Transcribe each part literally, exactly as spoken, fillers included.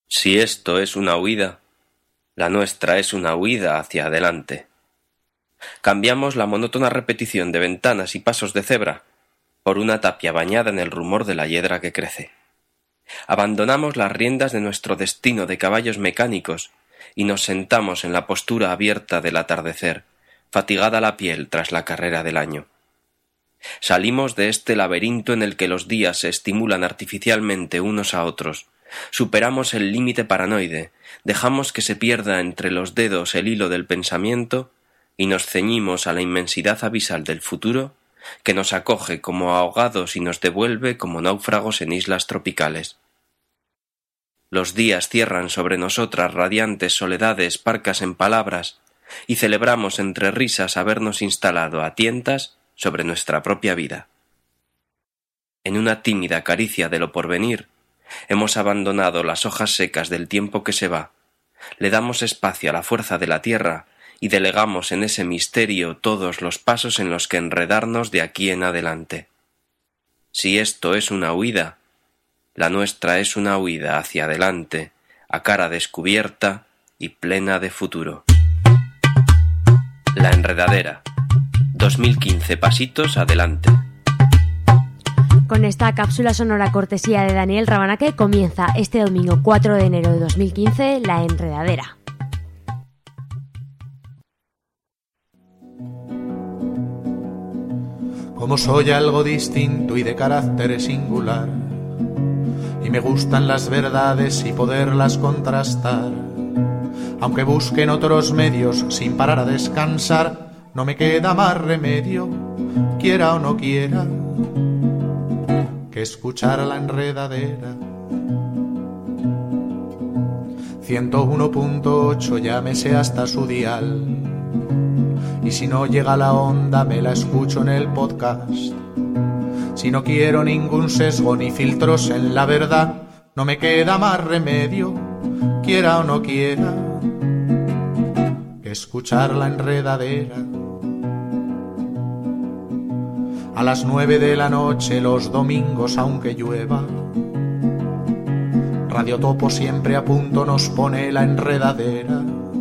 Si esto es una huida, la nuestra es una huida hacia adelante. Cambiamos la monótona repetición de ventanas y pasos de cebra por una tapia bañada en el rumor de la hiedra que crece. Abandonamos las riendas de nuestro destino de caballos mecánicos y nos sentamos en la postura abierta del atardecer, fatigada la piel tras la carrera del año. Salimos de este laberinto en el que los días se estimulan artificialmente unos a otros. Superamos el límite paranoide, dejamos que se pierda entre los dedos el hilo del pensamiento y nos ceñimos a la inmensidad abisal del futuro que nos acoge como ahogados y nos devuelve como náufragos en islas tropicales. Los días cierran sobre nosotras radiantes soledades parcas en palabras y celebramos entre risas habernos instalado a tientas sobre nuestra propia vida. En una tímida caricia de lo porvenir, hemos abandonado las hojas secas del tiempo que se va, le damos espacio a la fuerza de la tierra y delegamos en ese misterio todos los pasos en los que enredarnos de aquí en adelante. Si esto es una huida, la nuestra es una huida hacia adelante, a cara descubierta y plena de futuro. La enredadera. dos mil quince pasitos adelante. Con esta cápsula sonora cortesía de Daniel Rabanaque comienza este domingo cuatro de enero de dos mil quince La Enredadera. Como soy algo distinto y de carácter singular, y me gustan las verdades y poderlas contrastar, aunque busquen otros medios sin parar a descansar, no me queda más remedio, quiera o no quiera, que escuchar la enredadera. ciento uno punto ocho, llámese hasta su dial, y si no llega la onda me la escucho en el podcast. Si no quiero ningún sesgo ni filtros en la verdad, no me queda más remedio, quiera o no quiera, que escuchar la enredadera. A las nueve de la noche los domingos aunque llueva, Radio Topo siempre a punto nos pone la enredadera.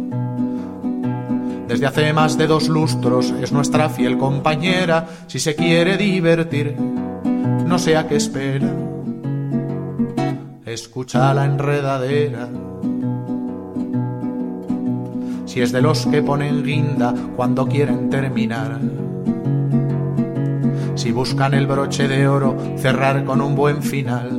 Desde hace más de dos lustros es nuestra fiel compañera. Si se quiere divertir, no sé a qué espera, escucha la enredadera. Si es de los que ponen guinda cuando quieren terminar, si buscan el broche de oro cerrar con un buen final,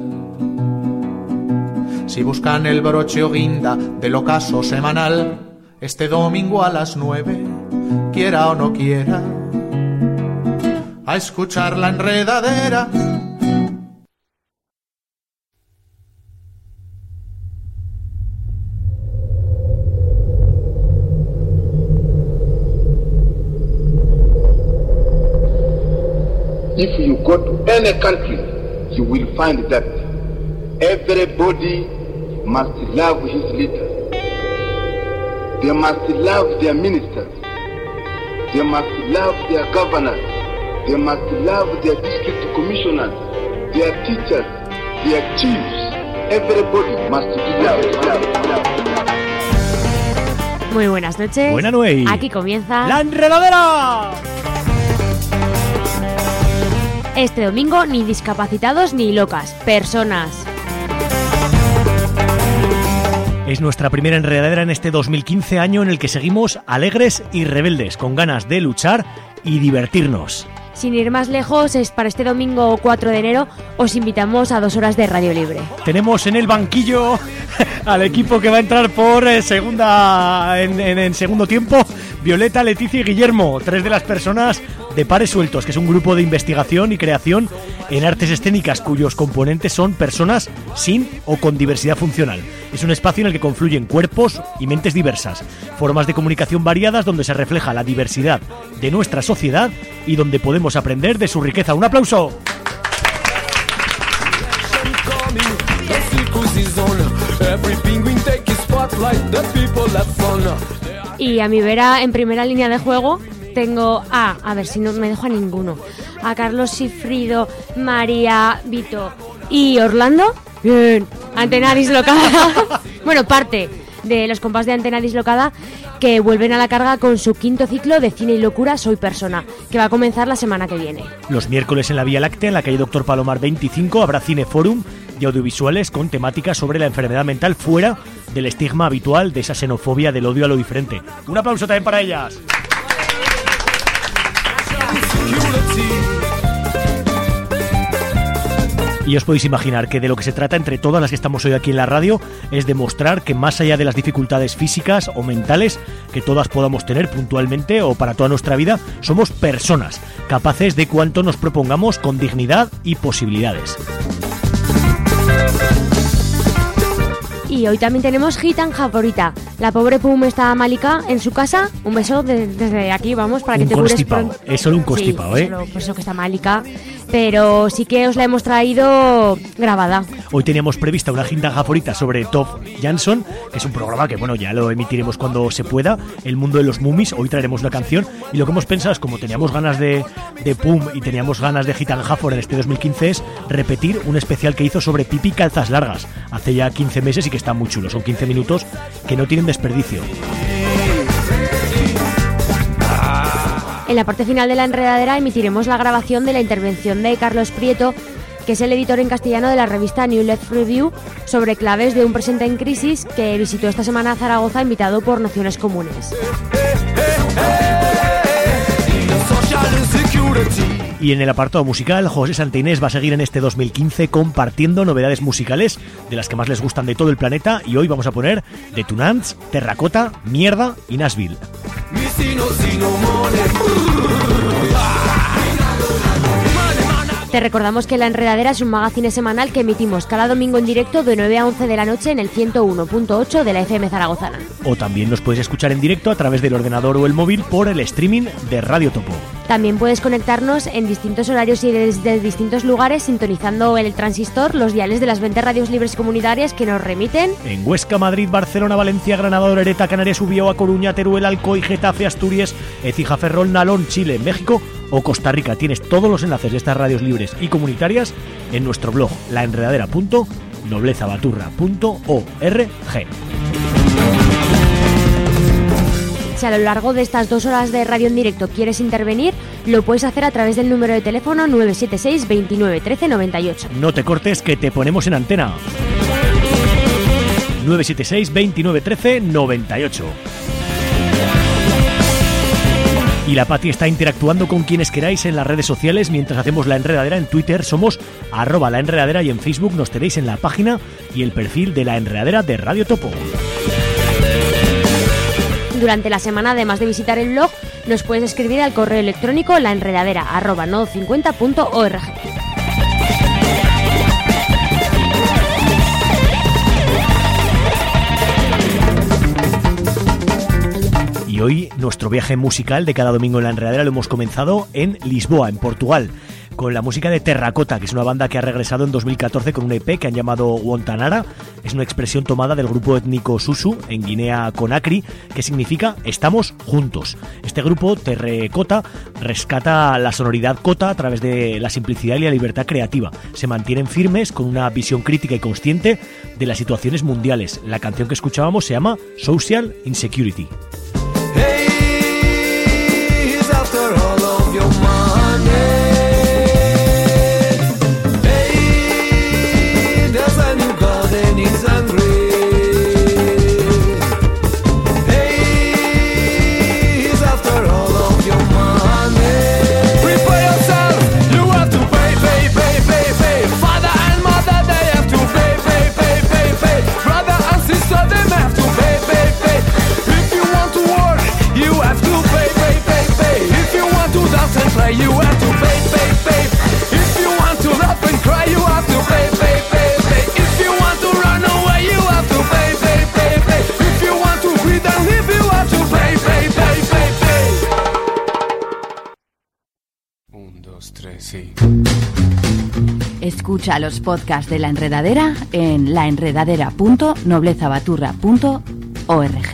si buscan el broche o guinda del ocaso semanal, este domingo a las nueve, quiera o no quiera, a escuchar la enredadera. If you go to any country, you will find that everybody must love his leader. They must love their ministers. They must love their governors. They must love their district commissioners, their teachers, their chiefs. Everybody must love, love, love. Muy buenas noches. Buena noche. Aquí comienza La Enredadera. Este domingo ni discapacitados ni locas, personas. Es nuestra primera enredadera en este dos mil quince, año en el que seguimos alegres y rebeldes, con ganas de luchar y divertirnos. Sin ir más lejos, es para este domingo cuatro de enero, os invitamos a dos horas de Radio Libre. Tenemos en el banquillo al equipo que va a entrar por eh, segunda en, en, en segundo tiempo, Violeta, Leticia y Guillermo, tres de las personas de Pares Sueltos, que es un grupo de investigación y creación en artes escénicas cuyos componentes son personas sin o con diversidad funcional. Es un espacio en el que confluyen cuerpos y mentes diversas, formas de comunicación variadas donde se refleja la diversidad de nuestra sociedad y donde podemos aprender de su riqueza. ¡Un aplauso! Y a mi vera, en primera línea de juego, tengo a, a ver si no me dejo a ninguno, a Carlos Sifrido, María, Vito y Orlando. Bien, Antenaris local. bueno, parte de los compás de Antena Dislocada, que vuelven a la carga con su quinto ciclo de Cine y Locura Soy Persona, que va a comenzar la semana que viene. Los miércoles en la Vía Láctea, en la calle Doctor Palomar veinticinco, habrá Cineforum y audiovisuales con temáticas sobre la enfermedad mental fuera del estigma habitual de esa xenofobia del odio a lo diferente. Un aplauso también para ellas. Y os podéis imaginar que de lo que se trata entre todas las que estamos hoy aquí en la radio es demostrar que más allá de las dificultades físicas o mentales que todas podamos tener puntualmente o para toda nuestra vida, somos personas capaces de cuanto nos propongamos con dignidad y posibilidades. Y hoy también tenemos Gitan Japorita. La pobre Pum está malika en su casa. Un beso de, desde aquí, vamos, para un que te cures pronto. Es solo un constipado, sí, ¿eh? Es solo por eso que está malika. Pero sí que os la hemos traído grabada. Hoy teníamos prevista una Gitan Japorita sobre Tove Jansson, que es un programa que, bueno, ya lo emitiremos cuando se pueda. El mundo de los Mumis. Hoy traeremos una canción. Y lo que hemos pensado es, como teníamos ganas de, de Pum y teníamos ganas de Gitan Jafor en este dos mil quince, es repetir un especial que hizo sobre Pipi Calzas Largas hace ya quince meses y que está muy chulo. Son quince minutos que no tienen desperdicio. En la parte final de la enredadera emitiremos la grabación de la intervención de Carlos Prieto, que es el editor en castellano de la revista New Left Review, sobre claves de un presente en crisis, que visitó esta semana a Zaragoza invitado por Nociones Comunes. Y en el apartado musical, José Santainés va a seguir en este dos mil quince compartiendo novedades musicales de las que más les gustan de todo el planeta, y hoy vamos a poner The Tunants, Terracota, Mierda y Nashville. Te recordamos que La Enredadera es un magazine semanal que emitimos cada domingo en directo de nueve a once de la noche en el ciento uno punto ocho de la F M zaragozana. O también nos puedes escuchar en directo a través del ordenador o el móvil por el streaming de Radio Topo. También puedes conectarnos en distintos horarios y desde distintos lugares sintonizando en el transistor los diales de las veinte radios libres comunitarias que nos remiten en Huesca, Madrid, Barcelona, Valencia, Granada, Orereta, Canarias, Ubió, A Coruña, Teruel, Alcoy, Getafe, Asturias, Écija, Ferrol, Nalón, Chile, México o Costa Rica. Tienes todos los enlaces de estas radios libres y comunitarias en nuestro blog laenredadera punto noblezabaturra punto org. Si a lo largo de estas dos horas de radio en directo quieres intervenir, lo puedes hacer a través del número de teléfono nueve siete seis, veintinueve, trece, noventa y ocho. No te cortes, que te ponemos en antena. nueve siete seis, veintinueve, trece, noventa y ocho. Y la Pati está interactuando con quienes queráis en las redes sociales mientras hacemos La Enredadera. En Twitter somos arroba La Enredadera y en Facebook nos tenéis en la página y el perfil de La Enredadera de Radio Topo. Durante la semana, además de visitar el blog, nos puedes escribir al correo electrónico laenredadera arroba nodo cincuenta punto org. Y hoy nuestro viaje musical de cada domingo en La Enredadera lo hemos comenzado en Lisboa, en Portugal, con la música de Terracota, que es una banda que ha regresado en dos mil catorce con un E P que han llamado Wontanara. Es una expresión tomada del grupo étnico Susu en Guinea Conakry, que significa estamos juntos. Este grupo, Terracota, rescata la sonoridad cota a través de la simplicidad y la libertad creativa. Se mantienen firmes con una visión crítica y consciente de las situaciones mundiales. La canción que escuchábamos se llama Social Insecurity. Hey, he's after all of your money. Hey, there's a new god and he's hungry. Hey, he's after all of your money. Prepare yourself, you have to pay, pay, pay, pay, pay. Father and mother, they have to pay, pay, pay, pay, pay. Brother and sister, they have to pay, pay, pay. If you want to work, you have to pay, pay, pay, pay. If you want to dance and play, you have to pay, pay, pay. If you want to laugh and cry, you have to pay, pay, pay, pay. If you want to run away, you have to pay, pay, pay, pay. If you want to breathe and live, you have to pay, pay, pay, pay, pay. Un, dos, tres, sí. Escucha los podcasts de La Enredadera en laenredadera punto noblezabaturra punto org.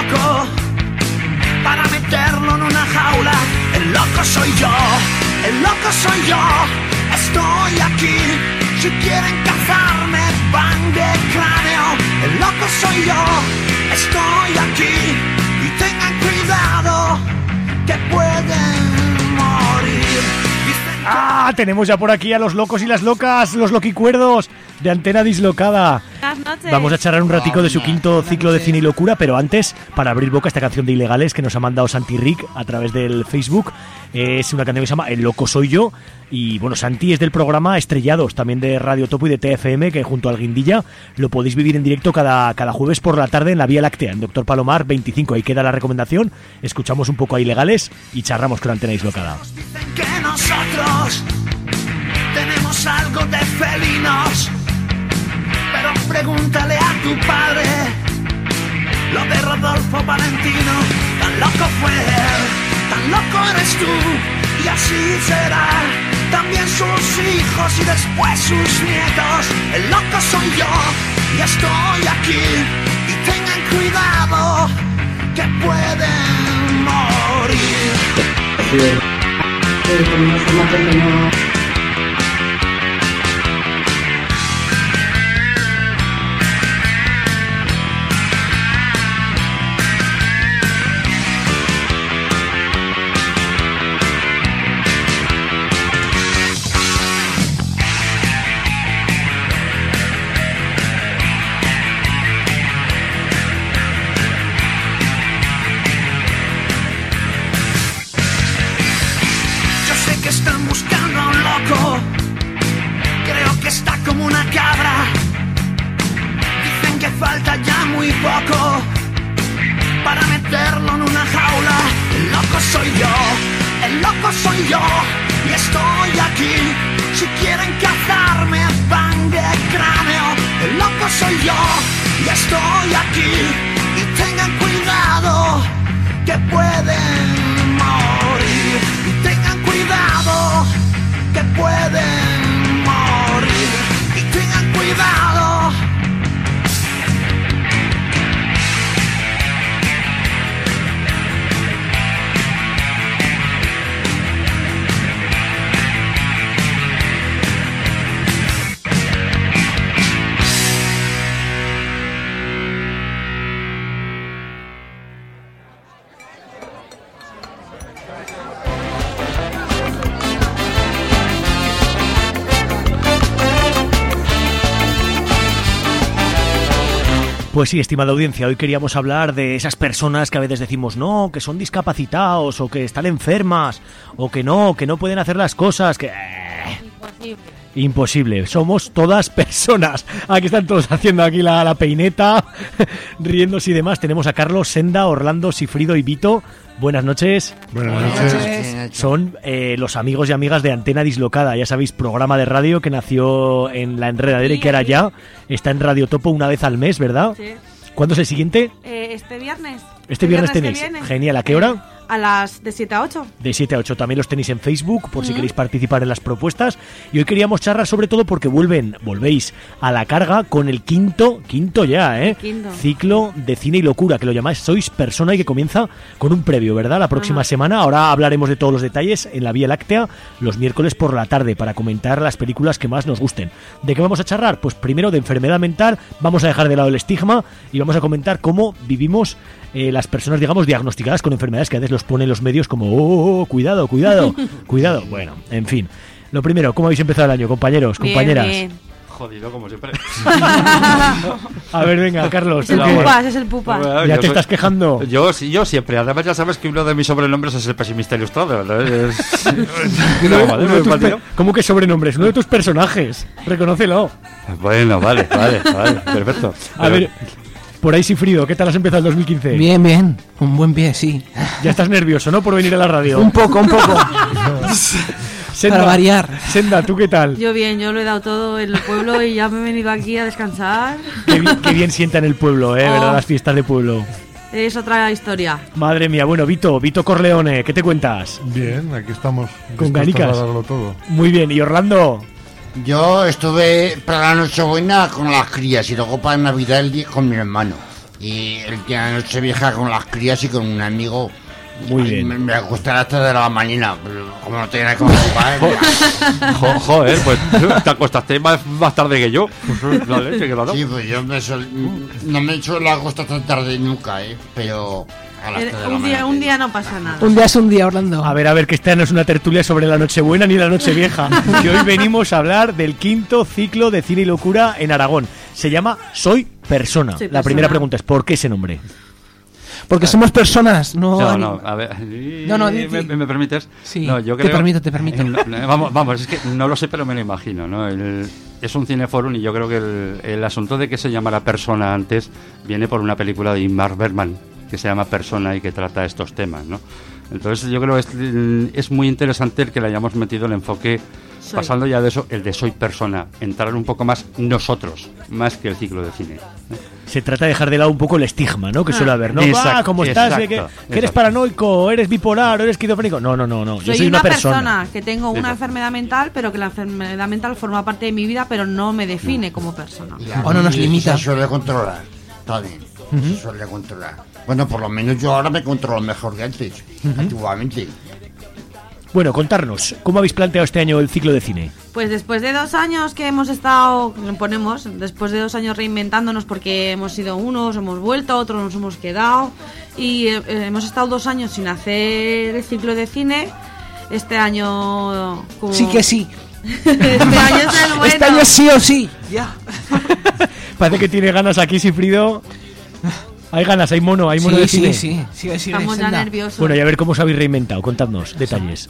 loco para meterlo en una jaula. El loco soy yo, el loco soy yo. Estoy aquí, si quieren cazarme van de cráneo. El loco soy yo, estoy aquí. Y tengan cuidado que pueden morir. Dicen que... ¡Ah! Tenemos ya por aquí a los locos y las locas, los loquicuerdos de Antena Dislocada. Buenas noches. Vamos a charlar un ratico de su quinto ciclo de cine y locura, pero antes, para abrir boca, esta canción de Ilegales que nos ha mandado Santi Rick a través del Facebook. Es una canción que se llama El loco soy yo. Y bueno, Santi es del programa Estrellados, también de Radio Topo y de T F M, que junto al Guindilla lo podéis vivir en directo cada, cada jueves por la tarde en la Vía Láctea, en Doctor Palomar veinticinco. Ahí queda la recomendación. Escuchamos un poco a Ilegales y charramos con Antena Dislocada. Dicen que nosotros tenemos algo de felinos, pero pregúntale a tu padre lo de Rodolfo Valentino. Tan loco fue él, tan loco eres tú, y así será también sus hijos y después sus nietos. El loco soy yo y estoy aquí, y tengan cuidado que pueden morir. Están buscando a un loco, creo que está como una cabra. Dicen que falta ya muy poco para meterlo en una jaula. El loco soy yo, el loco soy yo, y estoy aquí. Si quieren cazarme van de cráneo. El loco soy yo, y estoy aquí. Y tengan cuidado que pueden morir. Y tengan cuidado que pueden morir. Y tengan cuidado. Pues sí, estimada audiencia, hoy queríamos hablar de esas personas que a veces decimos no, que son discapacitados o que están enfermas o que no, que no pueden hacer las cosas, que... Imposible. Imposible, somos todas personas. Aquí están todos haciendo aquí la, la peineta, riéndose y demás. Tenemos a Carlos, Senda, Orlando, Sifrido y Vito. Buenas noches. Buenas noches. Son eh, los amigos y amigas de Antena Dislocada, ya sabéis, programa de radio que nació en La Enredadera y que ahora ya está en Radio Topo una vez al mes, ¿verdad? Sí. ¿Cuándo es el siguiente? Eh, este viernes. Este viernes tenéis. Genial, ¿a qué hora? A las de siete a ocho. De siete a ocho. También los tenéis en Facebook por uh-huh. si queréis participar en las propuestas. Y hoy queríamos charlar sobre todo porque vuelven, volvéis a la carga con el quinto, quinto ya, ¿eh? Quinto. Ciclo de cine y locura, que lo llamáis Sois Persona y que comienza con un previo, ¿verdad? La próxima uh-huh. semana. Ahora hablaremos de todos los detalles en la Vía Láctea los miércoles por la tarde para comentar las películas que más nos gusten. ¿De qué vamos a charlar? Pues primero de enfermedad mental, vamos a dejar de lado el estigma y vamos a comentar cómo vivimos eh, las personas, digamos, diagnosticadas con enfermedades que a veces los ponen los medios como oh, oh, cuidado, cuidado, cuidado. Bueno, en fin. Lo primero, ¿cómo habéis empezado el año, compañeros, bien, compañeras? Bien. Jodido, como siempre. A ver, venga, Carlos. El pupas, es el pupas. Bueno, ya te soy, estás quejando. Yo, yo siempre. Además, ya sabes que uno de mis sobrenombres es el pesimista ilustrado. ¿No? Es... uno, no, vale, uno de tus pe- ¿Cómo que sobrenombres? Uno de tus personajes. Reconócelo. Bueno, vale, vale, vale. Perfecto. A Pero... ver... Por ahí, Sifrido, ¿qué tal has empezado el dos mil quince? Bien, bien. Un buen pie, sí. Ya estás nervioso, ¿no? Por venir a la radio. Un poco, un poco. Senda, para variar. Senda, ¿tú qué tal? Yo bien, yo lo he dado todo en el pueblo y ya me he venido aquí a descansar. Qué bien, qué bien sienta en el pueblo, ¿eh? Oh. ¿Verdad? Las fiestas de pueblo. Es otra historia. Madre mía, bueno, Vito, Vito Corleone, ¿qué te cuentas? Bien, aquí estamos. Con ganicas. Todo. Muy bien, ¿y Orlando? Yo estuve para la Nochebuena con las crías y luego para Navidad el día con mi hermano. Y el día de Nochevieja con las crías y con un amigo. Muy bien. Me, me acostaré hasta de la mañana, pero como no tenía como jugar. Jo- Joder, pues te acostaste más, más tarde que yo. Pues, la leche, claro. Sí, pues yo me sol, no me suelo acostar tan tarde nunca, ¿eh? Pero a las Eh, tres de la un, día, mañana. un día no pasa nada. Un día es un día, Orlando. A ver, a ver, que esta no es una tertulia sobre la Nochebuena ni la Nochevieja. Que hoy venimos a hablar del quinto ciclo de Cine y Locura en Aragón. Se llama Soy Persona. Soy La primera Persona. pregunta es, ¿por qué ese nombre? Porque somos personas, no... No, no, a ver. No, no, di- ¿Me, di- me permites? Sí, No, yo te creo- permito, te permito. Eh, no, eh, vamos, vamos, es que no lo sé, pero me lo imagino, ¿no? El- es un cineforum y yo creo que el, el asunto de que se llamara Persona antes viene por una película de Ingmar Bergman que se llama Persona y que trata estos temas, ¿no? Entonces yo creo que es, es muy interesante el que le hayamos metido el enfoque, Soy. pasando ya de eso, el de soy persona, entrar un poco más nosotros, más que el ciclo de cine. Se trata de dejar de lado un poco el estigma, ¿no? Que suele haber, ¿no? Exacto, Ah, ¿cómo estás? exacto, ¿Que, que eres exacto. paranoico? ¿Eres bipolar? ¿O eres esquizofrénico? No, no, no, no. Yo Soy, soy una, una persona. que tengo una Exacto. enfermedad mental, pero que la enfermedad mental forma parte de mi vida, pero no me define como persona. Y a O no nos mí limita. Se suele controlar, también. Se suele controlar. Bueno, por lo menos yo ahora me controlo mejor que antes, antiguamente. Bueno, contarnos, ¿cómo habéis planteado este año el ciclo de cine? Pues después de dos años que hemos estado, ponemos, después de dos años reinventándonos porque hemos sido unos, hemos vuelto, otros nos hemos quedado y eh, hemos estado dos años sin hacer el ciclo de cine. Este año... Como... Sí que sí. este año es el bueno. Este año sí o sí. Ya. Parece que tiene ganas aquí, Sifrido. Hay ganas, hay mono, hay mono Sí, de sí, cine. sí, sí, sí, Estamos ya senda. nerviosos. Bueno, y a ver cómo os habéis reinventado. Contadnos detalles.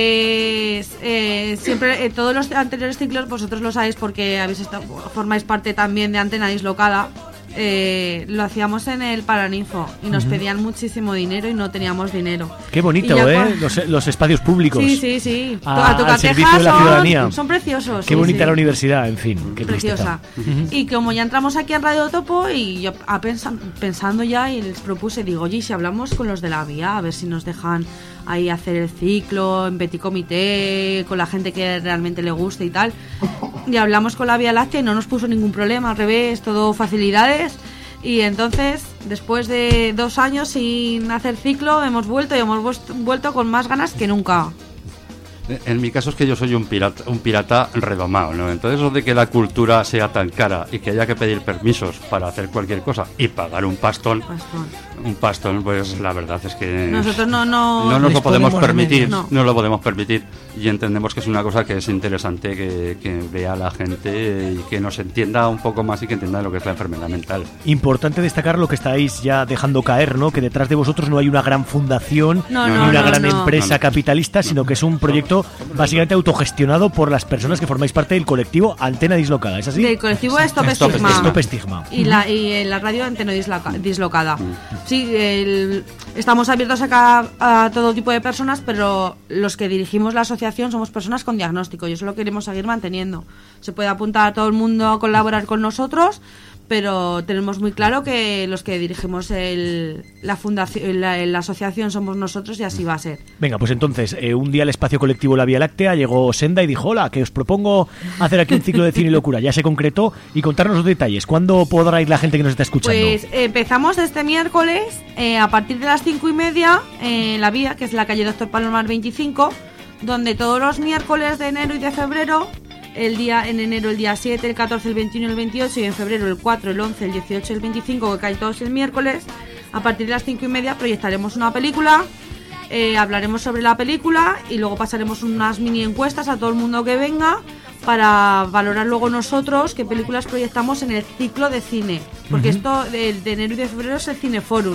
Pues eh, siempre, eh, todos los anteriores ciclos, vosotros lo sabéis porque habéis estado, formáis parte también de Antena Dislocada. Eh, lo hacíamos en el Paraninfo y nos pedían muchísimo dinero y no teníamos dinero. Qué bonito, Y ya ¿eh? cua- Los, los espacios públicos. Sí, sí, sí. A- A tu al servicio de la son- ciudadanía. Son preciosos. Qué sí, bonita sí. la universidad, en fin. Qué Preciosa. tristeza. Y como ya entramos aquí en Radio Topo y yo a pensa- pensando ya y les propuse, digo, oye, ¿y si hablamos con los de la vía, a ver si nos dejan ahí hacer el ciclo en petit comité, con la gente que realmente le guste y tal? Y hablamos con la Vía Láctea y no nos puso ningún problema, al revés, todo facilidades. Y entonces, después de dos años sin hacer ciclo, hemos vuelto y hemos vuest- vuelto con más ganas que nunca. En mi caso es que yo soy un pirata, un pirata redomado, ¿no? Entonces eso de que la cultura sea tan cara y que haya que pedir permisos para hacer cualquier cosa y pagar un pastón, Bastón. un pastón, pues la verdad es que Nosotros no, no, no nos lo podemos disponemos permitir, remedios. no. lo podemos permitir y entendemos que es una cosa que es interesante que, que vea la gente y que nos entienda un poco más y que entienda lo que es la enfermedad mental. Importante destacar lo que estáis ya dejando caer, ¿no? Que detrás de vosotros no hay una gran fundación No, ni no, una no, gran no. empresa No, no. capitalista, sino que es un proyecto básicamente autogestionado por las personas que formáis parte del colectivo Antena Dislocada, ¿es así? Del colectivo Stop Stop Estigma. Stop Estigma. Y la, y en la radio Antena Disloca- Dislocada. Sí, el- estamos abiertos a, ca- a todo tipo de personas, pero los que dirigimos la asociación somos personas con diagnóstico y eso lo queremos seguir manteniendo. Se puede apuntar a todo el mundo a colaborar con nosotros, pero tenemos muy claro que los que dirigimos el, la fundación, la, la asociación somos nosotros y así va a ser. Venga, pues entonces, eh, un día al espacio colectivo La Vía Láctea llegó Senda y dijo, hola, que os propongo hacer aquí un ciclo de cine y locura. Ya se concretó y contarnos los detalles. ¿Cuándo podrá ir la gente que nos está escuchando? Pues eh, empezamos este miércoles eh, a partir de las cinco y media en la vía, que es la calle Doctor Palomar veinticinco, donde todos los miércoles de enero y de febrero, el día en enero el día siete, el catorce, el veintiuno y el veintiocho, y en febrero el cuatro, el once, el dieciocho y el veinticinco, que caen todos el miércoles, a partir de las cinco y media proyectaremos una película. Eh, hablaremos sobre la película y luego pasaremos unas mini encuestas a todo el mundo que venga para valorar luego nosotros qué películas proyectamos en el ciclo de cine, porque Ujú. esto de, de enero y de febrero es el Cineforum.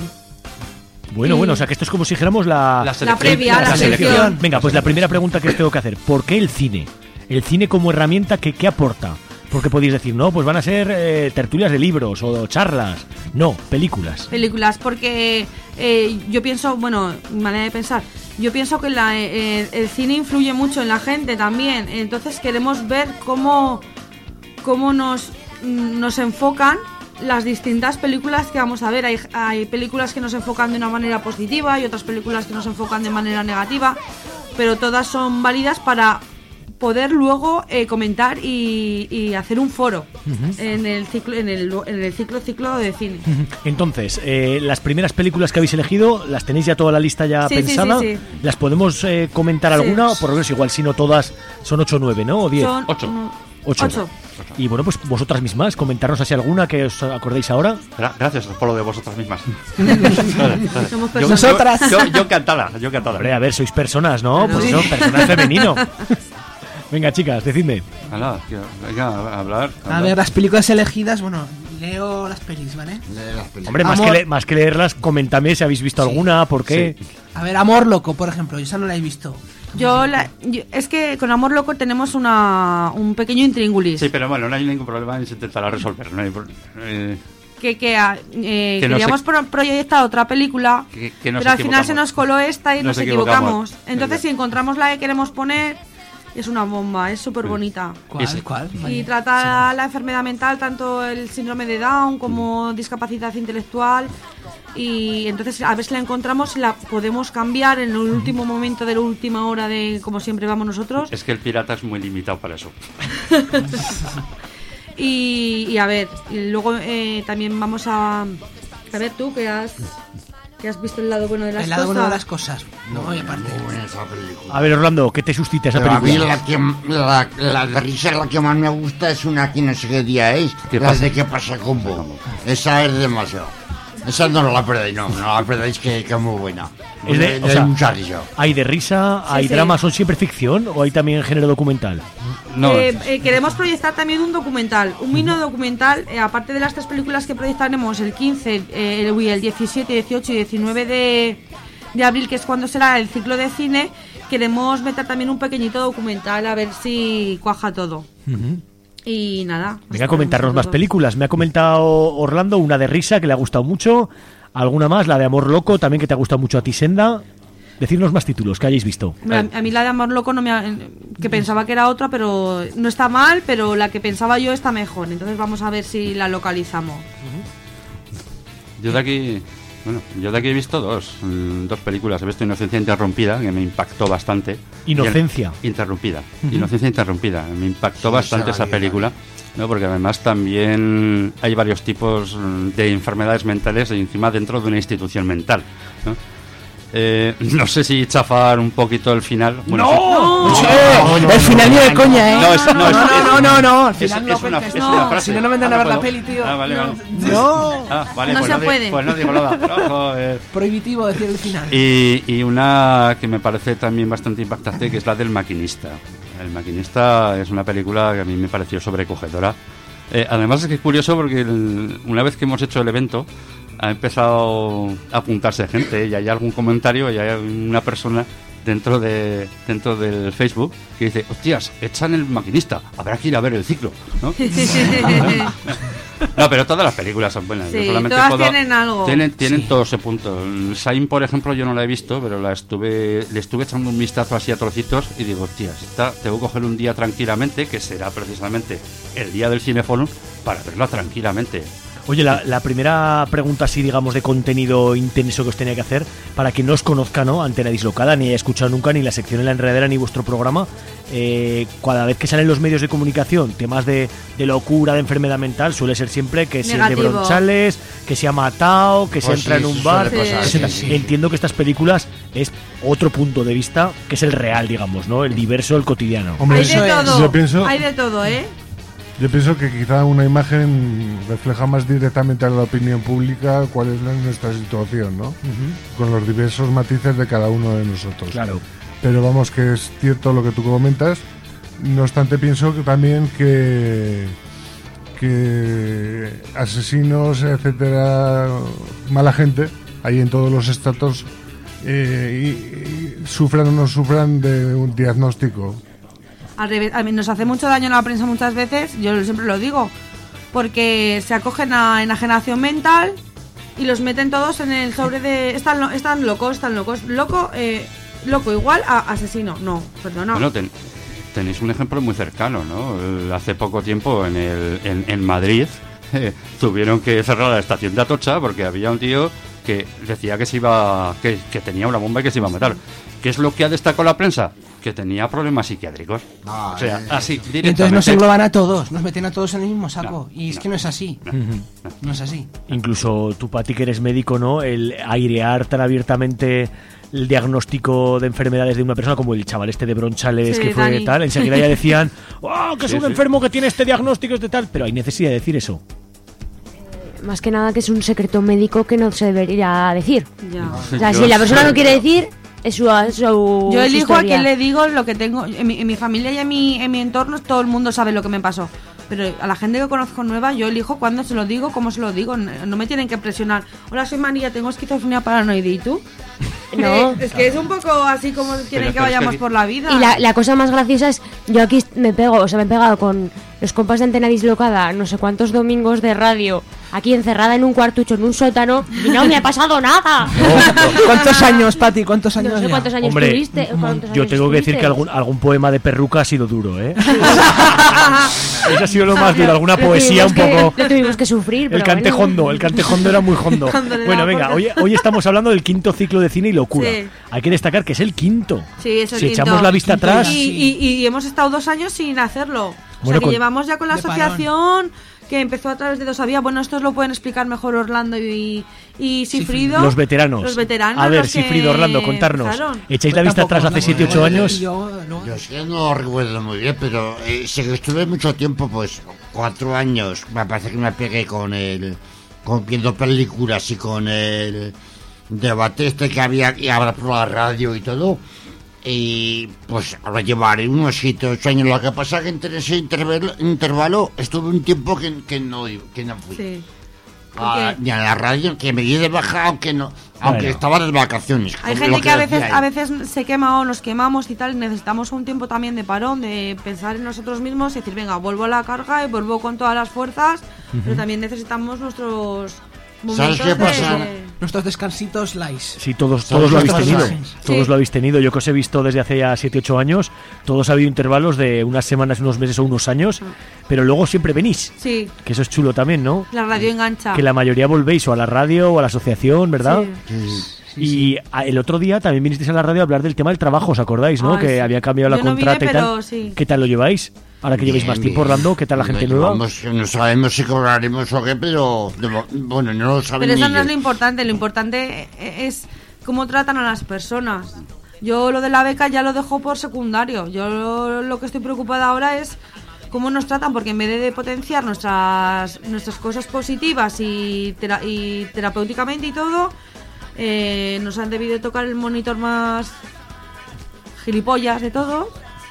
Bueno, y- bueno, o sea que esto es como si dijéramos la, La selección. La previa, la, selección. Venga, pues la primera pregunta que os tengo que hacer. ¿Por qué el cine? El cine como herramienta, ¿qué, qué aporta? Porque podéis decir, no, pues van a ser eh, tertulias de libros o charlas. No, películas. Películas, porque eh, yo pienso, bueno, mi manera de pensar, yo pienso que la, eh, el cine influye mucho en la gente también, entonces queremos ver cómo, cómo nos, nos enfocan las distintas películas que vamos a ver. Hay, hay películas que nos enfocan de una manera positiva y otras películas que nos enfocan de manera negativa, pero todas son válidas para poder luego eh, comentar y, y hacer un foro Ujú. en el ciclo en el, en el ciclo ciclo de cine. Entonces, eh, las primeras películas que habéis elegido, ¿las tenéis ya toda la lista ya Sí, sí, pensada? sí, sí. ¿Las podemos eh, comentar Sí. alguna? O por lo menos igual, si no todas, son ocho o nueve, ¿no? ¿O diez? Son Ocho. uno- Ocho. ocho. Y bueno, pues vosotras mismas, comentarnos así alguna que os acordéis ahora. Gra- Gracias por lo de vosotras mismas. Somos Yo- personas. Nosotras. Yo, yo, yo encantada, yo encantada. Hombre, a ver, sois personas, ¿no? Claro. Pues Sí. eso, personas femenino. Venga, chicas, decidme. Hala, que- venga, a hablar. A ver, las películas elegidas, bueno, leo las pelis, ¿vale? De las películas. Hombre, más que, Amor. le- más que leerlas, coméntame si habéis visto Sí. alguna, por qué. Sí. A ver, Amor Loco, por ejemplo, yo esa no la he visto. Yo, la- yo- es que con Amor Loco tenemos una un pequeño intríngulis. Sí, pero bueno, no hay ningún problema y se intentará resolver. No hay pro- eh, que, que ah, eh, Que nos queríamos equ- pro- proyectar otra película, Que- que nos pero al final equivocamos. se nos coló esta y Nos nos, equivocamos. equivocamos. Entonces, Verdad. si encontramos la que queremos poner, es una bomba, es súper bonita. ¿Cuál? Ese. ¿Cuál? Y trata la enfermedad mental, tanto el síndrome de Down como discapacidad intelectual. Y entonces, a ver si la encontramos y la podemos cambiar en el último momento de la última hora de como siempre vamos nosotros. Es que el pirata es muy limitado para eso. Y, y a ver, y luego eh, también vamos a... A ver, tú, que has, que has visto el lado bueno de las El lado cosas. bueno de las cosas. No, y aparte. Muy buena esa película. A ver, Orlando, ¿qué te suscita esa Pero a mí película? la, que, la, la de risa la que más me gusta es una que no sé qué día es. ¿Qué La pasa? de qué pasa con vos. Esa es demasiado. Esa no la perdáis, no, no la perdáis, que, que es muy buena. Es de- De- o de sea, mucha risa. ¿Hay de risa, hay sí. drama, son siempre ficción o hay también género documental? No, Eh, eh, queremos proyectar también un documental, un mini documental, eh, aparte de las tres películas que proyectaremos el quince, eh, el, uy, el diecisiete, dieciocho y diecinueve de, de abril, que es cuando será el ciclo de cine, queremos meter también un pequeñito documental a ver si cuaja todo. Y nada. Venga a comentarnos más todo. películas. Me ha comentado Orlando una de risa que le ha gustado mucho, alguna más, la de Amor Loco, también que te ha gustado mucho a ti, Senda. Decirnos más títulos que hayáis visto. Hombre, A, a mí la de Amor Loco no me ha- que pensaba que era otra, pero no está mal, pero la que pensaba yo está mejor. Entonces vamos a ver si la localizamos. yo de aquí... Bueno, yo de aquí he visto dos, mm, dos películas. He visto Inocencia Interrumpida, que me impactó bastante. Inocencia. Y el- interrumpida. Inocencia Interrumpida. Me impactó Sí, bastante esa esa la vi, la película. ¿No? Porque además también hay varios tipos mm, de enfermedades mentales y encima dentro de una institución mental. ¿no? Eh, no sé si chafar un poquito el final. Bueno, ¡No! sí. Eh, el final ni de coña, ¿eh? No, es- no, es- no, es- no, no, no, al Es, final es no una, cuentes, es no. una frase. Si no, no vendrán a Ah, ver la ¿puedo? peli, tío. Ah, vale, vale. No. Ah, vale, No pues se di- puede. Pues no digo nada. No, joder. Prohibitivo decir el final. Y, y una que me parece también bastante impactante, que es la del Maquinista. El Maquinista es una película que a mí me pareció sobrecogedora. Eh, además es que es curioso porque el- una vez que hemos hecho el evento ha empezado a apuntarse gente y hay algún comentario y hay una persona dentro de dentro del Facebook que dice, hostias, echan el Maquinista, habrá que ir a ver el ciclo, ¿no? No, pero todas las películas son buenas. Sí, Yo solamente todas puedo- tienen algo. Tienen, tienen Sí. todo ese punto. Shine, por ejemplo, yo no la he visto, pero la estuve le estuve echando un vistazo así a trocitos y digo, hostias, esta tengo que coger un día tranquilamente, que será precisamente el día del Cineforum, para verla tranquilamente. Oye, la, la primera pregunta así, digamos, de contenido intenso que os tenía que hacer, para quien no os conozca, ¿no? Antena Dislocada, ni haya escuchado nunca ni la sección en La Enredadera ni vuestro programa, eh, cada vez que salen los medios de comunicación temas de, de locura, de enfermedad mental, suele ser siempre que se de Negativo. Bronchales, que se ha matado, que se Pues entra sí, en un eso bar. suele pasar, que se- sí, sí. Entiendo que estas películas es otro punto de vista, que es el real, digamos, ¿no? El diverso, el cotidiano. Hombre, Hay de Eso es. todo, yo pienso, hay de todo, ¿eh? yo pienso que quizá una imagen refleja más directamente a la opinión pública cuál es la- nuestra situación, ¿no? Con los diversos matices de cada uno de nosotros. Claro. Pero vamos, que es cierto lo que tú comentas. No obstante, pienso que también que que asesinos, etcétera, mala gente, hay en todos los estratos, eh, y, y sufran o no sufran de un diagnóstico. Al revés, a mí nos hace mucho daño la prensa muchas veces, yo siempre lo digo, porque se acogen a enajenación mental y los meten todos en el sobre de... Están, lo- están locos, están locos. Loco, eh, loco igual a asesino. No, perdona. Bueno, ten- tenéis un ejemplo muy cercano, ¿no? El- hace poco tiempo en, el, en, en Madrid eh, tuvieron que cerrar la estación de Atocha porque había un tío que decía que se iba que, que tenía una bomba y que se iba a matar. ¿Qué es lo que ha destacado la prensa? que tenía problemas psiquiátricos. Ah, o sea, eh. así, Y entonces directamente. nos engloban a todos, nos meten a todos en el mismo saco. No, y es no, que no es así. no, Ujú. No es así. Incluso tú, Pati, que eres médico, ¿no? El airear tan abiertamente el diagnóstico de enfermedades de una persona, como el chaval este de Bronchales, Sí, que fue Dani. tal, enseguida ya decían, ¡oh, que es Sí, un sí. enfermo que tiene este diagnóstico, este tal! Pero hay necesidad de decir eso. Más que nada que es un secreto médico que no se debería decir. Ya. O sea, Yo si la persona sé, no quiere pero- decir, es su, es su Yo su elijo a historia. quien le digo lo que tengo. En mi, en mi familia y en mi, en mi entorno todo el mundo sabe lo que me pasó. Pero a la gente que conozco nueva, yo elijo cuándo se lo digo, cómo se lo digo. No, no me tienen que presionar. Hola, soy María, tengo esquizofrenia paranoide. ¿Y tú? No. Eh, es que es un poco así como quieren Pero- que pero es vayamos que- por la vida. Y la, la cosa más graciosa es, yo aquí me pego, o sea, me he pegado con los compas de Antena Dislocada no sé cuántos domingos de radio, aquí encerrada en un cuartucho, en un sótano, y no me ha pasado nada. ¿Cuántos años, Pati? ¿Cuántos años No sé ya? cuántos años Hombre, tuviste. cuántos yo años tengo que decir estuviste. que algún, algún poema de Perruca ha sido duro, ¿eh? Eso ha sido lo más duro, alguna Lo poesía un tuvimos que- poco... Lo tuvimos que sufrir, pero El cante bueno. hondo, el cante hondo era muy hondo. Cuando le Bueno, daba venga, por- hoy, hoy estamos hablando del quinto ciclo de cine y locura. Sí. Hay que destacar que es el quinto. Sí, es el Si quinto. echamos la vista Quinto atrás... Y, y- y hemos estado dos años sin hacerlo. O Bueno, sea, que con- llevamos ya con la De asociación que empezó a través de dos había. Bueno, estos lo pueden explicar mejor Orlando y, y Sifrido. Los veteranos. Los veteranos. A ver, los que Sifrido, Orlando, contarnos. empezaron. ¿Echáis la vista Tampoco, atrás hace no, siete no, ocho no, años? yo, no. Yo es que no lo recuerdo muy bien, pero eh, sé que estuve mucho tiempo, pues cuatro años, me parece que me pegué con el, con viendo películas y con el debate este que había y ahora por la radio y todo. Y pues ahora llevaré unos siete, ocho años. Lo que pasa que entre ese intervalo, intervalo estuve un tiempo que, que no que no fui. Sí. A, ¿Por qué? ni a la radio, que me di de baja, aunque no, aunque Bueno. estaba de vacaciones. Hay como gente lo que a veces, decía a él. veces se quema o nos quemamos y tal. Y necesitamos un tiempo también de parón, de pensar en nosotros mismos y decir, venga, vuelvo a la carga y vuelvo con todas las fuerzas. Pero también necesitamos nuestros momentos ¿Sabes qué pasa? de... Nuestros descansitos lice. Sí, todos, Son todos lo habéis los tenido. personajes. Todos Sí. lo habéis tenido. Yo que os he visto desde hace ya siete ocho años. Todos ha habido intervalos de unas semanas, unos meses o unos años. Pero luego siempre venís. Sí, Que eso es chulo también, ¿no? la radio engancha. Que la mayoría volvéis o a la radio o a la asociación, ¿verdad? Sí. Y a- el otro día también vinisteis a la radio a hablar del tema del trabajo, ¿os acordáis, no? Ay, que sí. había cambiado la Yo no contrata vine, y tal. pero sí. ¿Qué tal lo lleváis? Ahora que lleváis Bien, más tiempo, bien. Orlando, ¿qué tal la gente No nueva? llevamos- no sabemos si cobraremos o qué, pero de mo- bueno, no lo saben Pero eso ni no es lo ellos. importante, lo importante es cómo tratan a las personas. Yo lo de la beca ya lo dejo por secundario. Yo lo, lo que estoy preocupada ahora es cómo nos tratan, porque en vez de potenciar nuestras nuestras cosas positivas y, tera- y terapéuticamente y todo, eh, nos han debido tocar el monitor más gilipollas de todo.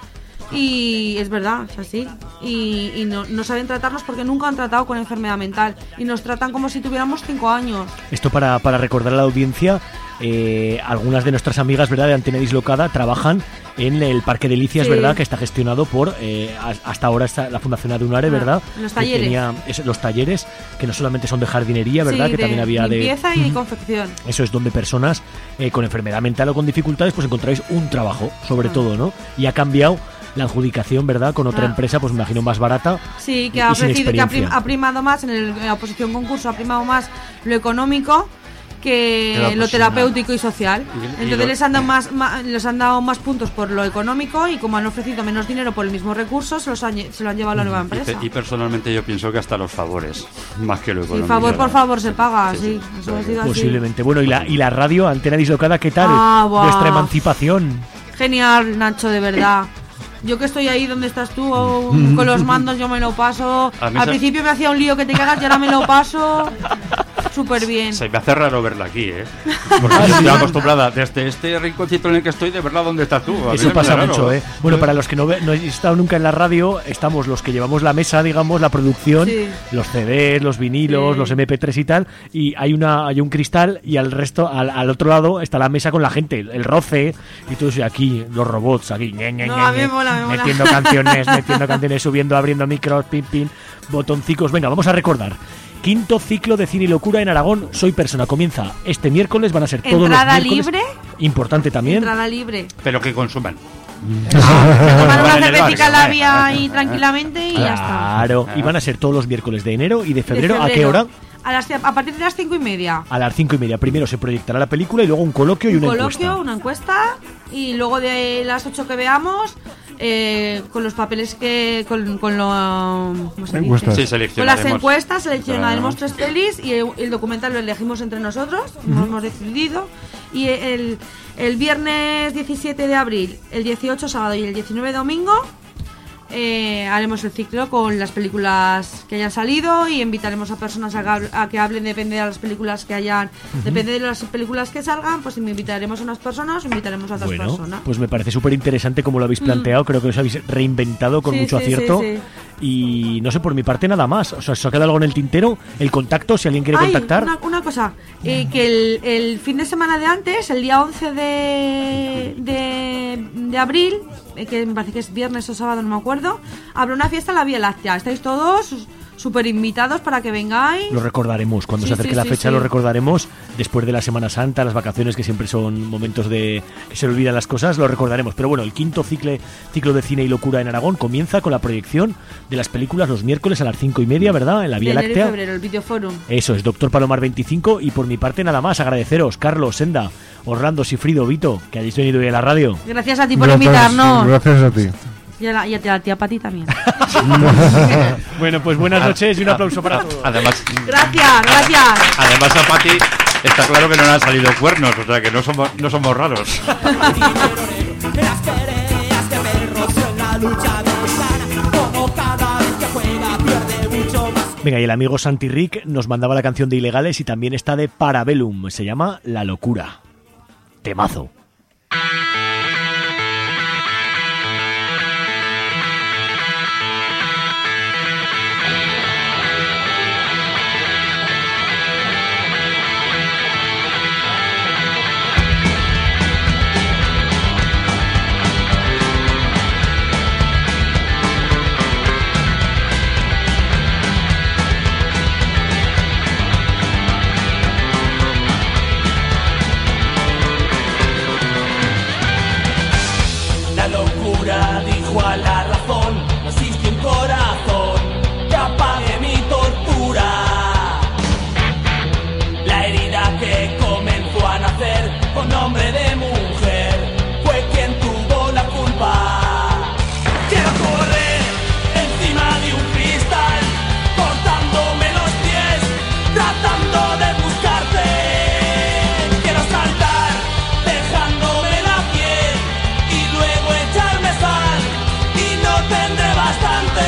Y es verdad, es así. Y, y no, no saben tratarnos porque nunca han tratado con enfermedad mental. Y nos tratan como si tuviéramos cinco años. Esto para, para recordar a la audiencia, eh, algunas de nuestras amigas, ¿verdad?, de Antena Dislocada trabajan en el Parque Delicias, Sí. ¿verdad?, que está gestionado por, eh, a- hasta ahora está la Fundación Adunare, Ah, ¿verdad? los Que talleres. tenía es- los talleres, que no solamente son de jardinería, ¿verdad?, Sí, que de también había de... limpieza y confección. Eso es donde personas eh, con enfermedad mental o con dificultades pues encontráis un trabajo, sobre Ah. todo, ¿no? Y ha cambiado la adjudicación, ¿verdad?, con otra Ah. empresa, pues me imagino más barata. Sí, que y- ha y sin ofrecido, que ha, prim- experiencia. ha primado más en, el- en la oposición concurso, ha primado más lo económico que Que lo lo personal. terapéutico y social. Y- y Entonces lo- les han dado más, ma- les han dado más puntos por lo económico y como han ofrecido menos dinero por el mismo recurso, se, los han lle- se lo han llevado a la nueva Y, empresa. pe- y personalmente yo pienso que hasta los favores, más que lo Sí, económico. favor por favor se paga, Sí, sí. sí, Eso ha sí. sido así. Posiblemente. Bueno, y la, y la radio, Antena Dislocada, ¿qué tal? Ah, buah. Vuestra emancipación. Genial, Nacho, de verdad. Yo que estoy ahí donde estás tú o- con los mandos, yo me lo paso. A mí Al se- principio me hacía un lío que te cagas y ahora me lo paso súper bien. Se me hace raro verla aquí, ¿eh? Porque yo estoy acostumbrada desde este rinconcito en el que estoy de verla dónde estás tú. A mí Eso me hace pasa raro. mucho, ¿eh? Bueno, para los que no, ve- no habéis estado nunca en la radio, estamos los que llevamos la mesa, digamos, la producción, Sí. los C Ds, los vinilos, Sí. los eme pe tres y tal, y hay una hay un cristal y al resto, al, al otro lado, está la mesa con la gente, el, el roce, y todo eso, y aquí, los robots, aquí, ñe, ñe, No, ñe, a mí ñe, me mola, me mola. metiendo canciones, metiendo canciones, subiendo, abriendo micros, pin, pin, botoncicos. Venga, vamos a recordar. Quinto ciclo de Cine y Locura en Aragón, Soy Persona. Comienza este miércoles, van a ser todos Entrada los miércoles. libre. Importante también. Entrada libre. Pero que consuman. Tomar una Van en el cervecita en la barrio, vía ¿eh? ahí tranquilamente y ya está. Claro, y van a ser todos los miércoles de enero y de febrero. De ¿A qué hora? A, las, a partir de las cinco y media. A las cinco y media. Primero se proyectará la película y luego un coloquio y un una coloquio, encuesta. una encuesta. Y luego de las ocho que veamos, eh, con los papeles que... Con, con lo... ¿cómo se dice? Sí, con las encuestas seleccionaremos tres pelis y el, el documental lo elegimos entre nosotros. Uh-huh. Nos hemos decidido. Y el, el viernes diecisiete de abril, el dieciocho sábado y el diecinueve domingo... Eh, haremos el ciclo con las películas que hayan salido y invitaremos a personas a que, a que hablen, depende de las películas que hayan, uh-huh. depende de las películas que salgan, pues invitaremos a unas personas o invitaremos a otras bueno, personas. Pues me parece súper interesante como lo habéis planteado, mm. creo que os habéis reinventado con sí, mucho sí, acierto sí, sí. Y no sé, por mi parte nada más. O sea, ¿os ha quedado algo en el tintero? El contacto, si alguien quiere Ay, contactar. Una, una cosa, eh, que el, el fin de semana de antes, el día once de, de, de abril, eh, que me parece que es viernes o sábado, no me acuerdo, habrá una fiesta en la Vía Láctea. Estáis todos súper invitados para que vengáis. Lo recordaremos, cuando sí, se acerque sí, la sí, fecha sí. lo recordaremos. Después de la Semana Santa, las vacaciones, que siempre son momentos de que se olvidan las cosas, lo recordaremos. Pero bueno, el quinto ciclo, ciclo de cine y locura en Aragón comienza con la proyección de las películas los miércoles a las cinco y media, ¿verdad? En la Vía de enero Láctea. y febrero, el Videoforum. Eso es, Doctor Palomar veinticinco. Y por mi parte nada más, agradeceros, Carlos, Senda, Orlando, Sifrido, Vito, que hayáis venido hoy a la radio. Gracias a ti por Gracias, invitarnos. Gracias a ti. Y a la, y a la tía Pati también. Bueno, pues buenas noches y un aplauso para todos. Además, gracias, gracias. Además a Pati está claro que no le han salido cuernos, o sea que no somos, no somos raros. Venga, y el amigo Santi Rick nos mandaba la canción de Ilegales y también está de Parabellum, se llama La Locura. Temazo. Dijo a la razón, no existe un corazón que apague mi tortura. La herida que comenzó a nacer con nombre de mujer fue quien tuvo la culpa. Quiero correr encima de un cristal, cortándome los pies, tratando de buscarte. Quiero saltar, dejándome la piel y luego echarme sal y no tendré bastante.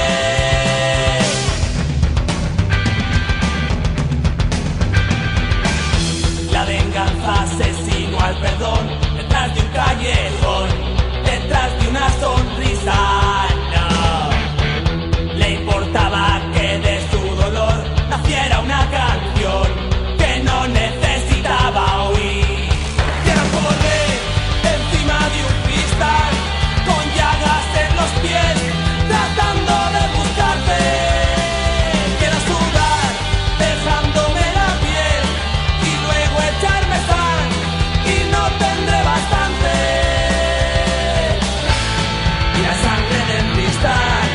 La venganza asesino al perdón, detrás de un callejón, detrás de una sonrisa. No le importaba que de su dolor naciera una canción que no necesitaba oír. Quiero correr encima de un cristal con llagas en los pies, tratando de buscarte. Quiero sudar, dejándome la piel y luego echarme sal y no tendré bastante. Y la sangre del cristal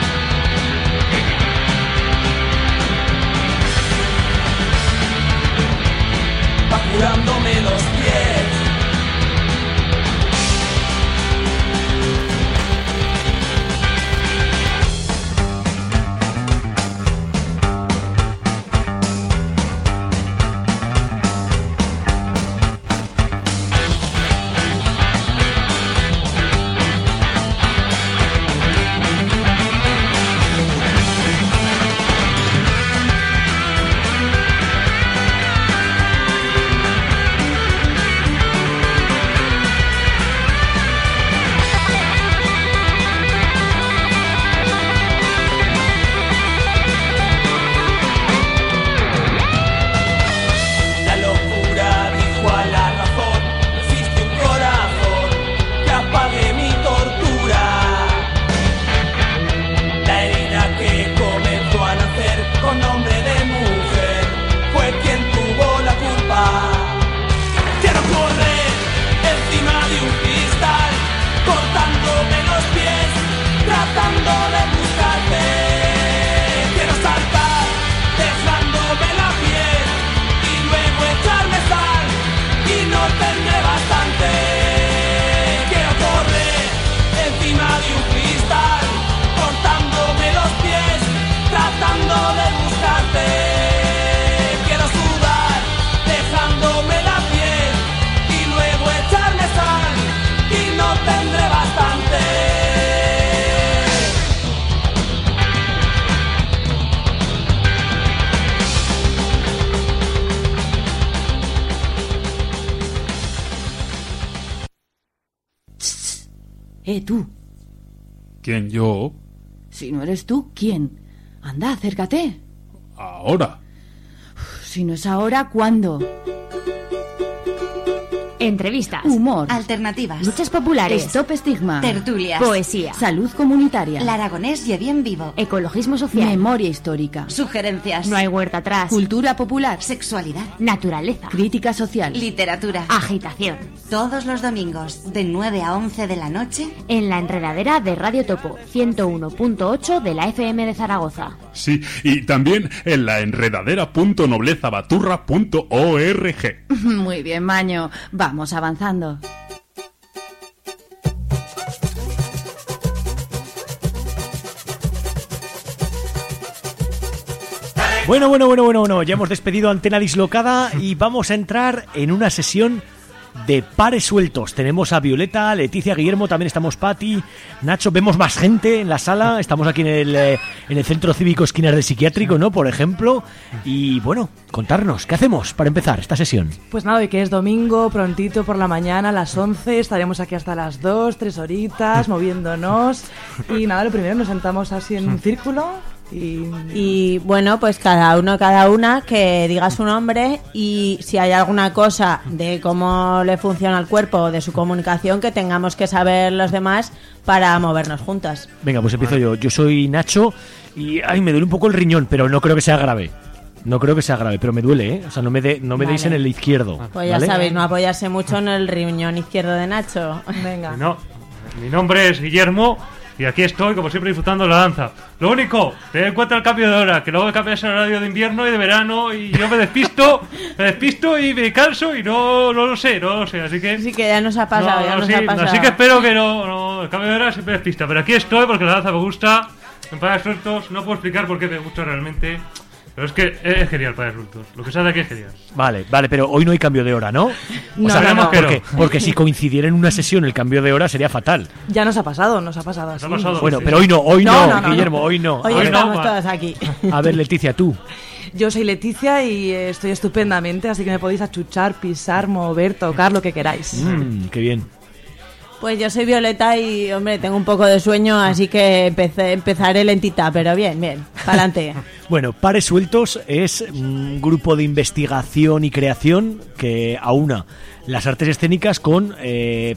va curándome los pies. Eh, tú. ¿Quién, yo? Si no eres tú, ¿quién? Anda, acércate. Ahora. Si no es ahora, ¿cuándo? Entrevistas, humor, alternativas, luchas populares, stop estigma, tertulias, poesía, salud comunitaria, el aragonés y bien vivo, ecologismo social, memoria histórica, sugerencias, no hay huerta atrás, cultura popular, sexualidad, naturaleza, crítica social, literatura, agitación. Todos los domingos de nueve a once de la noche en la enredadera de Radio Topo ciento uno punto ocho de la F M de Zaragoza. Sí, y también en la enredadera punto noblezabaturra punto org. Muy bien, Maño. Vamos avanzando. Bueno, bueno, bueno, bueno, bueno. Ya hemos despedido Antena Dislocada y vamos a entrar en una sesión de pares sueltos. Tenemos a Violeta, Leticia, Guillermo, también estamos Pati, Nacho, vemos más gente en la sala, estamos aquí en el, eh, en el Centro Cívico Esquinas del Psiquiátrico, ¿no? Por ejemplo, y bueno, contarnos, ¿qué hacemos para empezar esta sesión? Pues nada, hoy que es domingo, prontito por la mañana, a las once, estaremos aquí hasta las dos, tres horitas, moviéndonos, y nada, lo primero nos sentamos así en un círculo. Y... y bueno, pues cada uno, cada una que diga su nombre y si hay alguna cosa de cómo le funciona el cuerpo o de su comunicación que tengamos que saber los demás para movernos juntas. Venga, pues empiezo yo. Yo soy Nacho y ay, me duele un poco el riñón, pero no creo que sea grave. No creo que sea grave, pero me duele, ¿eh? O sea, no me, de, no me vale. deis en el izquierdo. Pues ya ¿vale? sabéis, no apoyarse mucho en el riñón izquierdo de Nacho. Venga. No, mi nombre es Guillermo. Y aquí estoy, como siempre, disfrutando de la danza. Lo único, ten en cuenta el cambio de hora, que luego cambias el horario de invierno y de verano y yo me despisto, me despisto y me canso y no, no lo sé, no lo sé, así que... Sí, que ya nos ha pasado, no, ya no, nos sí, ha pasado. Así que espero que no, no, el cambio de hora siempre despista, pero aquí estoy porque la danza me gusta, en Padres Sueltos, no puedo explicar por qué me gusta realmente... Pero es que es genial para adultos. Lo que sale aquí es genial. Vale, vale, pero hoy no hay cambio de hora, ¿no? No, o sea, no, no. Porque, porque si coincidiera en una sesión el cambio de hora sería fatal. Ya nos ha pasado, nos ha pasado así. Ha pasado, bueno, sí. pero hoy no, hoy no, no, no Guillermo, no. hoy no. Hoy, Hoy estamos no, todas aquí. A ver, Leticia, tú. Yo soy Leticia y eh, estoy estupendamente, así que me podéis achuchar, pisar, mover, tocar, lo que queráis. Mm, qué bien. Pues yo soy Violeta y, hombre, tengo un poco de sueño, así que empecé, empezaré lentita, pero bien, bien, para adelante. Bueno, Pares Sueltos es un grupo de investigación y creación que aúna las artes escénicas con eh,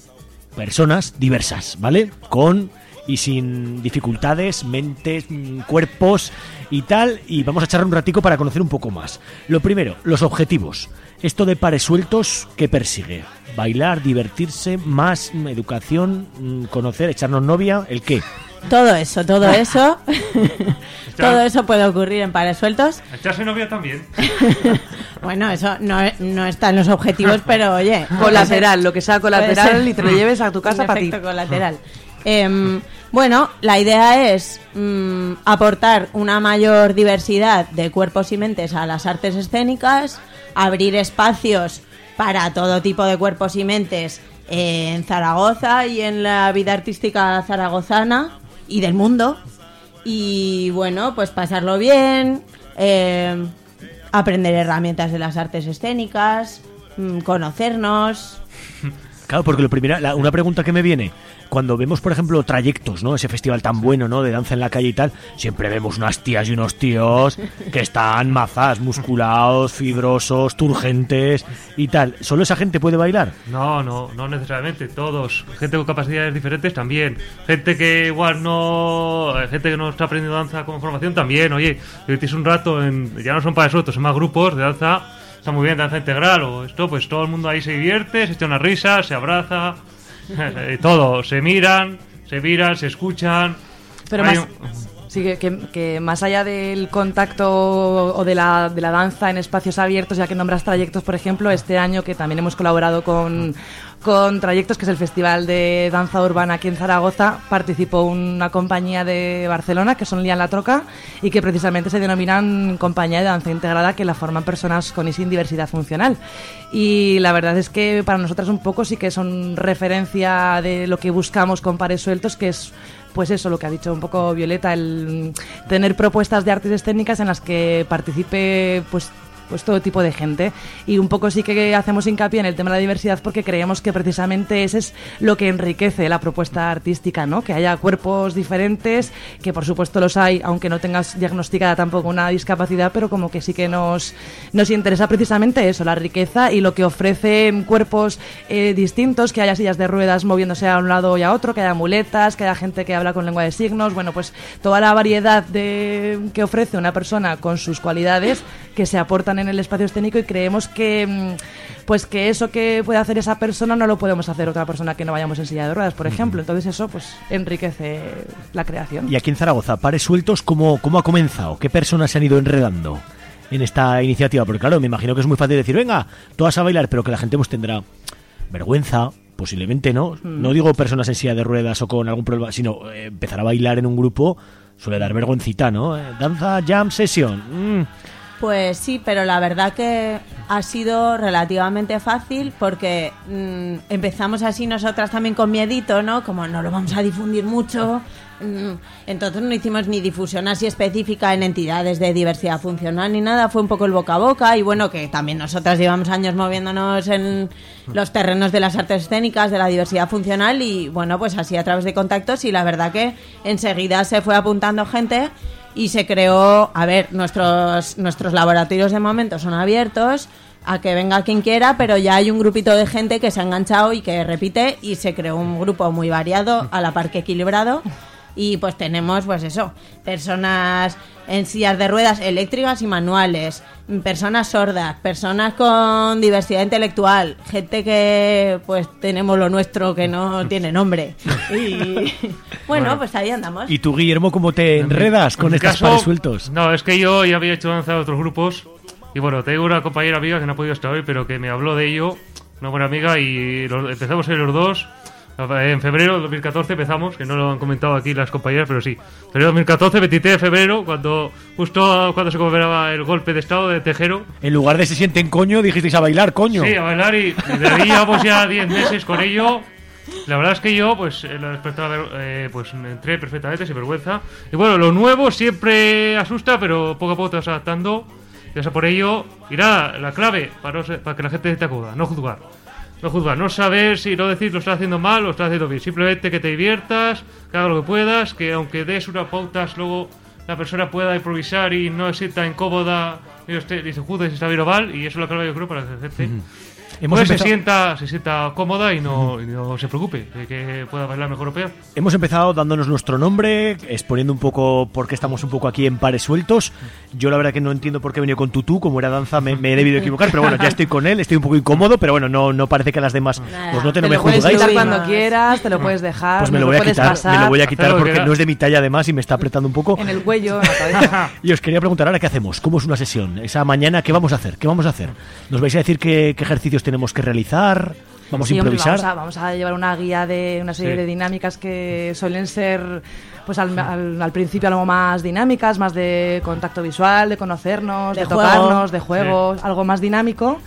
personas diversas, ¿vale? Con y sin dificultades, mentes, cuerpos y tal, y vamos a echar un ratico para conocer un poco más. Lo primero, los objetivos. Esto de Pares Sueltos, ¿qué persigue? Bailar, divertirse, más educación, conocer, echarnos novia, ¿el qué? Todo eso, todo eso. Todo eso puede ocurrir en Pares Sueltos. Echarse novia también. Bueno, eso no, no está en los objetivos, pero oye. Colateral, lo que sea colateral ser y te lo lleves a tu casa para ti. Efecto colateral. Eh, bueno, la idea es mm, aportar una mayor diversidad de cuerpos y mentes a las artes escénicas, abrir espacios para todo tipo de cuerpos y mentes eh, en Zaragoza y en la vida artística zaragozana y del mundo. Y bueno, pues pasarlo bien, eh, aprender herramientas de las artes escénicas, mm, conocernos. Claro, porque lo primero, la, una pregunta que me viene, cuando vemos, por ejemplo, Trayectos, ¿no? Ese festival tan bueno, ¿no? De danza en la calle y tal, siempre vemos unas tías y unos tíos que están mazas, musculados, fibrosos, turgentes y tal. ¿Solo esa gente puede bailar? No, no, no necesariamente, todos. Gente con capacidades diferentes también. Gente que igual no... Gente que no está aprendiendo danza como formación también. Oye, divertirse un rato, en, ya no son para nosotros, son más grupos de danza. Está muy bien, danza integral o esto, pues todo el mundo ahí se divierte, se echa una risa, se abraza, todo, se miran, se miran, se escuchan. Pero Hay más, un- sí, que, que, que más allá del contacto o de la, de la danza en espacios abiertos, ya que nombras Trayectos, por ejemplo, este año que también hemos colaborado con, con Trayectos, que es el festival de danza urbana aquí en Zaragoza, participó una compañía de Barcelona, que son Lian La Troca, y que precisamente se denominan compañía de danza integrada, que la forman personas con y sin diversidad funcional. Y la verdad es que para nosotras un poco sí que son referencia de lo que buscamos con Pares Sueltos, que es pues eso, lo que ha dicho un poco Violeta, el tener propuestas de artes escénicas en las que participe pues pues todo tipo de gente. Y un poco sí que hacemos hincapié en el tema de la diversidad porque creemos que precisamente ese es lo que enriquece la propuesta artística, ¿no? Que haya cuerpos diferentes, que por supuesto los hay, aunque no tengas diagnosticada tampoco una discapacidad, pero como que sí que nos, nos interesa precisamente eso, la riqueza y lo que ofrecen cuerpos eh, distintos, que haya sillas de ruedas moviéndose a un lado y a otro, que haya muletas, que haya gente que habla con lengua de signos, bueno, pues toda la variedad de, que ofrece una persona con sus cualidades que se aportan en el espacio escénico, y creemos que pues que eso que puede hacer esa persona no lo podemos hacer otra persona que no vayamos en silla de ruedas, por ejemplo. Entonces eso pues enriquece la creación. Y aquí en Zaragoza, Pares Sueltos, ¿cómo, cómo ha comenzado? ¿Qué personas se han ido enredando en esta iniciativa? Porque claro, me imagino que es muy fácil decir, venga, todas a bailar, pero que la gente pues tendrá vergüenza, posiblemente, ¿no? Mm. No digo personas en silla de ruedas o con algún problema, sino eh, empezar a bailar en un grupo suele dar vergüencita, ¿no? Eh, danza, jam, session. Mm. Pues sí, pero la verdad que ha sido relativamente fácil porque mmm, empezamos así nosotras también con miedito, ¿no? Como no lo vamos a difundir mucho. Mmm, entonces no hicimos ni difusión así específica en entidades de diversidad funcional ni nada. Fue un poco el boca a boca, y bueno, que también nosotras llevamos años moviéndonos en los terrenos de las artes escénicas, de la diversidad funcional, y bueno, pues así a través de contactos, y la verdad que enseguida se fue apuntando gente. Y se creó, a ver, nuestros nuestros laboratorios de momento son abiertos a que venga quien quiera, pero ya hay un grupito de gente que se ha enganchado y que repite, y se creó un grupo muy variado, a la par que equilibrado. Y pues tenemos, pues eso, personas en sillas de ruedas eléctricas y manuales, personas sordas, personas con diversidad intelectual, gente que pues tenemos lo nuestro que no tiene nombre. Y bueno, bueno, pues ahí andamos. ¿Y tú, Guillermo, cómo te enredas con estos caso, Pares Sueltos? No, es que yo ya había hecho danza de otros grupos, y bueno, tengo una compañera amiga que no ha podido estar hoy, pero que me habló de ello, una buena amiga, y los, empezamos a ir los dos. En febrero de dos mil catorce empezamos, que no lo han comentado aquí las compañeras, pero sí. Febrero de dos mil catorce, veintitrés de febrero, cuando justo cuando se conmemoraba el golpe de estado de Tejero. En lugar de se sienten coño, dijisteis a bailar, coño. Sí, a bailar, y de ahí llevamos ya diez meses con ello. La verdad es que yo, pues, eh, lo despertaba, eh, pues me entré perfectamente, sin vergüenza. Y bueno, lo nuevo siempre asusta, pero poco a poco te vas adaptando. Y eso por ello, y nada, la clave para, no ser, para que la gente te acuda, no juzgar. No juzgar, no saber si no decir lo estás haciendo mal o lo estás haciendo bien. Simplemente que te diviertas, que hagas lo que puedas, que aunque des unas pautas, luego la persona pueda improvisar y no se sienta incómoda y, usted, y se juzgue si está bien o mal. Y eso es la clave, yo creo, para que la gente uh-huh. pues se, sienta, se sienta cómoda y no, uh-huh. y no se preocupe de que pueda bailar mejor o peor. Hemos empezado dándonos nuestro nombre, exponiendo un poco por qué estamos un poco aquí en Pares Sueltos. Yo la verdad que no entiendo por qué he venido con tutú, como era danza me, me he debido equivocar, pero bueno, ya estoy con él, estoy un poco incómodo, pero bueno, no, no parece que las demás Nada, os noten, no me juzgáis. Te lo puedes quitar cuando quieras, te lo puedes dejar, pues me lo, lo voy a quitar, pasar. me lo voy a quitar porque queda. no es de mi talla además y me está apretando un poco. En el cuello, en la cabeza. Y os quería preguntar ahora qué hacemos, cómo es una sesión, esa mañana, ¿qué vamos a hacer? ¿Qué vamos a hacer? ¿Nos vais a decir qué, qué ejercicios tenemos que realizar? ¿Vamos sí, a improvisar? Hombre, vamos, a, vamos a llevar una guía de una serie sí. de dinámicas que suelen ser, pues al, al, al principio algo más dinámicas, más de contacto visual, de conocernos, de, de tocarnos, de juegos, sí. algo más dinámico.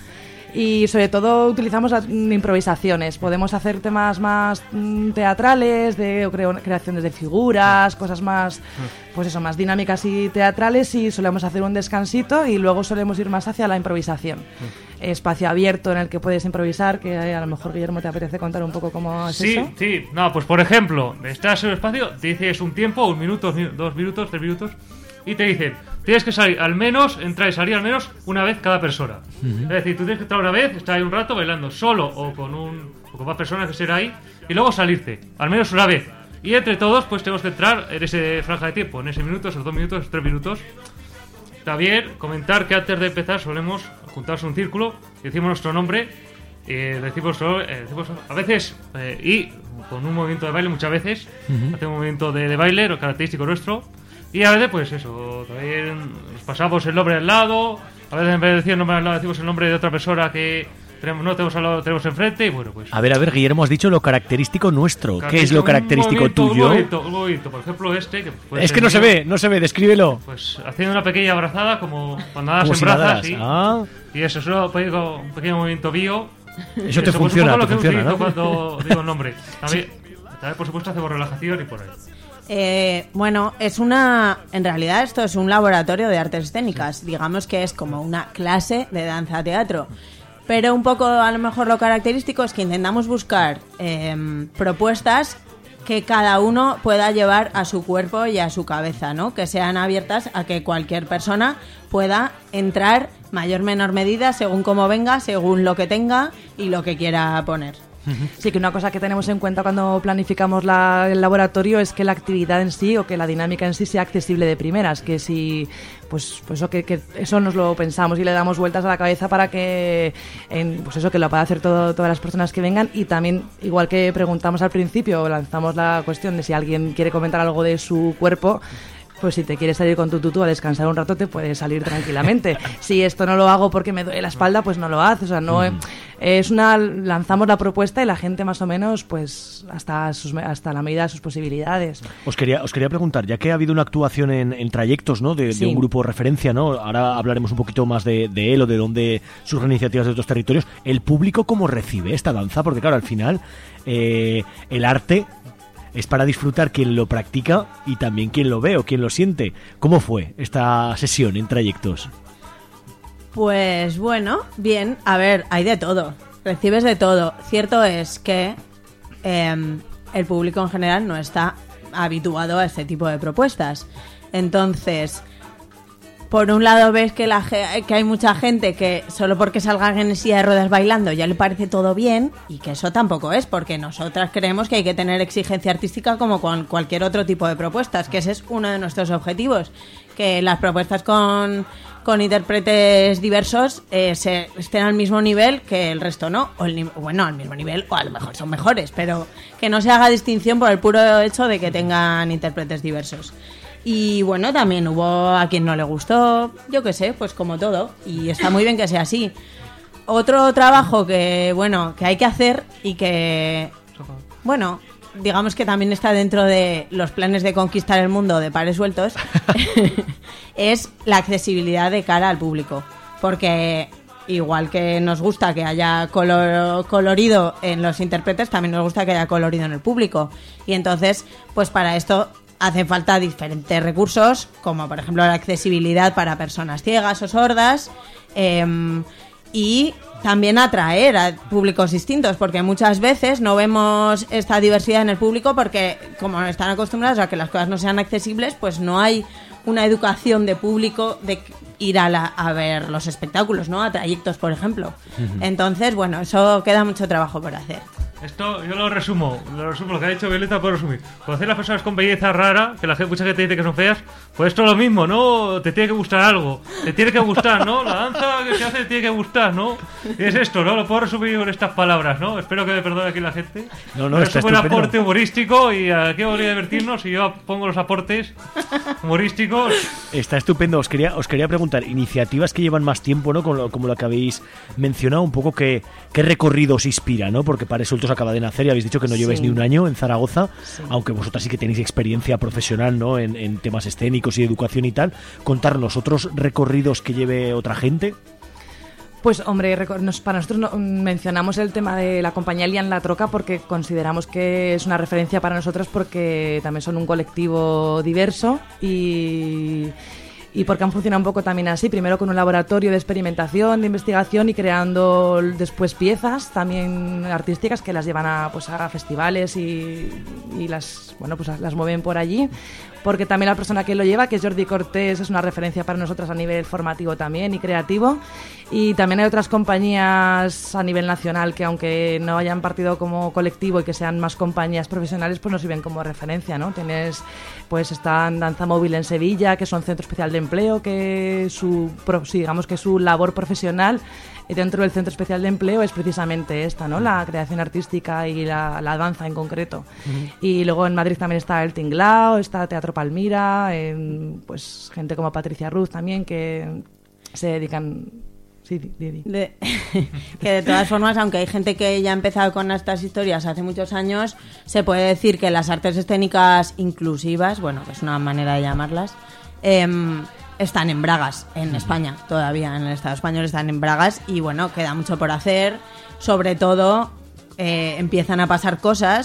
Y sobre todo utilizamos las improvisaciones. Podemos hacer temas más mm, teatrales, de creo, creaciones de figuras, cosas más, pues eso, más dinámicas y teatrales, y solemos hacer un descansito y luego solemos ir más hacia la improvisación. Espacio abierto en el que puedes improvisar, que a lo mejor, Guillermo, te apetece contar un poco cómo es sí, eso. Sí, sí. No, pues por ejemplo, estás en el espacio, te dices un tiempo, un minuto, dos minutos, tres minutos, y te dicen, tienes que salir al menos, entrar y salir al menos una vez cada persona. Uh-huh. Es decir, tú tienes que entrar una vez, estar ahí un rato bailando solo o con un o con más personas que será ahí, y luego salirte, al menos una vez. Y entre todos, pues tenemos que entrar en ese franja de tiempo, en ese minuto, esos dos minutos, esos tres minutos. También comentar que antes de empezar solemos juntarnos en un círculo, decimos nuestro nombre, eh, decimos, eh, decimos a veces, eh, y con un movimiento de baile muchas veces, uh-huh. hacemos un movimiento de, de baile, lo característico nuestro. Y a veces, pues eso, también nos pasamos el nombre al lado, a veces en vez de decir el nombre al lado decimos el nombre de otra persona que tenemos, no tenemos al lado, tenemos enfrente, y bueno, pues... A ver, a ver, Guillermo, has dicho lo característico nuestro. ¿Qué es lo característico un tuyo? Un movimiento, un movimiento, por ejemplo este... Que es que no se ve, no se ve, descríbelo. Pues haciendo una pequeña abrazada, como cuando nadas como en si brazas, nadaras. ¿sí? Ah. Y eso es un pequeño, un pequeño movimiento bio. Eso, eso te pues funciona, un poco te lo que funciona, utilizo ¿no? cuando digo el nombre. También, Sí. también, por supuesto, hacemos relajación y por ahí. Eh, bueno, es una... En realidad esto es un laboratorio de artes escénicas. Digamos que es como una clase de danza-teatro. Pero un poco, a lo mejor, lo característico es que intentamos buscar eh, propuestas que cada uno pueda llevar a su cuerpo y a su cabeza, ¿no? Que sean abiertas a que cualquier persona pueda entrar, mayor o menor medida, según cómo venga, según lo que tenga y lo que quiera poner. Sí, que una cosa que tenemos en cuenta cuando planificamos la, el laboratorio es que la actividad en sí o que la dinámica en sí sea accesible de primeras, que si pues pues eso que, que eso nos lo pensamos y le damos vueltas a la cabeza para que en, pues eso que lo puedan hacer todo, todas las personas que vengan. Y también, igual que preguntamos al principio, lanzamos la cuestión de si alguien quiere comentar algo de su cuerpo. Pues si te quieres salir con tu tutú a descansar un rato, te puedes salir tranquilamente. Si esto no lo hago porque me duele la espalda, pues no lo haces. O sea, no mm. es una lanzamos la propuesta y la gente más o menos, pues hasta sus, hasta la medida de sus posibilidades. Os quería os quería preguntar, ya que ha habido una actuación en, en trayectos, ¿no? De, sí. de un grupo de referencia, ¿no? Ahora hablaremos un poquito más de, de él o de dónde surgen iniciativas de otros territorios. ¿El público cómo recibe esta danza? Porque claro, al final eh, el arte es para disfrutar quien lo practica y también quien lo ve o quien lo siente. ¿Cómo fue esta sesión en trayectos? Pues bueno, bien. A ver, hay de todo. Recibes de todo. Cierto es que eh, el público en general no está habituado a este tipo de propuestas. Entonces, por un lado ves que, la, que hay mucha gente que solo porque salgan en silla de ruedas bailando ya le parece todo bien, y que eso tampoco es, porque nosotras creemos que hay que tener exigencia artística como con cualquier otro tipo de propuestas, que ese es uno de nuestros objetivos, que las propuestas con, con intérpretes diversos eh, se, estén al mismo nivel que el resto, ¿no? O el, bueno, al mismo nivel, o a lo mejor son mejores, pero que no se haga distinción por el puro hecho de que tengan intérpretes diversos. Y bueno, también hubo a quien no le gustó, yo qué sé, pues como todo, y está muy bien que sea así. Otro trabajo que, bueno, que hay que hacer y que, bueno, digamos que también está dentro de los planes de conquistar el mundo de Pares Sueltos, es la accesibilidad de cara al público, porque igual que nos gusta que haya color, colorido en los intérpretes, también nos gusta que haya colorido en el público, y entonces, pues para esto hacen falta diferentes recursos, como por ejemplo la accesibilidad para personas ciegas o sordas, eh, y también atraer a públicos distintos, porque muchas veces no vemos esta diversidad en el público porque como están acostumbrados a que las cosas no sean accesibles, pues no hay una educación de público de ir a, la, a ver los espectáculos, ¿no? A trayectos, por ejemplo. Uh-huh. Entonces, bueno, eso queda mucho trabajo por hacer. Esto yo lo resumo, lo resumo, lo que ha dicho Violeta puedo resumir. Conocer las personas con belleza rara, que la gente, mucha gente dice que son feas, pues esto es lo mismo, ¿no? Te tiene que gustar algo, te tiene que gustar, ¿no? La danza que se hace te tiene que gustar, ¿no? Y es esto, ¿no? Lo puedo resumir con estas palabras, ¿no? Espero que me perdone aquí la gente. No, no, es un buen aporte humorístico y aquí voy a divertirnos y yo pongo los aportes humorísticos. Está estupendo. Os quería, os quería preguntar, iniciativas que llevan más tiempo, ¿no? Como lo, como lo que habéis mencionado, un poco qué, qué recorrido os inspira, ¿no? Porque Pares Sueltos acaba de nacer y habéis dicho que no lleváis sí. ni un año en Zaragoza, sí. aunque vosotras sí que tenéis experiencia profesional, ¿no? En, en temas escénicos y educación y tal. Contarnos otros recorridos que lleve otra gente. Pues hombre, nos, para nosotros no, mencionamos el tema de la compañía Lian La Troca porque consideramos que es una referencia para nosotros, porque también son un colectivo diverso y... y porque han funcionado un poco también así, primero con un laboratorio de experimentación, de investigación y creando después piezas también artísticas que las llevan a, pues, a festivales y, y las, bueno, pues las mueven por allí, porque también la persona que lo lleva, que es Jordi Cortés, es una referencia para nosotras a nivel formativo también y creativo. Y también hay otras compañías a nivel nacional que, aunque no hayan partido como colectivo y que sean más compañías profesionales, pues nos sirven como referencia, ¿no? Tienes, pues está Danza Móvil en Sevilla, que es un centro especial de empleo, que su, digamos que su labor profesional dentro del centro especial de empleo es precisamente esta, ¿no? La creación artística y la, la danza en concreto. Uh-huh. Y luego en Madrid también está el Tinglao, está Teatro Palmira, eh, pues gente como Patricia Ruz también, que se dedican... Sí, Didi. De, que de todas formas, aunque hay gente que ya ha empezado con estas historias hace muchos años, se puede decir que las artes escénicas inclusivas, bueno, que es una manera de llamarlas, eh, están en bragas en España, todavía en el Estado español están en bragas, y bueno, queda mucho por hacer. Sobre todo, eh, empiezan a pasar cosas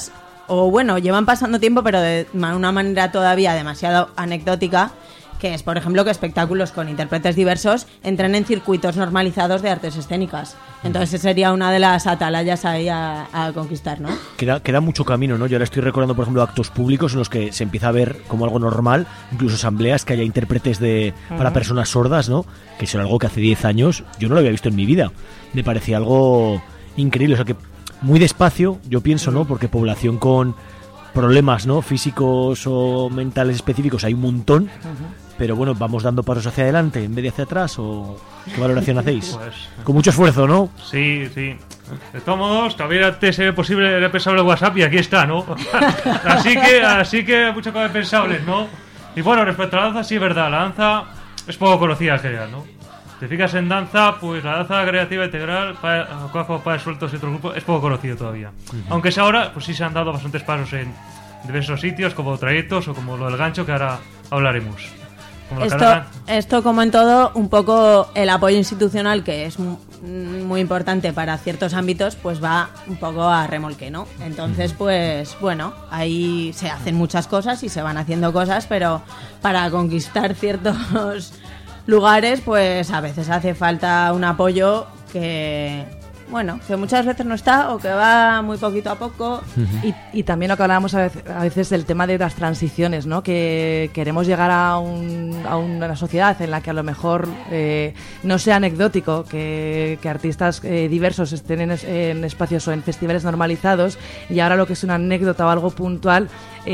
o bueno, llevan pasando tiempo, pero de una manera todavía demasiado anecdótica, que es, por ejemplo, que espectáculos con intérpretes diversos entren en circuitos normalizados de artes escénicas. Entonces sería una de las atalayas ahí a, a conquistar, ¿no? Queda, queda mucho camino, ¿no? Yo ahora estoy recordando, por ejemplo, actos públicos en los que se empieza a ver como algo normal, incluso asambleas que haya intérpretes de para Ujú. personas sordas, ¿no? Que es algo que hace diez años yo no lo había visto en mi vida. Me parecía algo increíble, o sea que muy despacio, yo pienso, ¿no? Porque población con problemas, ¿no? Físicos o mentales específicos hay un montón. Ujú. Pero bueno, ¿vamos dando pasos hacia adelante en vez de hacia atrás? ¿O qué valoración hacéis? Pues, Con mucho esfuerzo, ¿no? Sí, sí. De todos modos, también antes era posible, era pensable el WhatsApp y aquí está, ¿no? así que, así que muchas cosas pensables, ¿no? Y bueno, respecto a la danza, sí es verdad, la danza es poco conocida en general, ¿no? Te fijas en danza, pues la danza creativa integral, para, para, para sueltos y otro grupo, es poco conocido todavía. Uh-huh. Aunque es ahora, pues sí se han dado bastantes pasos en diversos sitios, como trayectos o como lo del gancho, que ahora hablaremos. Como Esto, Canadá. esto, como en todo, un poco el apoyo institucional, que es mu- muy importante para ciertos ámbitos, pues va un poco a remolque, ¿no? Entonces, pues bueno, ahí se hacen muchas cosas y se van haciendo cosas, pero para conquistar ciertos lugares, pues a veces hace falta un apoyo que, bueno, que muchas veces no está o que va muy poquito a poco. Y, y también lo que hablábamos a veces, a veces del tema de las transiciones, ¿no? Que queremos llegar a, un, a una sociedad en la que a lo mejor eh, no sea anecdótico que, que artistas eh, diversos estén en, es- en espacios o en festivales normalizados, y ahora lo que es una anécdota o algo puntual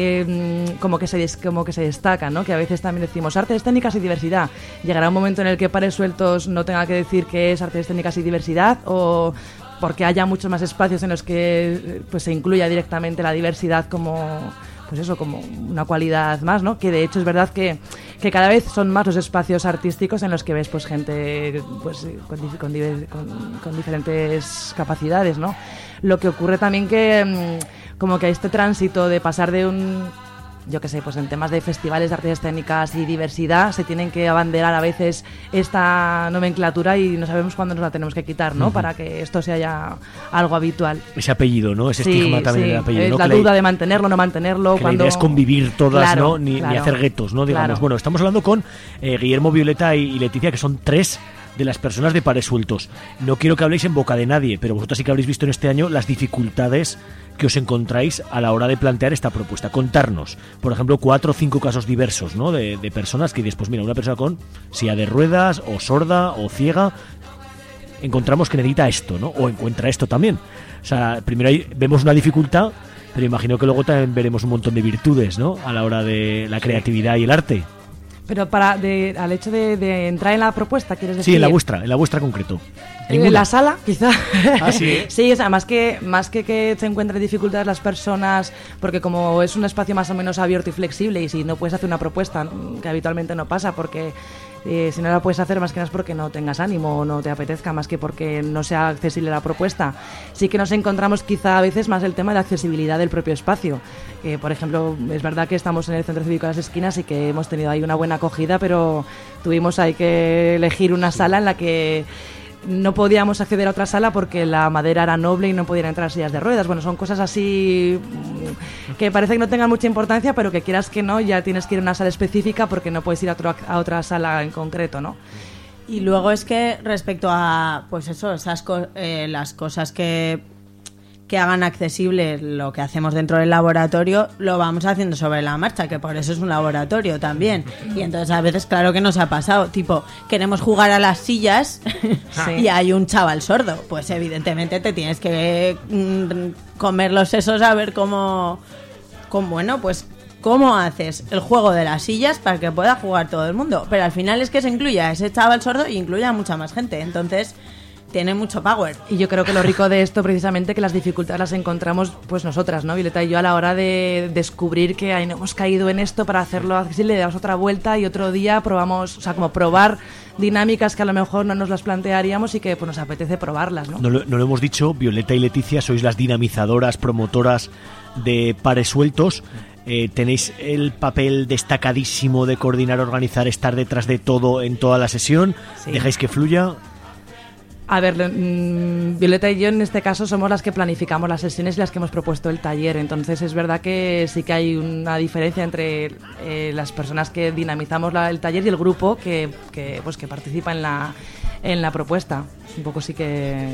eh, como que se des- como que se destaca, ¿no? Que a veces también decimos artes escénicas y diversidad. Llegará un momento en el que Pares Sueltos no tenga que decir que es artes escénicas y diversidad, o porque haya muchos más espacios en los que eh, pues se incluya directamente la diversidad como pues eso, como una cualidad más, ¿no? Que de hecho es verdad que, que cada vez son más los espacios artísticos en los que ves pues gente pues con, dif- con, diver- con- con diferentes capacidades, ¿no? Lo que ocurre también que mm, como que este tránsito de pasar de un, yo qué sé, pues en temas de festivales de artes escénicas y diversidad se tienen que abanderar a veces esta nomenclatura y no sabemos cuándo nos la tenemos que quitar, ¿no? Ujú. Para que esto sea ya algo habitual. Ese apellido, ¿no? Ese Sí, estigma también sí. del apellido, Es ¿no? la Que duda de mantenerlo, no mantenerlo. Que cuando... la idea es convivir todas, Claro, ¿no? Ni, ni claro. hacer guetos, ¿no? Digamos. Claro. Bueno, estamos hablando con eh, Guillermo, Violeta y, y Leticia, que son tres de las personas de Pares Sueltos. No quiero que habléis en boca de nadie, pero vosotras sí que habréis visto en este año las dificultades que os encontráis a la hora de plantear esta propuesta. Contarnos, por ejemplo, cuatro o cinco casos diversos, ¿no? De, de personas que dices, pues mira, una persona con silla de ruedas, o sorda, o ciega, encontramos que necesita esto, ¿no? O encuentra esto también. O sea, primero ahí vemos una dificultad, pero imagino que luego también veremos un montón de virtudes, ¿no? A la hora de la creatividad y el arte. Pero para de, al hecho de, de entrar en la propuesta, ¿quieres decir? Sí, en la vuestra, en la vuestra concreto. En la sala, quizá. Ah, ¿sí? Sí, o sea, más que, más que que se encuentren dificultades las personas, porque como es un espacio más o menos abierto y flexible, y si no puedes hacer una propuesta, que habitualmente no pasa, porque eh, si no la puedes hacer, más que nada es porque no tengas ánimo o no te apetezca, más que porque no sea accesible la propuesta. Sí que nos encontramos quizá a veces más el tema de la accesibilidad del propio espacio. Que, por ejemplo, es verdad que estamos en el Centro Cívico de las Esquinas y que hemos tenido ahí una buena acogida, pero tuvimos ahí que elegir una sala en la que no podíamos acceder a otra sala porque la madera era noble y no podían entrar sillas de ruedas. Bueno, son cosas así mm, que parece que no tengan mucha importancia, pero que quieras que no, ya tienes que ir a una sala específica porque no puedes ir a, otro, a otra sala en concreto, ¿no? Y luego es que respecto a, pues eso, esas co- eh, las cosas que, que hagan accesible lo que hacemos dentro del laboratorio, lo vamos haciendo sobre la marcha, que por eso es un laboratorio también. Y entonces a veces, claro que nos ha pasado, tipo, queremos jugar a las sillas y hay un chaval sordo. Pues evidentemente te tienes que mm, comer los sesos a ver cómo, cómo, bueno, pues cómo haces el juego de las sillas para que pueda jugar todo el mundo. Pero al final es que se incluya a ese chaval sordo y incluya a mucha más gente. Entonces tiene mucho power. Y yo creo que lo rico de esto precisamente que las dificultades las encontramos pues nosotras, ¿no? Violeta y yo, a la hora de descubrir que ay, no hemos caído en esto para hacerlo accesible, le damos otra vuelta y otro día probamos, o sea, como probar dinámicas que a lo mejor no nos las plantearíamos y que pues nos apetece probarlas, ¿no? No lo, no lo hemos dicho, Violeta y Leticia, sois las dinamizadoras, promotoras de Pares Sueltos. Eh, tenéis el papel destacadísimo de coordinar, organizar, estar detrás de todo en toda la sesión. Sí. Dejáis que fluya. A ver, mmm, Violeta y yo en este caso somos las que planificamos las sesiones y las que hemos propuesto el taller, entonces es verdad que sí que hay una diferencia entre eh, las personas que dinamizamos la, el taller y el grupo que, que, pues, que participa en la, en la propuesta. Un poco sí que...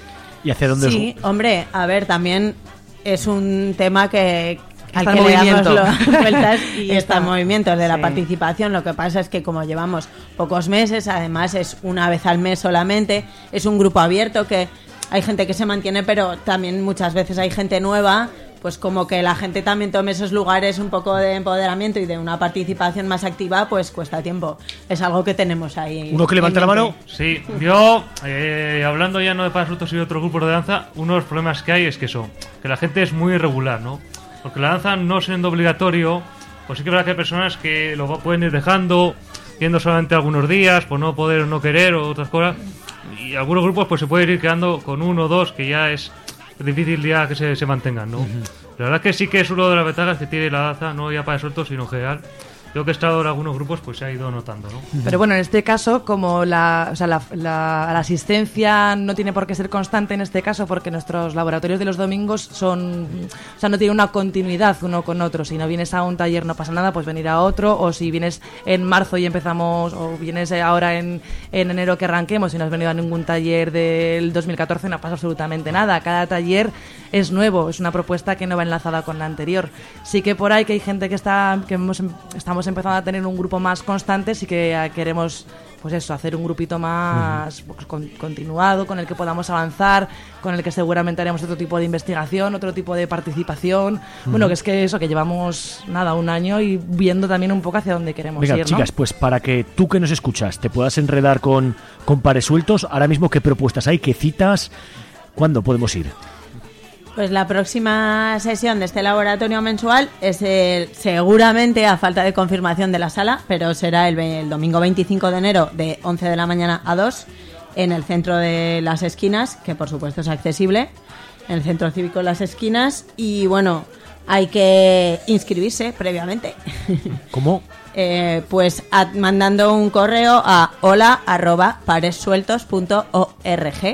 ¿Y hacia dónde Sí, os... hombre, a ver, también es un tema que... al está que en le damos movimiento. lo- vueltas y Está. está en movimiento el de la Sí. participación. Lo que pasa es que como llevamos pocos meses, además es una vez al mes solamente, es un grupo abierto que hay gente que se mantiene, pero también muchas veces hay gente nueva, pues como que la gente también tome esos lugares un poco de empoderamiento y de una participación más activa, pues cuesta tiempo. Es algo que tenemos ahí. Uno que levante en la mente. mano. Sí, yo, eh, hablando ya no de Parasultos y de otros grupos de danza, uno de los problemas que hay es que eso, que la gente es muy irregular, ¿no? Porque la danza no siendo obligatorio, pues sí que es verdad que hay personas que lo pueden ir dejando, yendo solamente algunos días, por no poder o no querer o otras cosas. Y algunos grupos pues se pueden ir quedando con uno o dos, que ya es difícil ya que se, se mantengan, ¿no? La verdad que sí que es una de las ventajas que tiene la danza, no ya para sueltos, sino en general. Yo que he estado en algunos grupos, pues se ha ido notando, ¿no? Pero bueno, en este caso, como la, o sea, la, la, la asistencia no tiene por qué ser constante en este caso, porque nuestros laboratorios de los domingos son, o sea, no tienen una continuidad uno con otro. Si no vienes a un taller no pasa nada, pues venir a otro, o si vienes en marzo y empezamos, o vienes ahora en, en enero que arranquemos y no has venido a ningún taller del dos mil catorce, no pasa absolutamente nada. Cada taller es nuevo, es una propuesta que no va enlazada con la anterior. Sí que por ahí que hay gente que está, que hemos, estamos empezando a tener un grupo más constante, sí que eh, queremos, pues eso, hacer un grupito más pues, con- continuado, con el que podamos avanzar, con el que seguramente haremos otro tipo de investigación, otro tipo de participación. Bueno, que es que eso, que llevamos nada, un año y viendo también un poco hacia dónde queremos Venga, ir, ¿no? chicas, pues para que tú que nos escuchas te puedas enredar con, con pares sueltos, ahora mismo qué propuestas hay, qué citas, ¿cuándo podemos ir? Pues la próxima sesión de este laboratorio mensual es el, seguramente a falta de confirmación de la sala, pero será el, ve- el domingo veinticinco de enero de once de la mañana a dos en el centro de Las Esquinas, que por supuesto es accesible, en el centro cívico Las Esquinas. Y bueno, hay que inscribirse previamente. ¿Cómo? Eh, pues a- mandando un correo a hola arroba paressueltos punto org,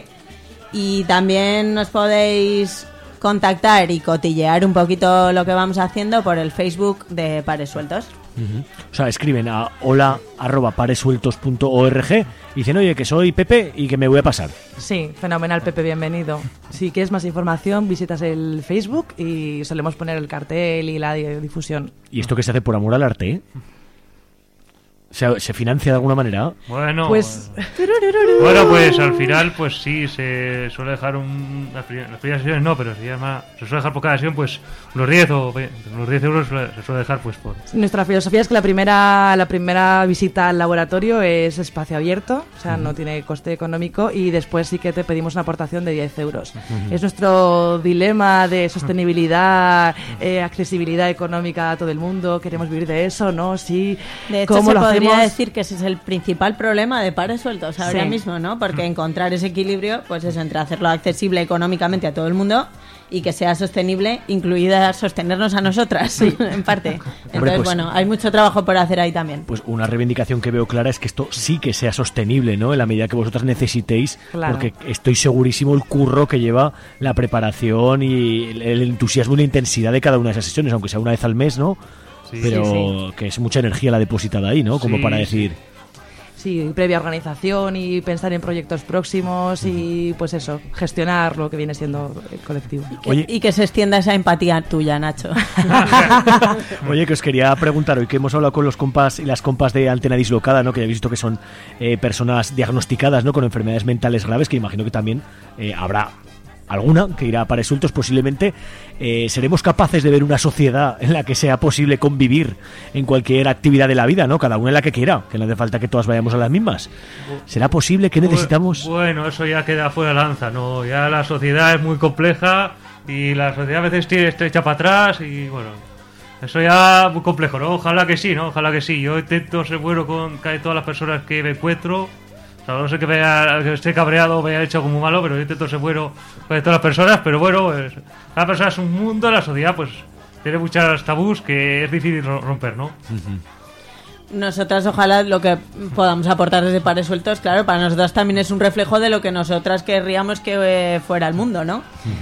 y también nos podéis contactar y cotillear un poquito lo que vamos haciendo por el Facebook de Pares Sueltos. Ujú. O sea, escriben a hola arroba paresueltos punto org y dicen, oye, que soy Pepe y que me voy a pasar. Sí, fenomenal, Pepe, bienvenido. Si quieres más información, visitas el Facebook y solemos poner el cartel y la di- difusión. Y esto que se hace por amor al arte, ¿eh? ¿Se, se financia de alguna manera? Bueno, Pues... bueno, pues al final, pues sí, se suele dejar un... Las pri- las primeras sesiones no, pero se llama... Se suele dejar por cada sesión, pues, unos diez o ve- unos diez euros suele- se suele dejar, pues, por... Nuestra filosofía es que la primera, la primera visita al laboratorio es espacio abierto, o sea, no tiene coste económico, y después sí que te pedimos una aportación de diez euros. Ujú. Es nuestro dilema de sostenibilidad, eh, accesibilidad económica a todo el mundo, queremos vivir de eso, ¿no? Sí, De hecho, ¿cómo se lo podría hacemos? decir que ese es el principal problema de Pares Sueltos ahora Sí. mismo, ¿no? Porque encontrar ese equilibrio, pues eso, entre hacerlo accesible económicamente a todo el mundo y que sea sostenible, incluida sostenernos a nosotras, en parte. Entonces, pues- bueno, hay mucho trabajo por hacer ahí también. Pues una reivindicación que veo clara es que esto sí que sea sostenible, ¿no? En la medida que vosotras necesitéis, Claro. porque estoy segurísimo el curro que lleva la preparación y el, el entusiasmo y la intensidad de cada una de esas sesiones, aunque sea una vez al mes, ¿no? Sí. Pero Sí, sí. que es mucha energía la depositada ahí, ¿no? Como Sí, para sí. decir... Sí, previa organización y pensar en proyectos próximos y pues eso, gestionar lo que viene siendo el colectivo. Que- y que se extienda esa empatía tuya, Nacho. Oye, que os quería preguntar, hoy que hemos hablado con los compas y las compas de Antena Dislocada, ¿no? Que ya he visto que son eh, personas diagnosticadas, ¿no? Con enfermedades mentales graves, que imagino que también eh, habrá alguna que irá para insultos posiblemente. Eh, ¿Seremos capaces de ver una sociedad en la que sea posible convivir en cualquier actividad de la vida, ¿no? Cada una en la que quiera, que no hace falta que todas vayamos a las mismas. ¿Será posible? ¿Qué necesitamos? Bueno, eso ya queda fuera de lanza, ¿no? Ya la sociedad es muy compleja y la sociedad a veces tiene estrecha para atrás y bueno, eso ya muy complejo, ¿no? Ojalá que sí, ¿no? Ojalá que sí. Yo intento ser bueno con casi todas las personas que me encuentro. O sea, no sé que, vea, que esté cabreado o me haya hecho como malo, pero yo intento ser bueno con todas las personas. Pero bueno, pues, cada persona es un mundo, la sociedad pues tiene muchos tabús que es difícil ro- romper, ¿no? nosotras ojalá lo que podamos aportar desde Pares Sueltos, claro, para nosotras también es un reflejo de lo que nosotras querríamos que eh, fuera el mundo, ¿no?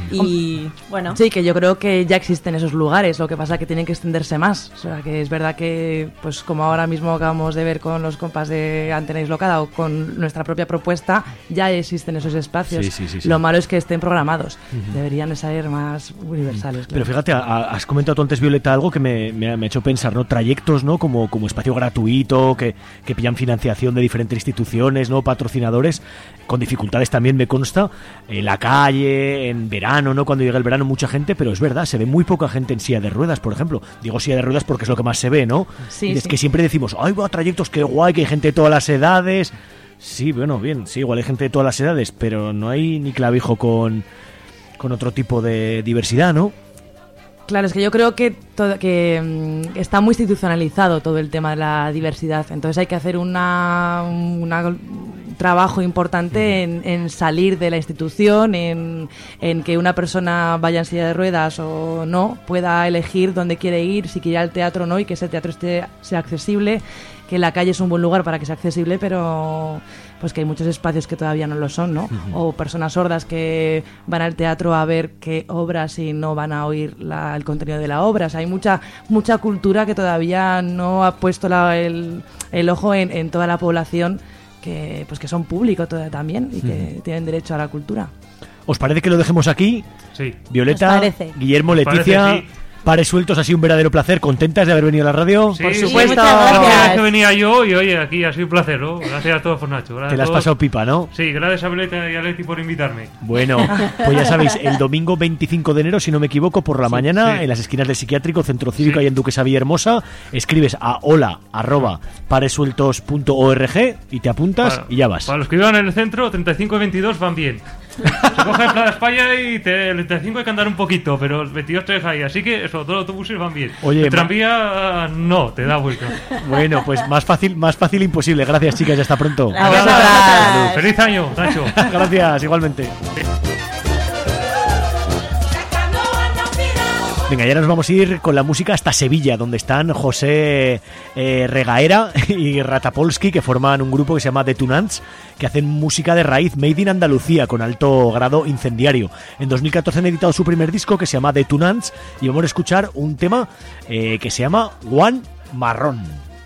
Y bueno. Sí, que yo creo que ya existen esos lugares, lo que pasa que tienen que extenderse más. O sea, que es verdad que, pues como ahora mismo acabamos de ver con los compas de Antena Dislocada o con nuestra propia propuesta, ya existen esos espacios. Sí, sí, sí, sí. Lo malo es que estén programados. Uh-huh. Deberían de ser más universales. Claro. Pero fíjate, a, has comentado tú antes, Violeta, algo que me, me, ha, me ha hecho pensar, ¿no? Trayectos, ¿no? Como, como espacio gratuito, que, que pillan financiación de diferentes instituciones, ¿no? Patrocinadores, con dificultades también, me consta, en la calle, en verano, ¿no? Cuando llega el verano mucha gente, pero es verdad, se ve muy poca gente en silla de ruedas, por ejemplo. Digo silla de ruedas porque es lo que más se ve, ¿no? Sí, y es sí. que siempre decimos, ay, va, trayectos, qué guay, que hay gente de todas las edades. Sí, bueno, bien, sí, igual hay gente de todas las edades, pero no hay ni clavijo con, con otro tipo de diversidad, ¿no? Claro, es que yo creo que, todo, que um, está muy institucionalizado todo el tema de la diversidad, entonces hay que hacer una, una un trabajo importante en, en salir de la institución, en, en que una persona vaya en silla de ruedas o no, pueda elegir dónde quiere ir, si quiere ir al teatro o no, y que ese teatro esté, sea accesible, que la calle es un buen lugar para que sea accesible, pero pues que hay muchos espacios que todavía no lo son, ¿no? Uh-huh. O personas sordas que van al teatro a ver qué obras y no van a oír la, el contenido de la obra. O sea, hay mucha mucha cultura que todavía no ha puesto la, el, el ojo en, en toda la población, que pues que son públicos también y que uh-huh. tienen derecho a la cultura. ¿Os parece que lo dejemos aquí? Sí. Violeta, Guillermo, Leticia... Parece, sí. Pares Sueltos, ha sido un verdadero placer. ¿Contentas de haber venido a la radio? Sí, por sí, supuesto. La primera vez que venía yo y oye, aquí ha sido un placer, ¿no? Gracias a todos por Nacho. Te la has pasado pipa, ¿no? Sí, gracias a Violeta y a Leti por invitarme. Bueno, pues ya sabéis, el domingo veinticinco de enero, si no me equivoco, por la sí, mañana, sí. en las esquinas del Psiquiátrico, Centro Cívico, sí. y en Duquesa Villahermosa, escribes a hola arroba paresueltos punto org y te apuntas para, y ya vas. Para los que vivan en el centro, treinta y cinco y veintidós van bien. Se coge Plaza España y te, el treinta y cinco hay que andar un poquito, pero el veintidós te deja ahí. Así que eso, todos los autobuses van bien. Oye, el tranvía no, te da vuelta. Bueno, pues más fácil, más fácil imposible. Gracias, chicas, y hasta pronto. Gracias. Feliz año, Nacho. Gracias, igualmente. Venga, ya nos vamos a ir con la música hasta Sevilla, donde están José eh, Regaera y Ratapolsky, que forman un grupo que se llama The Tunants, que hacen música de raíz made in Andalucía, con alto grado incendiario. En dos mil catorce han editado su primer disco, que se llama The Tunants, y vamos a escuchar un tema eh, que se llama One Marrón.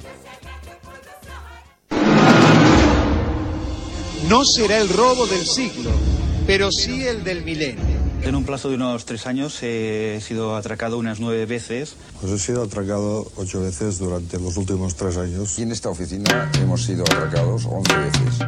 No será el robo del siglo, pero sí el del milenio. En un plazo de unos tres años he sido atracado unas nueve veces. Pues he sido atracado ocho veces durante los últimos tres años. Y en esta oficina hemos sido atracados once veces.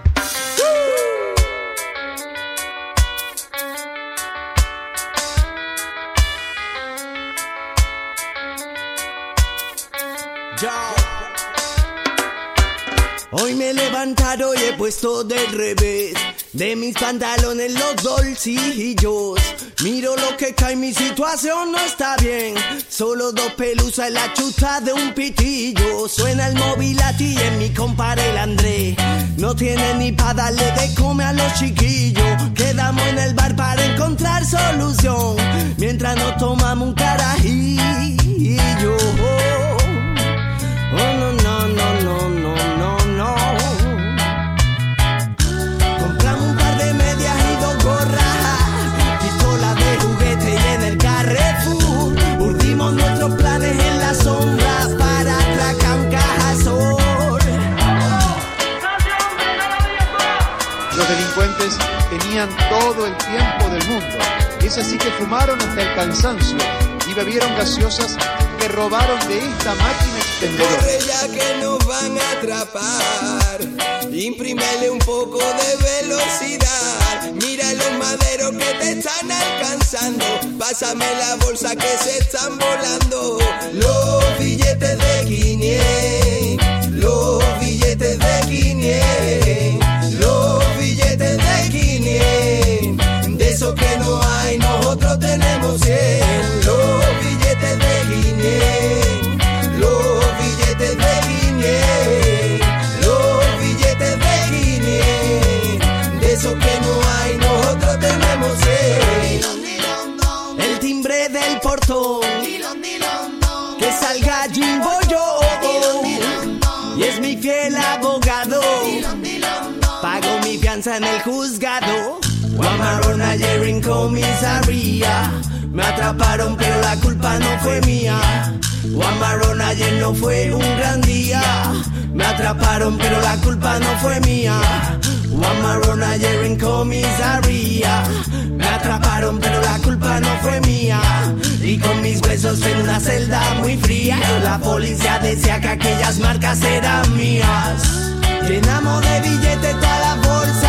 Hoy me he levantado y he puesto del revés de mis pantalones los bolsillos. Miro lo que cae, mi situación no está bien. Solo dos pelusas en la chuta de un pitillo. Suena el móvil a ti y en mi compadre el Andrés. No tiene ni para darle de comer a los chiquillos. Quedamos en el bar para encontrar solución, mientras nos tomamos un carajillo. Oh, no, no, no, no, no, no, no. Compramos un par de medias y dos gorras, pistolas de juguete y en el Carrefour urdimos nuestros planes en la sombra para atracar un Cajasol. Los delincuentes tenían todo el tiempo del mundo. Es así que fumaron hasta el cansancio y bebieron gaseosas que robaron de esta máquina expendedora. Corre ya que nos van a atrapar, imprímele un poco de velocidad. Mira los maderos que te están alcanzando, pásame la bolsa que se están volando. Los billetes de quinientos, los billetes de quinientos, los billetes de quinientos, de esos que no hay nosotros tenemos cien. Los billetes de quinientos, los billetes de quinientos, los billetes de quinientos, de esos que no hay nosotros tenemos cien. El timbre del portón, que salga causa en el juzgado. Llamaron ayer en comisaría. Me atraparon pero la culpa no fue mía. Llamaron ayer, no fue un gran día. Me atraparon pero la culpa no fue mía. Llamaron ayer en comisaría. Me atraparon pero la culpa no fue mía. Y con mis huesos en una celda muy fría, la policía decía que aquellas marcas eran mías. Llenamos de billetes toda la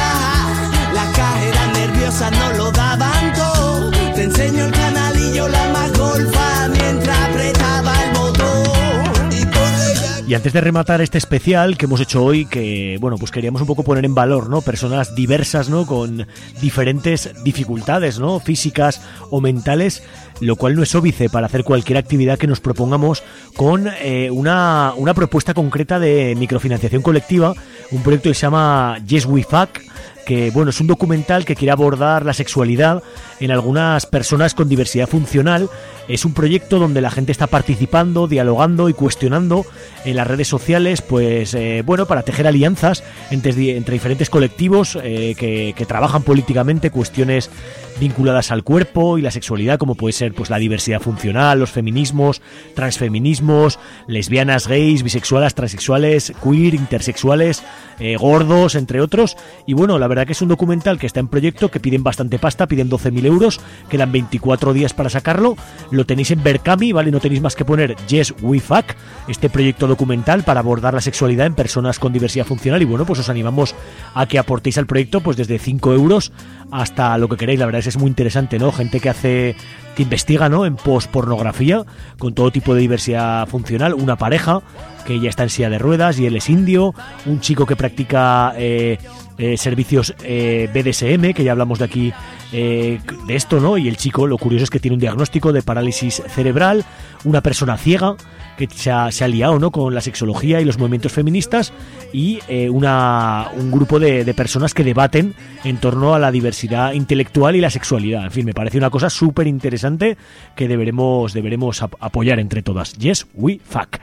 bolsa. La cajera nerviosa no lo daban todo. Te enseño el canalillo, la más golfa, mientras apretaba el botón. Y por ella... Y antes de rematar este especial que hemos hecho hoy, que bueno, pues queríamos un poco poner en valor, ¿no? Personas diversas, ¿no? Con diferentes dificultades, ¿no? Físicas o mentales, lo cual no es óbice para hacer cualquier actividad que nos propongamos con eh, una, una propuesta concreta de microfinanciación colectiva, un proyecto que se llama Yes We Fuck, que bueno, es un documental que quiere abordar la sexualidad en algunas personas con diversidad funcional. Es un proyecto donde la gente está participando, dialogando y cuestionando en las redes sociales, pues eh, bueno, para tejer alianzas entre, entre diferentes colectivos eh, que, que trabajan políticamente cuestiones vinculadas al cuerpo y la sexualidad, como puede ser pues la diversidad funcional, los feminismos, transfeminismos, lesbianas, gays, bisexuales, transexuales, queer, intersexuales, eh, gordos, entre otros. Y bueno, la verdad que es un documental que está en proyecto, que piden bastante pasta, piden doce mil euros, quedan veinticuatro días para sacarlo. Lo tenéis en Berkami, ¿vale? No tenéis más que poner Yes We Fuck, este proyecto documental para abordar la sexualidad en personas con diversidad funcional. Y bueno, pues os animamos a que aportéis al proyecto pues desde cinco euros hasta lo que queréis. La verdad es que es muy interesante, ¿no? Gente que hace, que investiga, ¿no? En pospornografía, con todo tipo de diversidad funcional. Una pareja que ya está en silla de ruedas y él es indio. Un chico que practica eh, eh, servicios eh, B D S M, que ya hablamos de aquí eh, de esto, ¿no? Y el chico, lo curioso es que tiene un diagnóstico de parálisis cerebral. Una persona ciega que se ha, se ha liado, ¿no? Con la sexología y los movimientos feministas. Y eh, una, un grupo de, de personas que debaten en torno a la diversidad intelectual y la sexualidad. En fin, me parece una cosa súper interesante que deberemos, deberemos ap- apoyar entre todas. Yes We Fuck.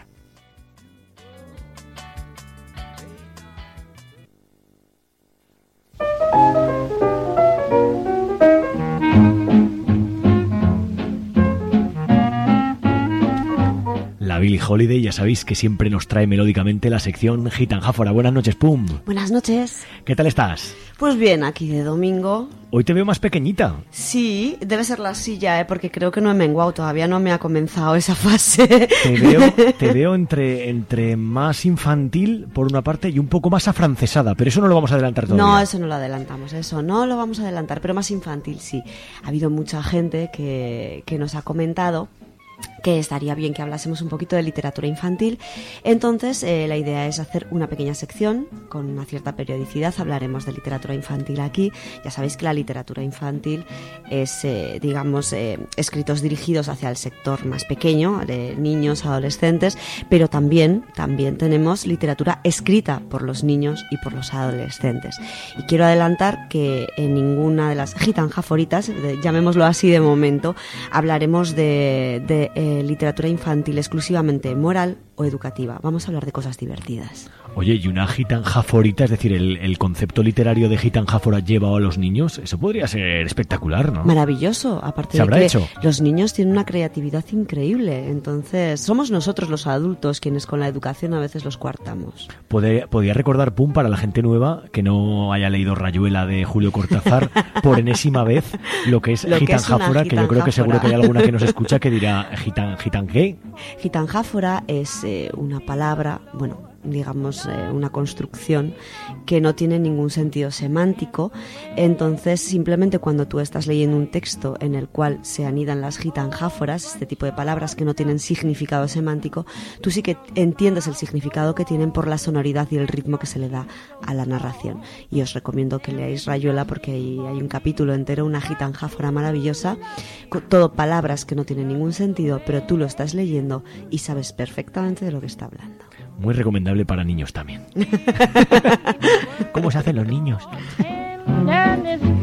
La Billie Holiday, ya sabéis que siempre nos trae melódicamente la sección Gitanjáfora. Buenas noches, Pum. Buenas noches. ¿Qué tal estás? Pues bien, aquí de domingo. Hoy te veo más pequeñita. Sí, debe ser la silla, ¿eh? Porque creo que no he menguado, todavía no me ha comenzado esa fase. Te veo, te veo entre, entre más infantil, por una parte, y un poco más afrancesada, pero eso no lo vamos a adelantar todavía. No, eso no lo adelantamos, eso no lo vamos a adelantar, pero más infantil sí. Ha habido mucha gente que, que nos ha comentado que estaría bien que hablásemos un poquito de literatura infantil. Entonces eh, la idea es hacer una pequeña sección con una cierta periodicidad. Hablaremos de literatura infantil aquí. Ya sabéis que la literatura infantil es, eh, digamos, eh, escritos dirigidos hacia el sector más pequeño, de niños, adolescentes, pero también, también tenemos literatura escrita por los niños y por los adolescentes. Y quiero adelantar que en ninguna de las gitanjaforitas, llamémoslo así de momento, hablaremos de, de eh, literatura infantil exclusivamente moral o educativa. Vamos a hablar de cosas divertidas. Oye, ¿y una gitanjaforita, es decir, el, el concepto literario de gitanjáfora llevado a los niños? Eso podría ser espectacular, ¿no? Maravilloso, aparte ¿Se de habrá que hecho? Los niños tienen una creatividad increíble, entonces somos nosotros los adultos quienes con la educación a veces los coartamos. Podría, podría recordar, Pum, para la gente nueva que no haya leído Rayuela de Julio Cortázar por enésima vez lo que es Lo que es una gitanjáfora, que yo creo que seguro que hay gitanjáfora. alguna que nos escucha que dirá gitan, gitan ¿qué? Gitanjáfora es eh, una palabra, bueno, digamos eh, una construcción que no tiene ningún sentido semántico. Entonces simplemente cuando tú estás leyendo un texto en el cual se anidan las gitanjáforas, este tipo de palabras que no tienen significado semántico, tú sí que entiendes el significado que tienen por la sonoridad y el ritmo que se le da a la narración. Y os recomiendo que leáis Rayuela porque hay, hay un capítulo entero, una gitanjáfora maravillosa, con todo palabras que no tienen ningún sentido, pero tú lo estás leyendo y sabes perfectamente de lo que está hablando. Muy recomendable para niños también. ¿Cómo se hacen los niños?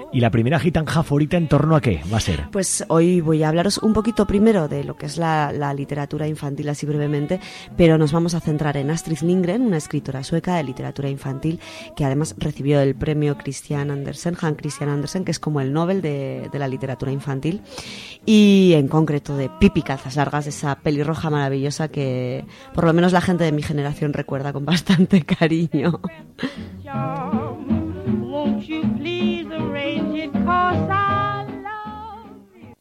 ¿Y la primera gitanja favorita en torno a qué va a ser? Pues hoy voy a hablaros un poquito primero de lo que es la, la literatura infantil, así brevemente, pero nos vamos a centrar en Astrid Lindgren, una escritora sueca de literatura infantil que además recibió el premio Christian Andersen, Hans Christian Andersen, que es como el Nobel de, de la literatura infantil, y en concreto de Pippi Calzas Largas, esa pelirroja maravillosa que por lo menos la gente de mi generación recuerda con bastante cariño. Won't you please arrange it, 'cause I love you.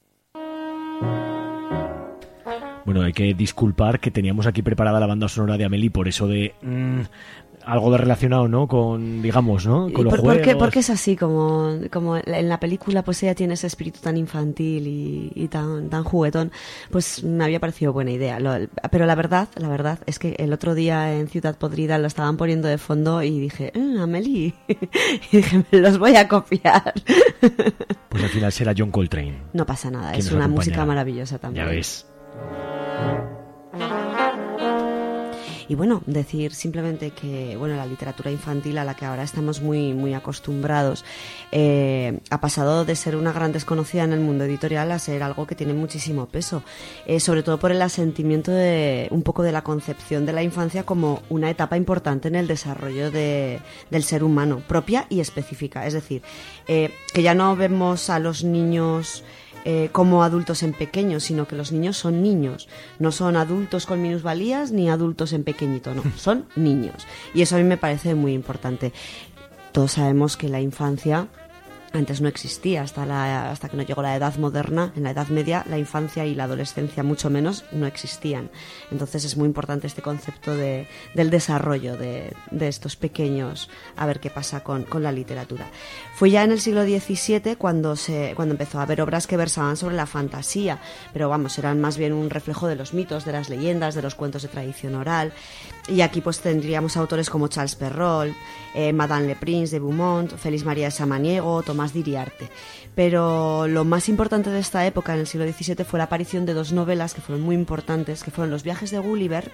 Bueno, hay que disculpar que teníamos aquí preparada la banda sonora de Amélie por eso de... Mmm, algo de relacionado, ¿no? Con, digamos, ¿no? Con los ¿Por, juegos. ¿por qué, porque es así? Como, como en la película, pues ella tiene ese espíritu tan infantil y, y tan, tan juguetón. Pues me había parecido buena idea. Lo, pero la verdad, la verdad es que el otro día en Ciudad Podrida lo estaban poniendo de fondo y dije, eh, Amélie. Y dije, me los voy a copiar. Pues al final será John Coltrane. No pasa nada, que es una música maravillosa también. Ya ves. Y bueno, decir simplemente que bueno, la literatura infantil a la que ahora estamos muy, muy acostumbrados eh, ha pasado de ser una gran desconocida en el mundo editorial a ser algo que tiene muchísimo peso, eh, sobre todo por el asentimiento de un poco de la concepción de la infancia como una etapa importante en el desarrollo de, del ser humano, propia y específica. Es decir, eh, que ya no vemos a los niños... Eh, como adultos en pequeños, sino que los niños son niños, no son adultos con minusvalías ni adultos en pequeñito, no, son niños, y eso a mí me parece muy importante. Todos sabemos que la infancia antes no existía, hasta, la, hasta que no llegó la edad moderna. En la Edad Media la infancia y la adolescencia mucho menos no existían, entonces es muy importante este concepto de, del desarrollo de, de estos pequeños, a ver qué pasa con, con la literatura. Fue ya en el siglo diecisiete cuando, se, cuando empezó a haber obras que versaban sobre la fantasía, pero vamos, eran más bien un reflejo de los mitos, de las leyendas, de los cuentos de tradición oral. Y aquí pues tendríamos autores como Charles Perrault, eh, Madame Le Prince de Beaumont, Félix María de Samaniego, Tomás d'Iriarte. Pero lo más importante de esta época, en el siglo diecisiete, fue la aparición de dos novelas que fueron muy importantes, que fueron Los viajes de Gulliver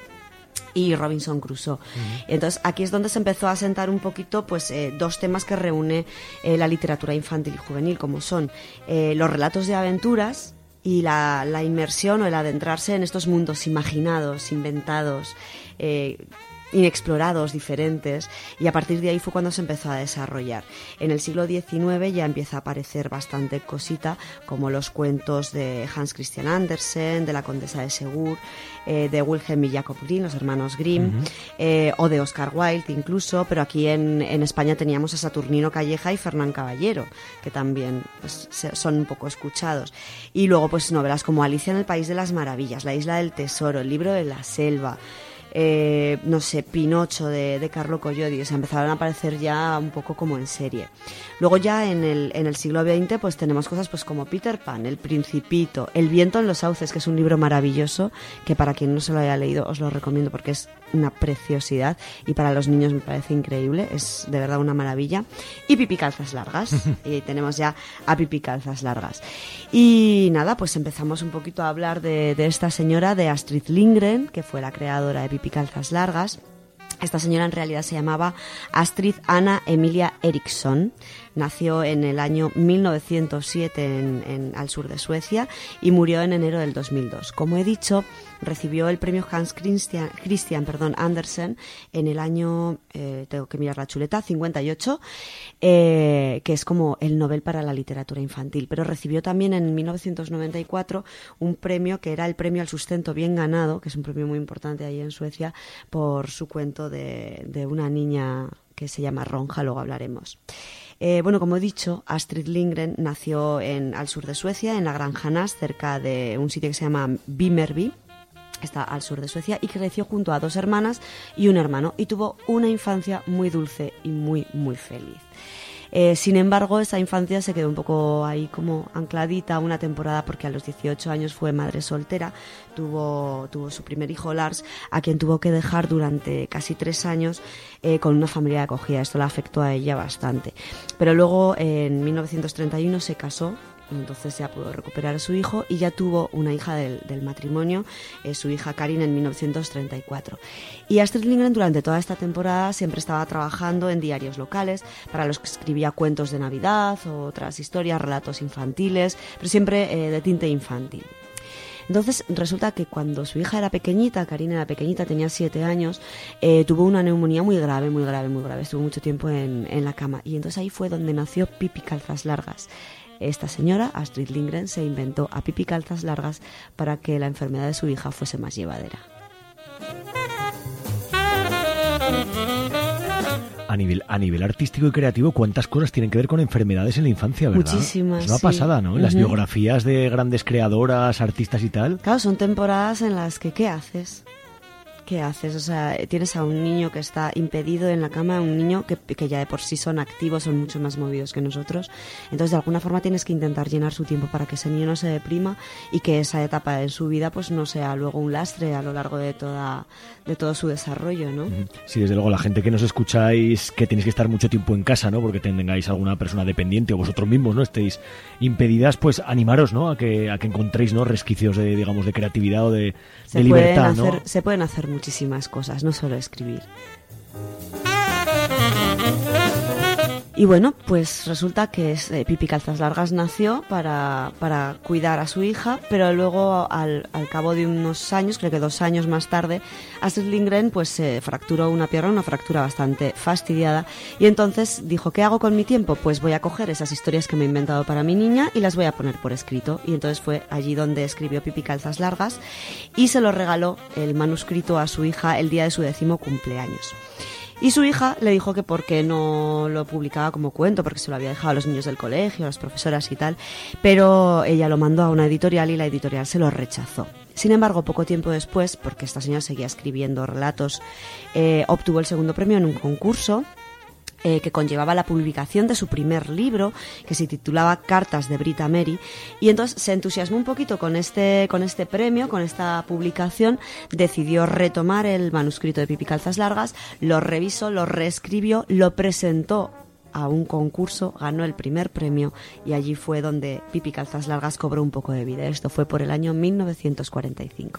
y Robinson Crusoe. Uh-huh. Entonces aquí es donde se empezó a asentar un poquito pues eh, dos temas que reúne eh, la literatura infantil y juvenil, como son eh, los relatos de aventuras y la, la inmersión o el adentrarse en estos mundos imaginados, inventados, eh, inexplorados, diferentes, y a partir de ahí fue cuando se empezó a desarrollar. En el siglo diecinueve ya empieza a aparecer bastante cosita, como los cuentos de Hans Christian Andersen, de la Condesa de Segur, eh, de Wilhelm y Jacob Grimm, los hermanos Grimm, uh-huh. eh, o de Oscar Wilde incluso, pero aquí en, en España teníamos a Saturnino Calleja y Fernán Caballero, que también pues, son un poco escuchados. Y luego pues novelas como Alicia en el País de las Maravillas, La Isla del Tesoro, El Libro de la Selva, Eh, no sé, Pinocho de, de Carlo Collodi, o sea, empezaron a aparecer ya un poco como en serie. Luego ya en el, en el siglo veinte pues tenemos cosas pues como Peter Pan, El Principito, El viento en los sauces, que es un libro maravilloso, que para quien no se lo haya leído os lo recomiendo porque es una preciosidad y para los niños me parece increíble, es de verdad una maravilla. Y Pippi Calzas Largas, y tenemos ya a Pippi Calzas Largas. Y nada, pues empezamos un poquito a hablar de, de esta señora, de Astrid Lindgren, que fue la creadora de Pippi Calzas Largas. Esta señora en realidad se llamaba Astrid Anna Emilia Eriksson. Nació en el año mil novecientos siete en, en, al sur de Suecia y murió en enero del dos mil dos. Como he dicho, recibió el premio Hans Christian, Christian perdón, Andersen en el año, eh, tengo que mirar la chuleta, cincuenta y ocho, eh, que es como el Nobel para la literatura infantil. Pero recibió también en mil novecientos noventa y cuatro un premio que era el premio al sustento bien ganado, que es un premio muy importante ahí en Suecia, por su cuento de, de una niña que se llama Ronja, luego hablaremos. Eh, bueno, como he dicho, Astrid Lindgren nació en, al sur de Suecia, en la Granja Näs, cerca de un sitio que se llama Vimmerby, está al sur de Suecia, y creció junto a dos hermanas y un hermano, y tuvo una infancia muy dulce y muy, muy feliz. Eh, sin embargo, esa infancia se quedó un poco ahí como ancladita una temporada porque a los dieciocho años fue madre soltera, tuvo, tuvo su primer hijo Lars, a quien tuvo que dejar durante casi tres años eh, con una familia de acogida. Esto la afectó a ella bastante. Pero luego, en mil novecientos treinta y uno, se casó y entonces ya pudo recuperar a su hijo y ya tuvo una hija del, del matrimonio, eh, su hija Karin, en mil novecientos treinta y cuatro. Y Astrid Lindgren durante toda esta temporada siempre estaba trabajando en diarios locales para los que escribía cuentos de Navidad o otras historias, relatos infantiles, pero siempre eh, de tinte infantil. Entonces resulta que cuando su hija era pequeñita, Karin era pequeñita, tenía siete años, eh, tuvo una neumonía muy grave, muy grave, muy grave. Estuvo mucho tiempo en, en la cama. Y entonces ahí fue donde nació Pippi Calzas Largas. Esta señora, Astrid Lindgren, se inventó a Pippi Calzas Largas para que la enfermedad de su hija fuese más llevadera. A nivel, a nivel artístico y creativo, ¿cuántas cosas tienen que ver con enfermedades en la infancia, verdad? Muchísimas, Es una sí. pasada, ¿no? En las Ujú. biografías de grandes creadoras, artistas y tal. Claro, son temporadas en las que ¿qué haces? ¿Qué haces? O sea, tienes a un niño que está impedido en la cama, un niño que, que ya de por sí son activos, son mucho más movidos que nosotros. Entonces, de alguna forma tienes que intentar llenar su tiempo para que ese niño no se deprima y que esa etapa de su vida pues no sea luego un lastre a lo largo de toda de todo su desarrollo, ¿no? Sí, desde luego, la gente que nos escucháis, que tenéis que estar mucho tiempo en casa, ¿no? Porque tengáis alguna persona dependiente o vosotros mismos, ¿no? Estéis impedidas, pues animaros, ¿no? A que, a que encontréis, ¿no? Resquicios de, digamos, de creatividad o de, Se de pueden libertad, hacer, ¿no? se pueden hacer muchísimas cosas, no solo escribir. Y bueno, pues resulta que es, eh, Pippi Calzas Largas nació para, para cuidar a su hija, pero luego al, al cabo de unos años, creo que dos años más tarde, Astrid Lindgren pues se fracturó una pierna, una fractura bastante fastidiada, y entonces dijo, ¿qué hago con mi tiempo? Pues voy a coger esas historias que me he inventado para mi niña y las voy a poner por escrito. Y entonces fue allí donde escribió Pippi Calzas Largas y se lo regaló el manuscrito a su hija el día de su décimo cumpleaños. Y su hija le dijo que por qué no lo publicaba como cuento, porque se lo había dejado a los niños del colegio, a las profesoras y tal, pero ella lo mandó a una editorial y la editorial se lo rechazó. Sin embargo, poco tiempo después, porque esta señora seguía escribiendo relatos, eh, obtuvo el segundo premio en un concurso Eh, que conllevaba la publicación de su primer libro, que se titulaba Cartas de Brita Mary, y entonces se entusiasmó un poquito con este, con este premio, con esta publicación, decidió retomar el manuscrito de Pippi Calzas Largas, lo revisó, lo reescribió, lo presentó a un concurso, ganó el primer premio y allí fue donde Pippi Calzas Largas cobró un poco de vida. Esto fue por el año mil novecientos cuarenta y cinco.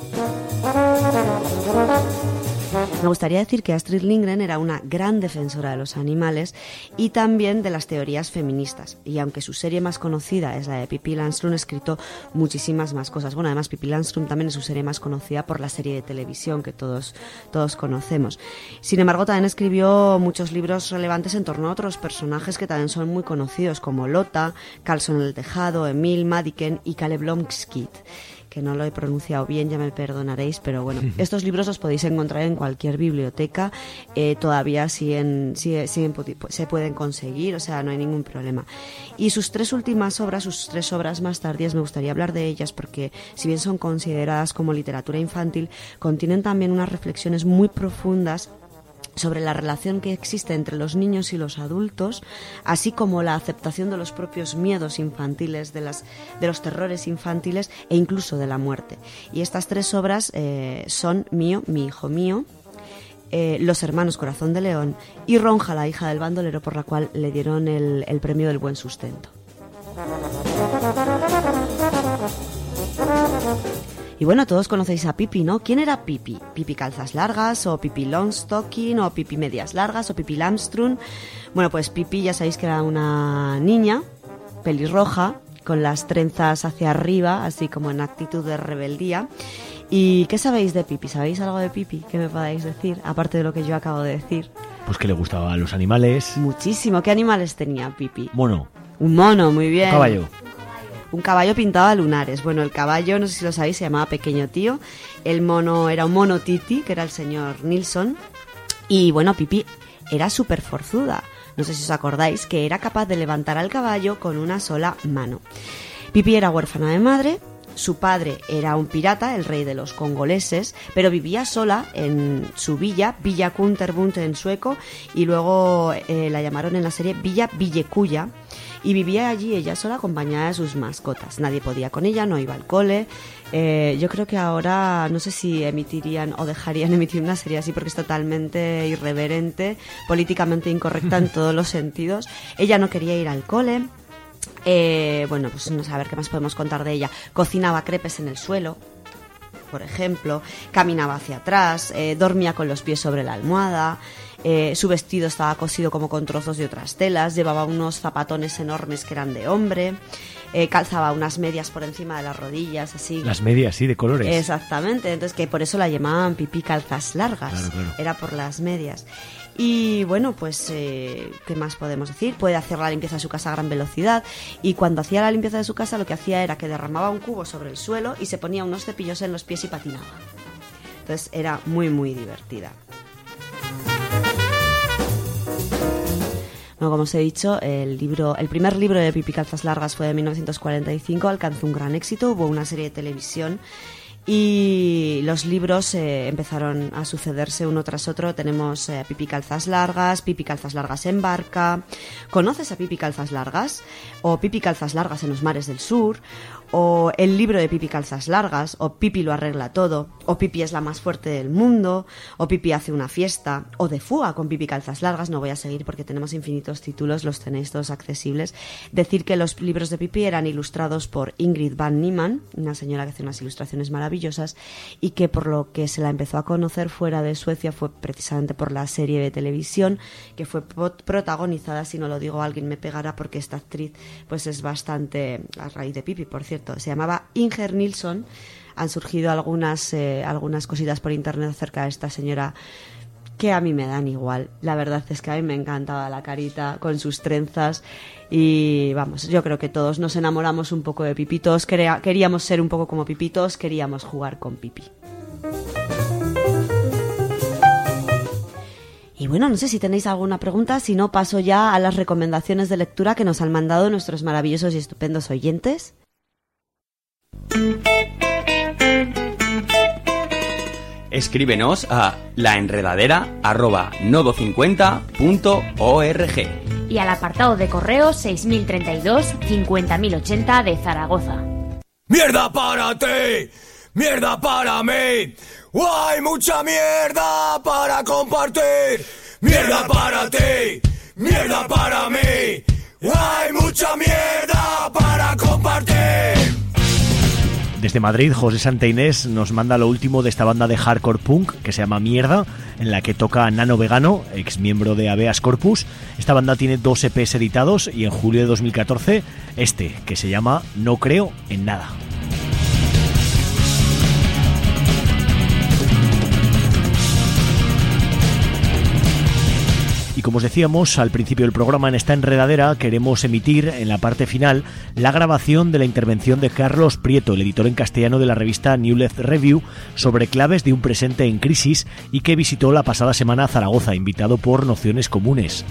Me gustaría decir que Astrid Lindgren era una gran defensora de los animales y también de las teorías feministas. Y aunque su serie más conocida es la de Pippi Langström, ha escrito muchísimas más cosas. Bueno, además Pippi Langström también es su serie más conocida por la serie de televisión que todos, todos conocemos. Sin embargo, también escribió muchos libros relevantes en torno a otros personajes que también son muy conocidos, como Lotta, Carlson en el tejado, Emil, Madiken y Kalle Blomkvist, que no lo he pronunciado bien, ya me perdonaréis, pero bueno, estos libros los podéis encontrar en cualquier biblioteca, eh, todavía siguen, siguen, siguen, se pueden conseguir, o sea, no hay ningún problema. Y sus tres últimas obras, sus tres obras más tardías, me gustaría hablar de ellas porque, si bien son consideradas como literatura infantil, contienen también unas reflexiones muy profundas sobre la relación que existe entre los niños y los adultos, así como la aceptación de los propios miedos infantiles, de, las, de los terrores infantiles e incluso de la muerte. Y estas tres obras eh, son Mío, mi hijo mío, eh, Los hermanos Corazón de León y Ronja, la hija del bandolero, por la cual le dieron el, el premio del buen sustento. Y bueno, todos conocéis a Pippi, ¿no? ¿Quién era Pippi? ¿Pippi Calzas Largas o Pippi Longstocking o Pippi Medias Largas o Pippi Langström? Bueno, pues Pippi ya sabéis que era una niña pelirroja con las trenzas hacia arriba, así como en actitud de rebeldía. ¿Y qué sabéis de Pippi? ¿Sabéis algo de Pippi que me podáis decir? Aparte de lo que yo acabo de decir. Pues que le gustaban los animales. Muchísimo. ¿Qué animales tenía Pippi? Mono. Un mono, muy bien. Un caballo. Un caballo pintado a lunares. Bueno, el caballo, no sé si lo sabéis, se llamaba Pequeño Tío. El mono era un mono Titi, que era el señor Nilsson. Y bueno, Pippi era súper forzuda. No sé si os acordáis que era capaz de levantar al caballo con una sola mano. Pippi era huérfana de madre. Su padre era un pirata, el rey de los congoleses, pero vivía sola en su villa, Villa Kunterbund en sueco, y luego eh, la llamaron en la serie Villa Villekulla, y vivía allí ella sola acompañada de sus mascotas. Nadie podía con ella, no iba al cole. Eh, yo creo que ahora no sé si emitirían o dejarían emitir una serie así porque es totalmente irreverente, políticamente incorrecta en todos los sentidos. Ella no quería ir al cole. Eh, bueno, pues no sé, a ver qué más podemos contar de ella. Cocinaba crepes en el suelo, por ejemplo, caminaba hacia atrás, eh, dormía con los pies sobre la almohada, eh, su vestido estaba cosido como con trozos de otras telas, llevaba unos zapatones enormes que eran de hombre, eh, calzaba unas medias por encima de las rodillas, así. Las medias, sí, de colores. Exactamente, entonces que por eso la llamaban pipí calzas largas, Claro, claro. era por las medias. Y bueno, pues, eh, ¿qué más podemos decir? Puede hacer la limpieza de su casa a gran velocidad, y cuando hacía la limpieza de su casa lo que hacía era que derramaba un cubo sobre el suelo y se ponía unos cepillos en los pies y patinaba. Entonces era muy, muy divertida. Bueno, como os he dicho, el libro, el primer libro de Pipí Calzas Largas fue de mil novecientos cuarenta y cinco, alcanzó un gran éxito, hubo una serie de televisión y los libros eh, empezaron a sucederse uno tras otro. Tenemos eh, Pipí Calzas Largas, Pipí Calzas Largas en barca. ¿Conoces a Pipí Calzas Largas? O Pipí Calzas Largas en los mares del sur. O el libro de Pipí Calzas Largas, o Pipí lo arregla todo, o Pipí es la más fuerte del mundo, o Pipí hace una fiesta, o De fuga con Pipí Calzas Largas. No voy a seguir porque tenemos infinitos títulos, los tenéis todos accesibles. Decir que los libros de Pipí eran ilustrados por Ingrid van Niemann, una señora que hace unas ilustraciones maravillosas, y que por lo que se la empezó a conocer fuera de Suecia fue precisamente por la serie de televisión que fue protagonizada, si no lo digo alguien me pegará porque esta actriz pues es bastante a raíz de Pipí, por cierto. Se llamaba Inger Nilsson. Han surgido algunas, eh, algunas cositas por internet acerca de esta señora que a mí me dan igual. La verdad es que a mí me encantaba la carita con sus trenzas y vamos, yo creo que todos nos enamoramos un poco de Pipí, todos quería, queríamos ser un poco como Pipí, todos queríamos jugar con Pipí. Y bueno, no sé si tenéis alguna pregunta, si no paso ya a las recomendaciones de lectura que nos han mandado nuestros maravillosos y estupendos oyentes. Escríbenos a laenredadera arroba nodo cincuenta punto org y al apartado de correo seis mil treinta y dos cincuenta mil ochenta de Zaragoza. ¡Mierda para ti! ¡Mierda para mí! ¡Hay mucha mierda para compartir! ¡Mierda para ti! ¡Mierda para mí! ¡Hay mucha mierda para compartir! Desde Madrid, José Santa Inés nos manda lo último de esta banda de hardcore punk que se llama Mierda, en la que toca Nano Vegano, ex miembro de Habeas Corpus. Esta banda tiene dos E Pes editados y en julio de dos mil catorce este, que se llama No creo en nada. Y como os decíamos al principio del programa, en esta enredadera queremos emitir en la parte final la grabación de la intervención de Carlos Prieto, el editor en castellano de la revista New Left Review, sobre claves de un presente en crisis y que visitó la pasada semana a Zaragoza, invitado por Nociones Comunes.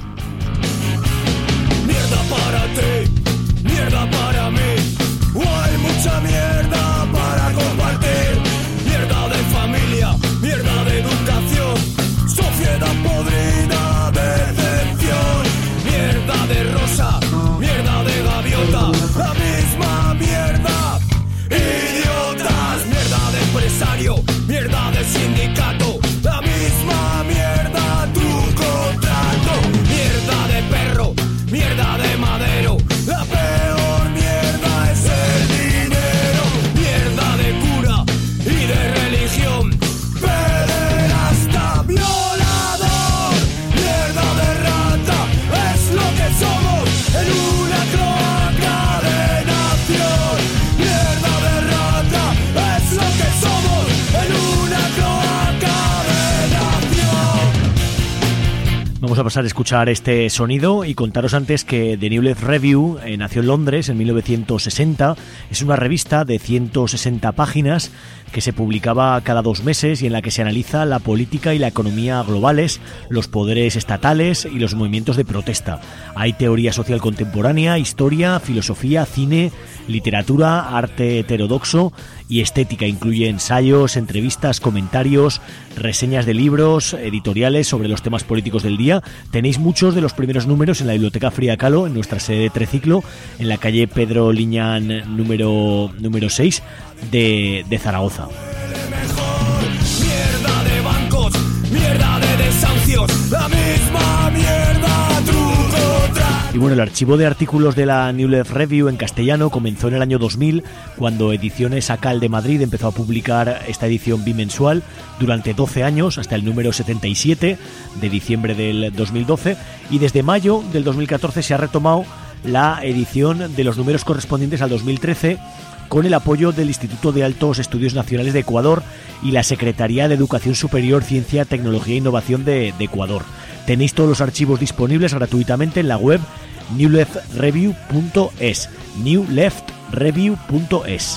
Mierda para ti, mierda para mí, hay mucha mierda para compartir. Mierda de familia, mierda de educación, sociedad podrida de decepción. Mierda de rosa, mierda de gaviota, la misma mierda. Idiotas, mierda de empresario, mierda de sindicato, la misma mierda tu contrato. Mierda de perro, mierda de madero, la peor mierda es el dinero. Mierda de cura y de religión, pederasta, violador. Mierda de rata, es lo que somos en una cloaca de nación. Mierda de rata, es lo que somos en una cloaca de nación. Vamos a pasar a escuchar este sonido y contaros antes que The New Left Review eh, nació en Londres en mil novecientos sesenta. Es una revista de ciento sesenta páginas que se publicaba cada dos meses y en la que se analiza la política y la economía globales, los poderes estatales y los movimientos de protesta. Hay teoría social contemporánea, historia, filosofía, cine, literatura, arte heterodoxo y estética. Incluye ensayos, entrevistas, comentarios, reseñas de libros, editoriales sobre los temas políticos del día. Tenéis muchos de los primeros números en la Biblioteca Frida Kahlo, en nuestra sede de Treciclo, en la calle Pedro Liñán número, número seis de, de Zaragoza. Mierda de bancos, mierda de desahucios, la misma mierda, truco, tra Y bueno, el archivo de artículos de la New Left Review en castellano comenzó en el año dos mil, cuando Ediciones Acal de Madrid empezó a publicar esta edición bimensual durante doce años, hasta el número setenta y siete de diciembre del dos mil doce, y desde mayo del dos mil catorce se ha retomado la edición de los números correspondientes al dos mil trece, con el apoyo del Instituto de Altos Estudios Nacionales de Ecuador y la Secretaría de Educación Superior, Ciencia, Tecnología e Innovación de, de Ecuador. Tenéis todos los archivos disponibles gratuitamente en la web new left review punto es, new left review punto es.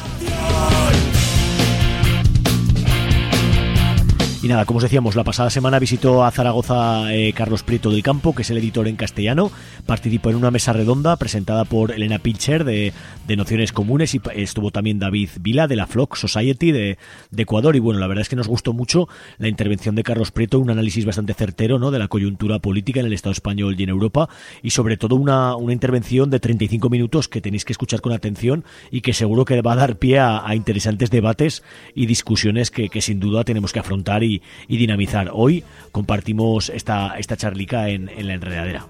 Y nada, como os decíamos, la pasada semana visitó a Zaragoza eh, Carlos Prieto del Campo, que es el editor en castellano. Participó en una mesa redonda presentada por Elena Pincher de, de Nociones Comunes, y estuvo también David Vila de la Flock Society de, de Ecuador. Y bueno, la verdad es que nos gustó mucho la intervención de Carlos Prieto, un análisis bastante certero, ¿no?, de la coyuntura política en el Estado español y en Europa, y sobre todo una, una intervención de treinta y cinco minutos que tenéis que escuchar con atención y que seguro que va a dar pie a, a interesantes debates y discusiones que, que sin duda tenemos que afrontar y y dinamizar. Hoy compartimos esta, esta charlica en, en La Enredadera.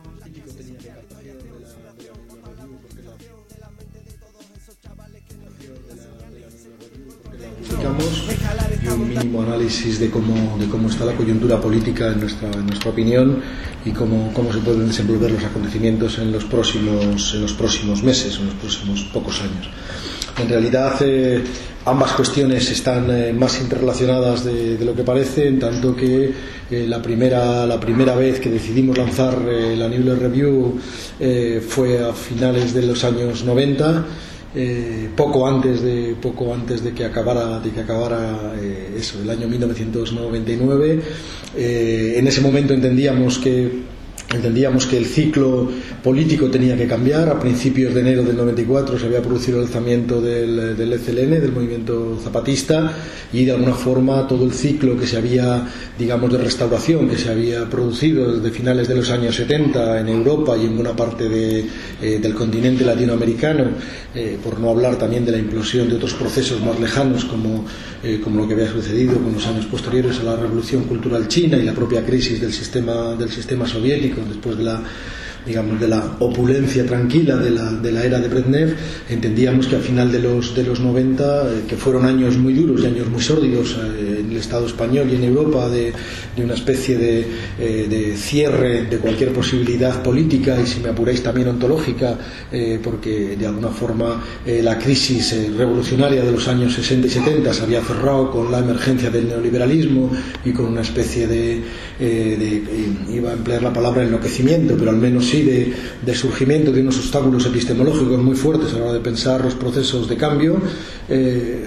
Y un mínimo análisis de cómo, de cómo está la coyuntura política en nuestra, en nuestra opinión, y cómo, cómo se pueden desenvolver los acontecimientos en los próximos, en los próximos meses, en los próximos pocos años. En realidad eh, ambas cuestiones están eh, más interrelacionadas de, de lo que parece, en tanto que eh, la primera la primera vez que decidimos lanzar eh, la New Left Review eh, fue a finales de los años noventa, eh, poco antes de poco antes de que acabara de que acabara eh, eso, el año mil novecientos noventa y nueve. Eh, en ese momento entendíamos que Entendíamos que el ciclo político tenía que cambiar. A principios de enero del noventa y cuatro se había producido el alzamiento del, del E C L N, del movimiento zapatista, y de alguna forma todo el ciclo que se había, digamos, de restauración que se había producido desde finales de los años setenta en Europa y en buena parte de, eh, del continente latinoamericano, eh, por no hablar también de la implosión de otros procesos más lejanos como, eh, como lo que había sucedido con los años posteriores a la Revolución Cultural China y la propia crisis del sistema, del sistema soviético después de la, digamos, de la opulencia tranquila de la, de la era de Brezhnev. Entendíamos que al final de los, de los noventa, eh, que fueron años muy duros y años muy sórdidos eh, en el Estado español y en Europa, de, de una especie de, eh, de cierre de cualquier posibilidad política y, si me apuráis, también ontológica, eh, porque de alguna forma eh, la crisis eh, revolucionaria de los años sesenta y setenta se había cerrado con la emergencia del neoliberalismo y con una especie de, eh, de eh, iba a emplear la palabra enloquecimiento, pero al menos sí de, de surgimiento de unos obstáculos epistemológicos muy fuertes a la hora de pensar los procesos de cambio, eh,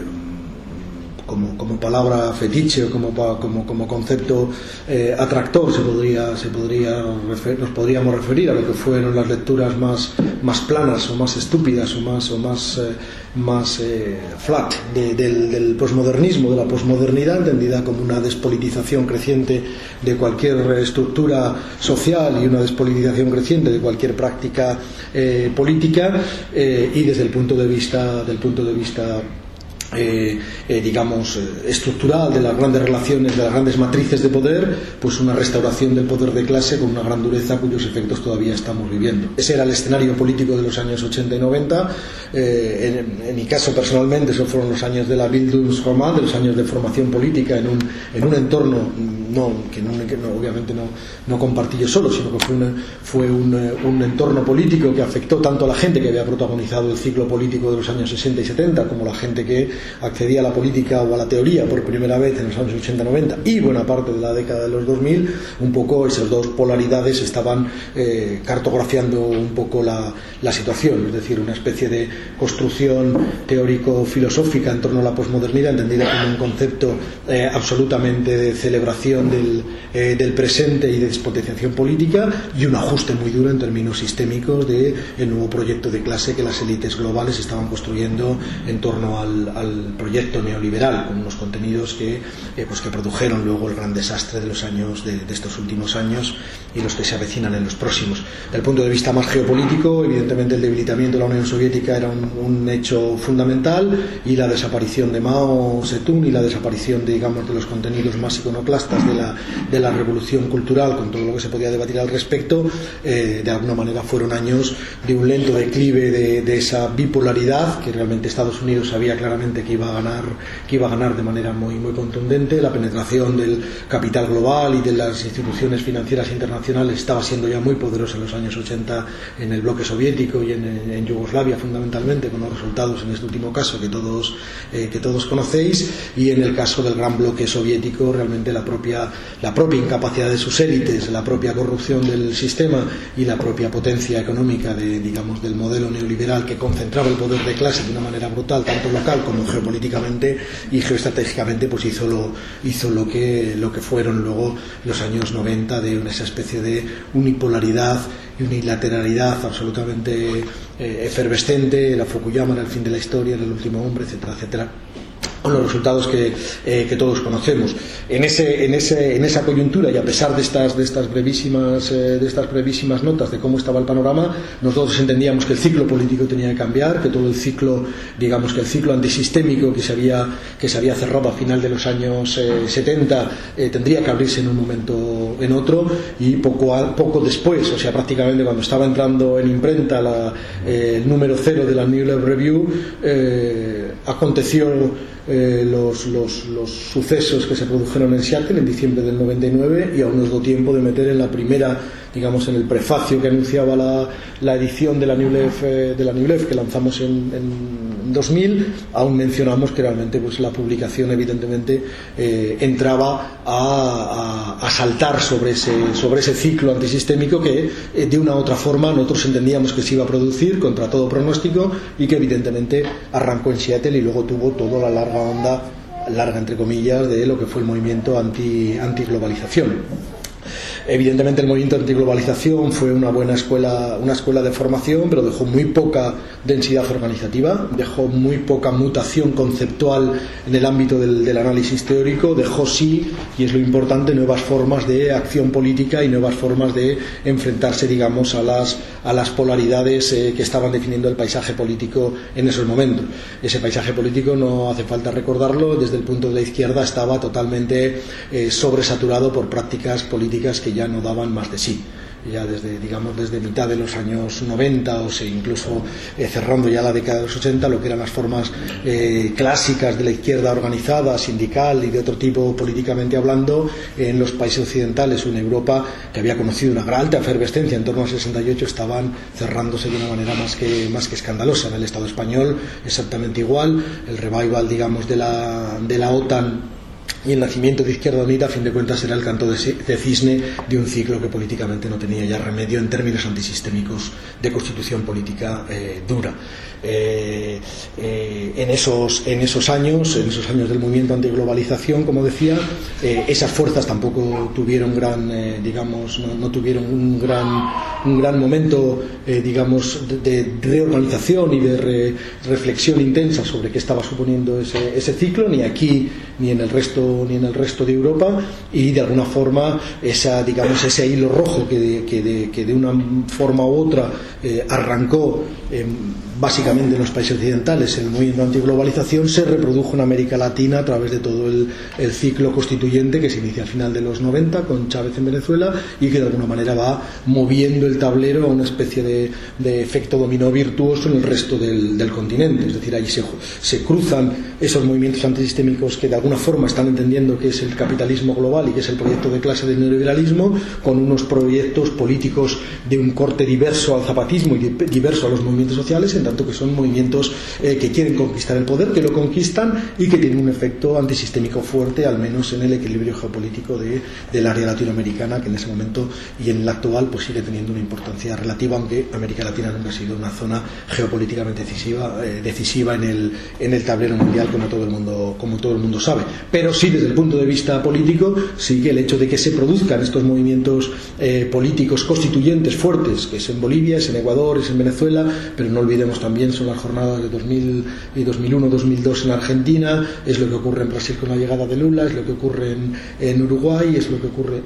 como, como palabra fetiche o como, como, como concepto eh, atractor se podría, se podría refer, nos podríamos referir a lo que fueron las lecturas más, más planas o más estúpidas o más, o más, eh, más eh, flat de, del, del posmodernismo, de la posmodernidad, entendida como una despolitización creciente de cualquier estructura social y una despolitización creciente de cualquier práctica eh, política, eh, y desde el punto de vista del punto de vista Eh, eh, digamos eh, estructural de las grandes relaciones, de las grandes matrices de poder, pues una restauración del poder de clase con una gran dureza cuyos efectos todavía estamos viviendo. Ese era el escenario político de los años ochenta y noventa. eh, en, en mi caso personalmente esos fueron los años de la Bildungsroman, de los años de formación política en un, en un entorno no, que, no, que no, obviamente no, no compartí yo solo, sino que fue, una, fue un, un entorno político que afectó tanto a la gente que había protagonizado el ciclo político de los años sesenta y setenta como la gente que accedía a la política o a la teoría por primera vez en los años ochenta noventa y buena parte de la década de los dos mil. Un poco esas dos polaridades estaban eh, cartografiando un poco la, la situación, es decir, una especie de construcción teórico-filosófica en torno a la posmodernidad, entendida como un concepto eh, absolutamente de celebración del, eh, del presente y de despotenciación política, y un ajuste muy duro en términos sistémicos del nuevo proyecto de clase que las élites globales estaban construyendo en torno al, al al proyecto neoliberal, con unos contenidos que, eh, pues que produjeron luego el gran desastre de los años de, de estos últimos años y los que se avecinan en los próximos. Desde el punto de vista más geopolítico, evidentemente el debilitamiento de la Unión Soviética era un, un hecho fundamental, y la desaparición de Mao Zedong y la desaparición, de, digamos, de los contenidos más iconoclastas de la, de la revolución cultural, con todo lo que se podía debatir al respecto, eh, de alguna manera fueron años de un lento declive de, de esa bipolaridad que realmente Estados Unidos sabía claramente que iba a ganar, que iba a ganar de manera muy, muy contundente. La penetración del capital global y de las instituciones financieras internacionales estaba siendo ya muy poderosa en los años ochenta en el bloque soviético y en, en Yugoslavia fundamentalmente, con los resultados en este último caso que todos, eh, que todos conocéis, y en el caso del gran bloque soviético realmente la propia, la propia incapacidad de sus élites, la propia corrupción del sistema y la propia potencia económica de, digamos, del modelo neoliberal que concentraba el poder de clase de una manera brutal, tanto local como geopolíticamente y geoestratégicamente, pues hizo lo, hizo lo que, lo que fueron luego los años noventa, de esa especie de unipolaridad y unilateralidad absolutamente eh, efervescente. La Fukuyama era el fin de la historia, era el último hombre, etcétera, etcétera, con los resultados que, eh, que todos conocemos. En, ese, en, ese, en esa coyuntura, y a pesar de estas, de estas brevísimas, eh, de estas brevísimas notas de cómo estaba el panorama, nosotros entendíamos que el ciclo político tenía que cambiar, que todo el ciclo, digamos que el ciclo antisistémico que se había, que se había cerrado a final de los años eh, setenta eh, tendría que abrirse en un momento en otro, y poco, a, poco después, o sea, prácticamente cuando estaba entrando en imprenta la, eh, el número cero de la New Left Review, eh, aconteció Eh, los, los, los sucesos que se produjeron en Seattle en diciembre del noventa y nueve, y aún nos dio tiempo de meter en la primera, digamos, en el prefacio que anunciaba la, la edición de la New Left, eh, de la New Left que lanzamos en, en dos mil, aún mencionamos que realmente pues la publicación evidentemente eh, entraba a, a, a saltar sobre ese, sobre ese ciclo antisistémico que eh, de una u otra forma nosotros entendíamos que se iba a producir contra todo pronóstico, y que evidentemente arrancó en Seattle y luego tuvo toda la larga onda, larga entre comillas, de lo que fue el movimiento anti, antiglobalización. Evidentemente el movimiento antiglobalización fue una buena escuela, una escuela de formación, pero dejó muy poca densidad organizativa, dejó muy poca mutación conceptual en el ámbito del, del análisis teórico, dejó sí, y es lo importante, nuevas formas de acción política y nuevas formas de enfrentarse, digamos, a las, a las polaridades eh, que estaban definiendo el paisaje político en esos momentos. Ese paisaje político, no hace falta recordarlo, desde el punto de la izquierda estaba totalmente eh, sobresaturado por prácticas políticas que ya no daban más de sí. Ya desde, digamos, desde mitad de los años noventa, o sea, incluso eh, cerrando ya la década de los ochenta, lo que eran las formas eh, clásicas de la izquierda organizada, sindical y de otro tipo políticamente hablando, en los países occidentales o en Europa, que había conocido una gran alta efervescencia en torno al sesenta y ocho, estaban cerrándose de una manera más que, más que escandalosa. En el Estado español exactamente igual, el revival, digamos, de la, de la OTAN y el nacimiento de Izquierda Unida, a fin de cuentas, era el canto de cisne de un ciclo que políticamente no tenía ya remedio en términos antisistémicos de constitución política eh, dura. Eh, eh, en, esos, en esos años, en esos años del movimiento antiglobalización, como decía, eh, esas fuerzas tampoco tuvieron gran, eh, digamos, no, no tuvieron un gran, un gran momento, eh, digamos, de, de reorganización y de re, reflexión intensa sobre qué estaba suponiendo ese, ese ciclo, ni aquí ni en el resto ni en el resto de Europa, y de alguna forma esa, digamos, ese hilo rojo que de, que de, que de una forma u otra eh, arrancó eh, básicamente en los países occidentales el movimiento antiglobalización, se reprodujo en América Latina a través de todo el, el ciclo constituyente que se inicia al final de los noventa con Chávez en Venezuela, y que de alguna manera va moviendo el tablero a una especie de, de efecto dominó virtuoso en el resto del, del continente. Es decir, allí se, se cruzan esos movimientos antisistémicos que de alguna forma están entendiendo que es el capitalismo global y que es el proyecto de clase del neoliberalismo, con unos proyectos políticos de un corte diverso al zapatismo y diverso a los movimientos sociales, en tanto que son movimientos eh, que quieren conquistar el poder, que lo conquistan y que tienen un efecto antisistémico fuerte, al menos en el equilibrio geopolítico de, del área latinoamericana, que en ese momento y en el actual pues sigue teniendo una importancia relativa, aunque América Latina nunca ha sido una zona geopolíticamente decisiva, eh, decisiva en el, en el tablero mundial, como todo el mundo, como todo el mundo sabe. Pero sí, desde el punto de vista político, sí que el hecho de que se produzcan estos movimientos eh, políticos constituyentes fuertes, que es en Bolivia, es en Ecuador, es en Venezuela, pero no olvidemos también son las jornadas de dos mil y dos mil uno dos mil dos en Argentina, es lo que ocurre en Brasil con la llegada de Lula, es lo que ocurre en, en Uruguay, es lo que ocurre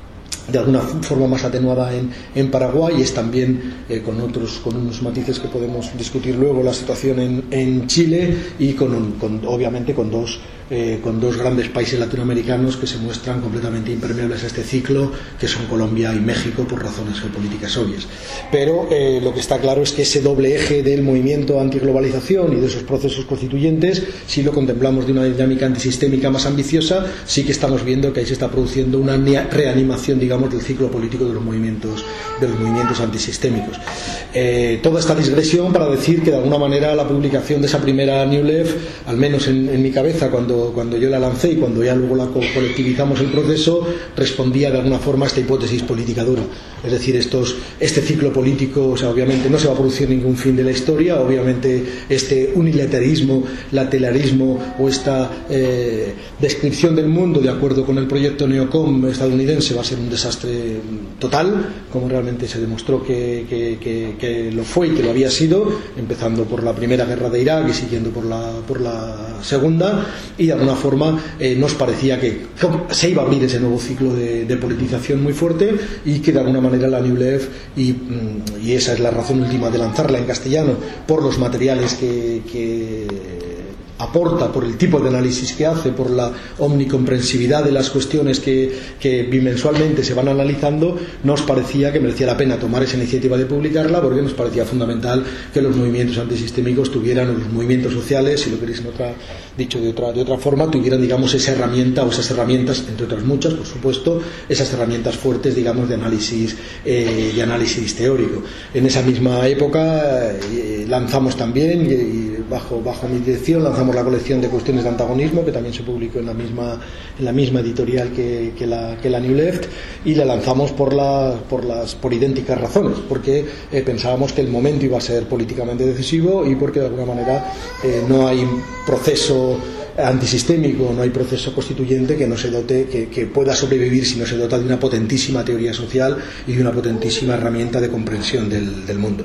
de alguna forma más atenuada en, en Paraguay, es también eh, con otros con unos matices que podemos discutir luego la situación en, en Chile y con, un, con obviamente con dos eh, con dos grandes países latinoamericanos que se muestran completamente impermeables a este ciclo, que son Colombia y México, por razones geopolíticas obvias. Pero eh, lo que está claro es que ese doble eje del movimiento antiglobalización y de esos procesos constituyentes, si lo contemplamos de una dinámica antisistémica más ambiciosa, sí que estamos viendo que ahí se está produciendo una reanimación, digamos, del ciclo político de los movimientos de los movimientos antisistémicos. Eh, toda esta digresión para decir que de alguna manera la publicación de esa primera New Left, al menos en, en mi cabeza cuando, cuando yo la lancé y cuando ya luego la co colectivizamos el proceso, respondía de alguna forma a esta hipótesis política dura. Es decir, estos, este ciclo político, o sea, obviamente no se va a producir ningún fin de la historia, obviamente este unilateralismo, lateralismo o esta eh, descripción del mundo de acuerdo con el proyecto neocom estadounidense va a ser un desastre total, como realmente se demostró que, que, que, que lo fue y que lo había sido, empezando por la primera guerra de Irak y siguiendo por la, por la segunda, y de alguna forma eh, nos parecía que se iba a abrir ese nuevo ciclo de, de politización muy fuerte y que de alguna manera la New Left, y, y esa es la razón última de lanzarla en castellano, por los materiales que, que aporta, por el tipo de análisis que hace, por la omnicomprensividad de las cuestiones que, que bimensualmente se van analizando, nos parecía que merecía la pena tomar esa iniciativa de publicarla, porque nos parecía fundamental que los movimientos antisistémicos tuvieran, o los movimientos sociales, si lo queréis en otra, dicho de otra, de otra forma, tuvieran, digamos, esa herramienta o esas herramientas, entre otras muchas, por supuesto, esas herramientas fuertes, digamos, de análisis, eh, de análisis teórico. En esa misma época eh, lanzamos también, y bajo, bajo mi dirección, lanzamos la colección de cuestiones de antagonismo, que también se publicó en la misma, en la misma editorial que, que, la, que la New Left, y la lanzamos por, la, por, las, por idénticas razones, porque eh, pensábamos que el momento iba a ser políticamente decisivo y porque de alguna manera eh, no hay proceso antisistémico, no hay proceso constituyente que no se dote, que, que pueda sobrevivir si no se dota de una potentísima teoría social y de una potentísima herramienta de comprensión del, del mundo.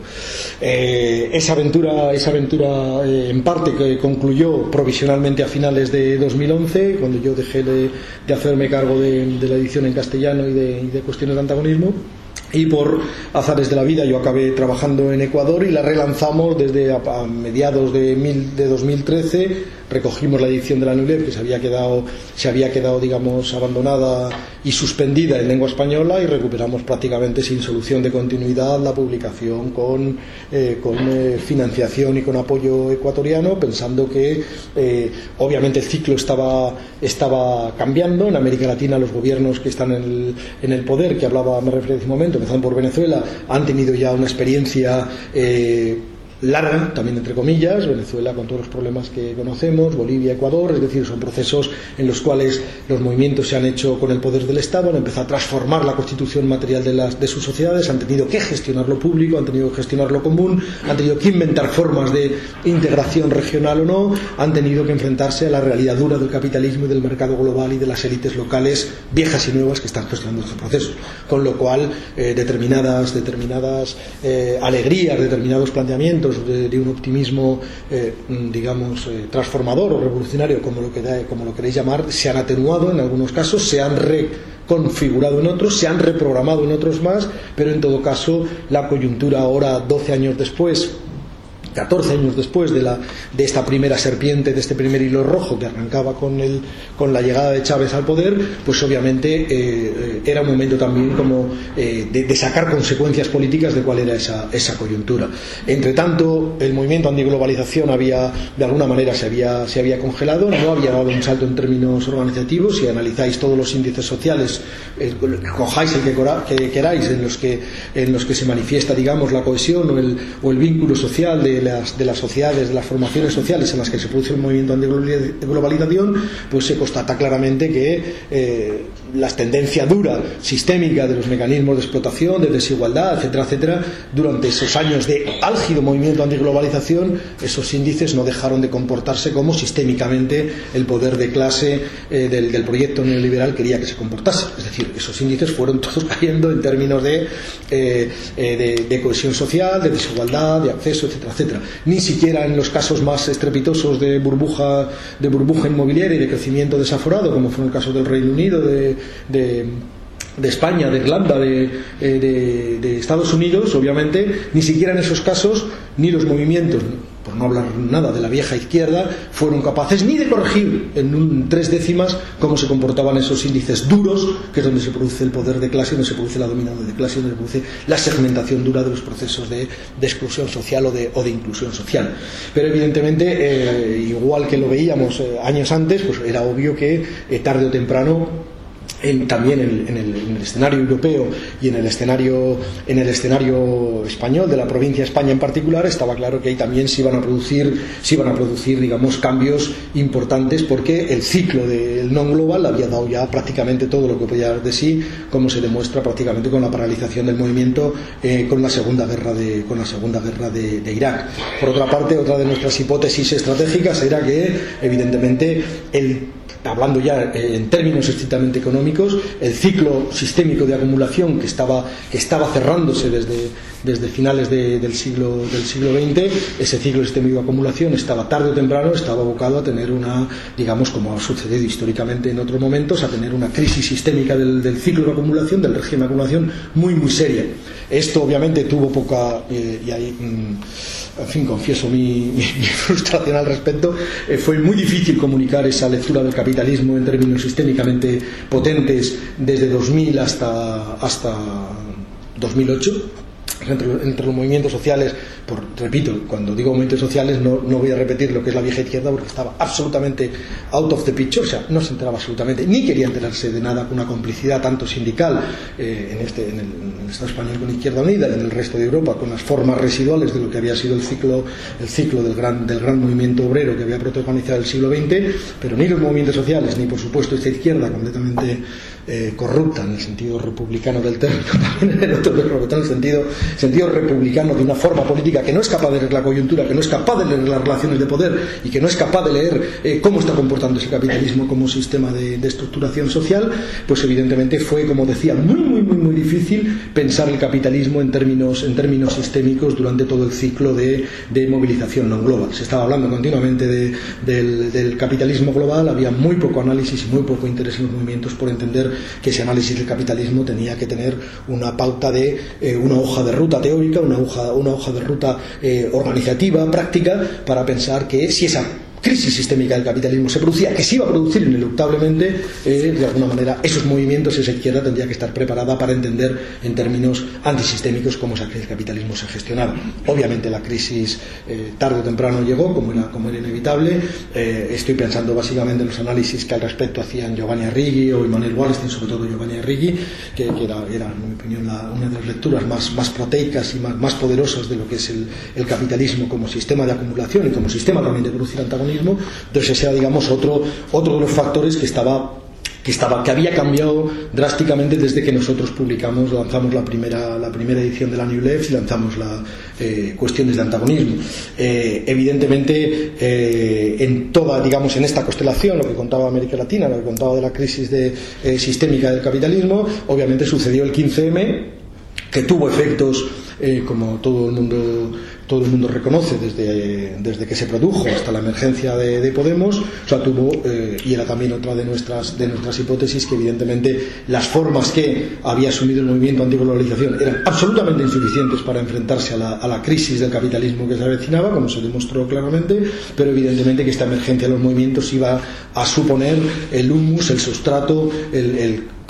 Eh, esa aventura, esa aventura eh, en parte que concluyó provisionalmente a finales de dos mil once, cuando yo dejé de, de hacerme cargo de, de la edición en castellano y de, y de cuestiones de antagonismo. Y por azares de la vida yo acabé trabajando en Ecuador y la relanzamos desde a, a mediados de, mil, de dos mil trece. Recogimos la edición de la New Left, que se había quedado, se había quedado, digamos, abandonada y suspendida en lengua española, y recuperamos prácticamente sin solución de continuidad la publicación con, eh, con eh, financiación y con apoyo ecuatoriano, pensando que eh, obviamente el ciclo estaba, estaba cambiando. En América Latina los gobiernos que están en el, en el poder, que hablaba, me refería hace un momento, empezando por Venezuela, han tenido ya una experiencia eh, larga, también entre comillas, Venezuela con todos los problemas que conocemos, Bolivia, Ecuador, es decir, son procesos en los cuales los movimientos se han hecho con el poder del Estado, han empezado a transformar la constitución material de, las, de sus sociedades, han tenido que gestionar lo público, han tenido que gestionar lo común, han tenido que inventar formas de integración regional o no, han tenido que enfrentarse a la realidad dura del capitalismo y del mercado global y de las élites locales viejas y nuevas que están gestionando estos procesos, con lo cual eh, determinadas, determinadas eh, alegrías, determinados planteamientos De, de un optimismo eh, digamos eh, transformador o revolucionario, como lo, que da, como lo queréis llamar, se han atenuado en algunos casos, se han reconfigurado en otros, se han reprogramado en otros más, pero en todo caso la coyuntura ahora, doce años después, catorce años después de, la, de esta primera serpiente, de este primer hilo rojo que arrancaba con, el, con la llegada de Chávez al poder, pues obviamente eh, era un momento también como eh, de, de sacar consecuencias políticas de cuál era esa, esa coyuntura. Entre tanto, el movimiento antiglobalización había, de alguna manera se había, se había congelado, no había dado un salto en términos organizativos. Si analizáis todos los índices sociales, eh, cojáis el que, que queráis, en los que, en los que se manifiesta, digamos, la cohesión o el, o el vínculo social de de las, de las sociedades, de las formaciones sociales en las que se produce el movimiento antiglobalización, pues se constata claramente que eh, la tendencia dura, sistémica de los mecanismos de explotación, de desigualdad, etcétera, etcétera, durante esos años de álgido movimiento antiglobalización, esos índices no dejaron de comportarse como sistémicamente el poder de clase eh, del, del proyecto neoliberal quería que se comportase. Es decir, esos índices fueron todos cayendo en términos de, eh, eh, de, de cohesión social, de desigualdad, de acceso, etcétera, etcétera. Ni siquiera en los casos más estrepitosos de burbuja, de burbuja inmobiliaria y de crecimiento desaforado, como fue el caso del Reino Unido, de, de de España, de Irlanda, de, de, de Estados Unidos, obviamente, ni siquiera en esos casos, ni los movimientos, por no hablar nada de la vieja izquierda, fueron capaces ni de corregir en un, tres décimas cómo se comportaban esos índices duros, que es donde se produce el poder de clase, donde se produce la dominación de clase, donde se produce la segmentación dura de los procesos de, de exclusión social o de, o de inclusión social. Pero evidentemente, eh, igual que lo veíamos eh, años antes, pues era obvio que eh, tarde o temprano En, también en, en, el, en el escenario europeo y en el escenario en el escenario español, de la provincia de España en particular, estaba claro que ahí también se iban a producir se iban a producir digamos cambios importantes, porque el ciclo del non global había dado ya prácticamente todo lo que podía dar de sí, como se demuestra prácticamente con la paralización del movimiento eh, con la segunda guerra de con la segunda guerra de, de Irak. Por otra parte, otra de nuestras hipótesis estratégicas era que evidentemente el hablando ya en términos estrictamente económicos, el ciclo sistémico de acumulación que estaba, que estaba cerrándose desde, desde finales de, del, siglo, del siglo veinte, ese ciclo sistémico de acumulación estaba tarde o temprano, estaba abocado a tener una, digamos, como ha sucedido históricamente en otros momentos, a tener una crisis sistémica del, del ciclo de acumulación, del régimen de acumulación muy, muy seria. Esto obviamente tuvo poca, eh, y ahí, mm, en fin, confieso mi, mi, mi frustración al respecto, eh, fue muy difícil comunicar esa lectura del capitalismo en términos sistémicamente potentes desde dos mil hasta, hasta dos mil ocho. Entre, entre los movimientos sociales, por, repito, cuando digo movimientos sociales no, no voy a repetir lo que es la vieja izquierda, porque estaba absolutamente out of the picture, o sea, no se enteraba absolutamente, ni quería enterarse de nada, con una complicidad tanto sindical eh, en, este, en, el, en el Estado español con Izquierda Unida y en el resto de Europa, con las formas residuales de lo que había sido el ciclo, el ciclo del, gran, del gran movimiento obrero que había protagonizado el siglo veinte, pero ni los movimientos sociales, ni por supuesto esta izquierda completamente eh, corrupta en el sentido republicano del término, también en el otro corrupta en el sentido sentido republicano, de una forma política que no es capaz de leer la coyuntura, que no es capaz de leer las relaciones de poder y que no es capaz de leer eh, cómo está comportándose el capitalismo como sistema de, de estructuración social, pues evidentemente fue, como decía, muy muy muy muy difícil pensar el capitalismo en términos en términos sistémicos durante todo el ciclo de, de movilización non global. Se estaba hablando continuamente de, del, del capitalismo global, había muy poco análisis y muy poco interés en los movimientos por entender que ese análisis del capitalismo tenía que tener una pauta de eh, una hoja de ruta teórica, una hoja, una hoja de ruta eh, organizativa, práctica, para pensar que si esa crisis sistémica del capitalismo se producía, que se iba a producir ineluctablemente, eh, de alguna manera esos movimientos, esa izquierda tendría que estar preparada para entender en términos antisistémicos cómo ese capitalismo se gestionaba. Obviamente la crisis eh, tarde o temprano llegó, como era, como era inevitable. Eh, estoy pensando básicamente en los análisis que al respecto hacían Giovanni Arrighi o Immanuel Wallerstein, sobre todo Giovanni Arrighi, que, que era, era, en mi opinión, la, una de las lecturas más, más proteicas y más, más poderosas de lo que es el, el capitalismo como sistema de acumulación y como sistema también de producir antagonismo. Entonces ese era, digamos, otro, otro de los factores que estaba que estaba que había cambiado drásticamente desde que nosotros publicamos, lanzamos la primera la primera edición de la New Left y lanzamos la eh, cuestiones de antagonismo. Eh, evidentemente eh, en toda, digamos, en esta constelación, lo que contaba América Latina, lo que contaba de la crisis de, eh, sistémica del capitalismo, obviamente sucedió el quince eme, que tuvo efectos eh, como todo el mundo todo el mundo reconoce desde, desde que se produjo hasta la emergencia de, de Podemos. O sea, tuvo, eh, y era también otra de nuestras, de nuestras hipótesis, que evidentemente las formas que había asumido el movimiento antiglobalización eran absolutamente insuficientes para enfrentarse a la, a la crisis del capitalismo que se avecinaba, como se demostró claramente, pero evidentemente que esta emergencia de los movimientos iba a suponer el humus, el sustrato, el, el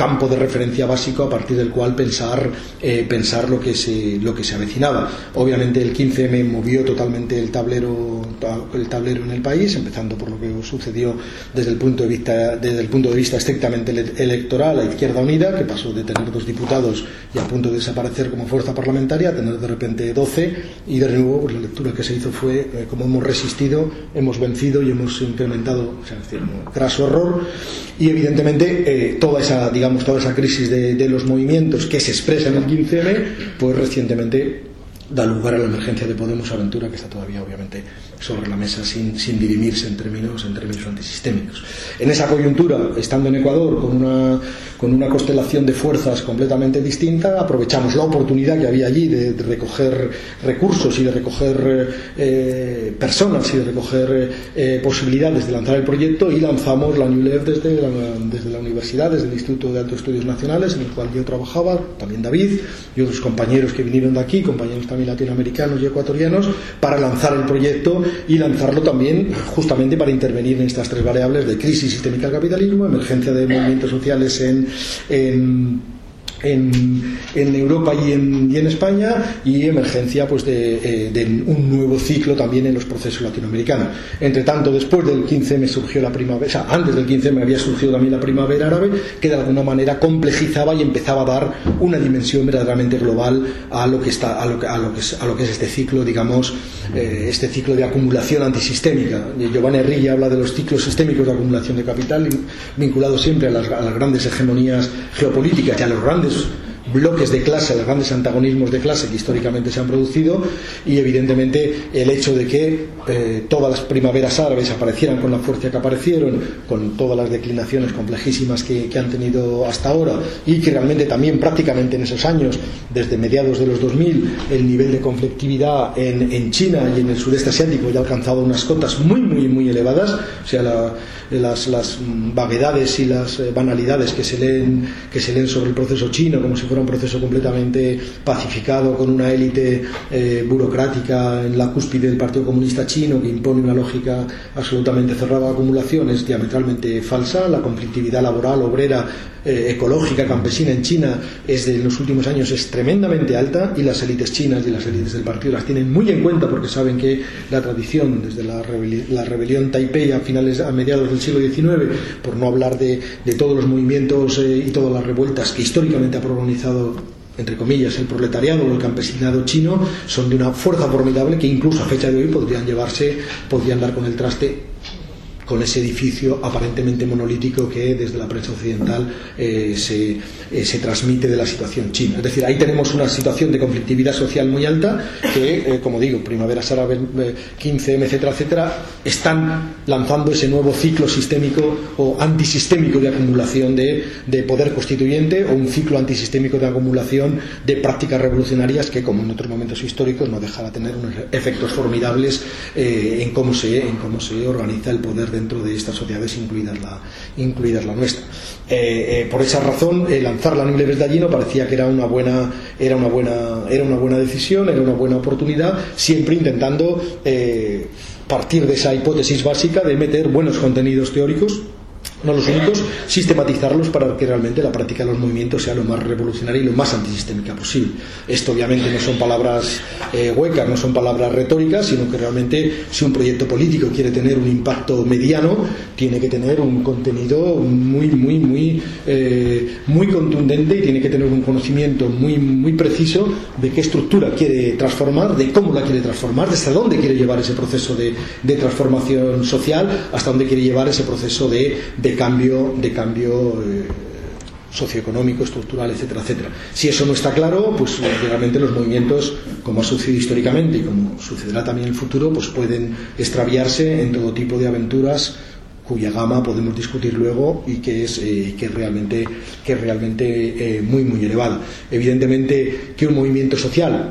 campo de referencia básico a partir del cual pensar eh, pensar lo que se lo que se avecinaba. Obviamente el quince eme movió totalmente el tablero el tablero en el país, empezando por lo que sucedió desde el punto de vista desde el punto de vista estrictamente electoral a Izquierda Unida, que pasó de tener dos diputados y a punto de desaparecer como fuerza parlamentaria a tener de repente doce, y de nuevo pues, la lectura que se hizo fue eh, como hemos resistido, hemos vencido y hemos incrementado, o sea, es decir, un graso error. Y evidentemente eh, toda esa digamos toda esa crisis de, de los movimientos que se expresa en el quince eme pues recientemente da lugar a la emergencia de Podemos Aventura, que está todavía obviamente sobre la mesa sin, sin dirimirse en términos, en términos antisistémicos. En esa coyuntura, estando en Ecuador con una, con una constelación de fuerzas completamente distinta, aprovechamos la oportunidad que había allí de, de recoger recursos y de recoger eh, personas y de recoger eh, posibilidades de lanzar el proyecto, y lanzamos la New Left desde la, desde la universidad, desde el Instituto de Altos Estudios Nacionales, en el cual yo trabajaba, también David y otros compañeros que vinieron de aquí, compañeros también latinoamericanos y ecuatorianos, para lanzar el proyecto y lanzarlo también justamente para intervenir en estas tres variables de crisis sistémica del capitalismo, emergencia de movimientos sociales en, en En, en Europa y en, y en España, y emergencia pues de, eh, de un nuevo ciclo también en los procesos latinoamericanos. Entre tanto, después del quince eme surgió la primavera, o sea, antes del quince eme había surgido también la primavera árabe, que de alguna manera complejizaba y empezaba a dar una dimensión verdaderamente global a lo que está a lo que, a lo que, es, a lo que es este ciclo, digamos, eh, este ciclo de acumulación antisistémica. Giovanni Errilla habla de los ciclos sistémicos de acumulación de capital, vinculados siempre a las, a las grandes hegemonías geopolíticas y a los grandes bloques de clase, los grandes antagonismos de clase que históricamente se han producido, y evidentemente el hecho de que eh, todas las primaveras árabes aparecieran con la fuerza que aparecieron, con todas las declinaciones complejísimas que, que han tenido hasta ahora, y que realmente también prácticamente en esos años, desde mediados de los dos mil, el nivel de conflictividad en, en China y en el sudeste asiático ya ha alcanzado unas cotas muy muy muy elevadas, o sea, la, las, las vaguedades y las eh, banalidades que se leen que se leen sobre el proceso chino como si fuera un proceso completamente pacificado, con una élite eh, burocrática en la cúspide del Partido Comunista Chino que impone una lógica absolutamente cerrada de acumulación, es diametralmente falsa. La conflictividad laboral, obrera, eh, ecológica, campesina en China es de en los últimos años es tremendamente alta, y las élites chinas y las élites del partido las tienen muy en cuenta porque saben que la tradición desde la, rebeli la rebelión Taipei a finales a mediados del siglo diecinueve, por no hablar de, de todos los movimientos eh, y todas las revueltas que históricamente ha protagonizado entre comillas el proletariado o el campesinado chino, son de una fuerza formidable que incluso a fecha de hoy podrían llevarse, podrían dar con el traste con ese edificio aparentemente monolítico que desde la prensa occidental eh, se, eh, se transmite de la situación china. Es decir, ahí tenemos una situación de conflictividad social muy alta que, eh, como digo, primaveras árabes, eh, quince eme, etcétera, etcétera, están lanzando ese nuevo ciclo sistémico o antisistémico de acumulación de, de poder constituyente, o un ciclo antisistémico de acumulación de prácticas revolucionarias que, como en otros momentos históricos, no dejará de tener unos efectos formidables eh, en cómo se, en cómo se organiza el poder de dentro de estas sociedades, incluidas la, incluidas la nuestra. Eh, eh, por esa razón, eh, lanzar la New Left de allí no parecía que era una buena, era una buena, era una buena decisión, era una buena oportunidad, siempre intentando eh, partir de esa hipótesis básica de meter buenos contenidos teóricos, no los únicos, sistematizarlos para que realmente la práctica de los movimientos sea lo más revolucionaria y lo más antisistémica posible. Esto obviamente no son palabras eh, huecas, no son palabras retóricas, sino que realmente si un proyecto político quiere tener un impacto mediano, tiene que tener un contenido muy, muy, muy, eh, muy contundente, y tiene que tener un conocimiento muy, muy preciso de qué estructura quiere transformar, de cómo la quiere transformar, de hasta dónde quiere llevar ese proceso de, de transformación social, hasta dónde quiere llevar ese proceso de, de cambio, de cambio eh, socioeconómico, estructural, etcétera, etcétera. Si eso no está claro, pues realmente los movimientos, como ha sucedido históricamente y como sucederá también en el futuro, pues pueden extraviarse en todo tipo de aventuras cuya gama podemos discutir luego y que es eh, que realmente que es realmente eh, muy muy elevada. Evidentemente que un movimiento social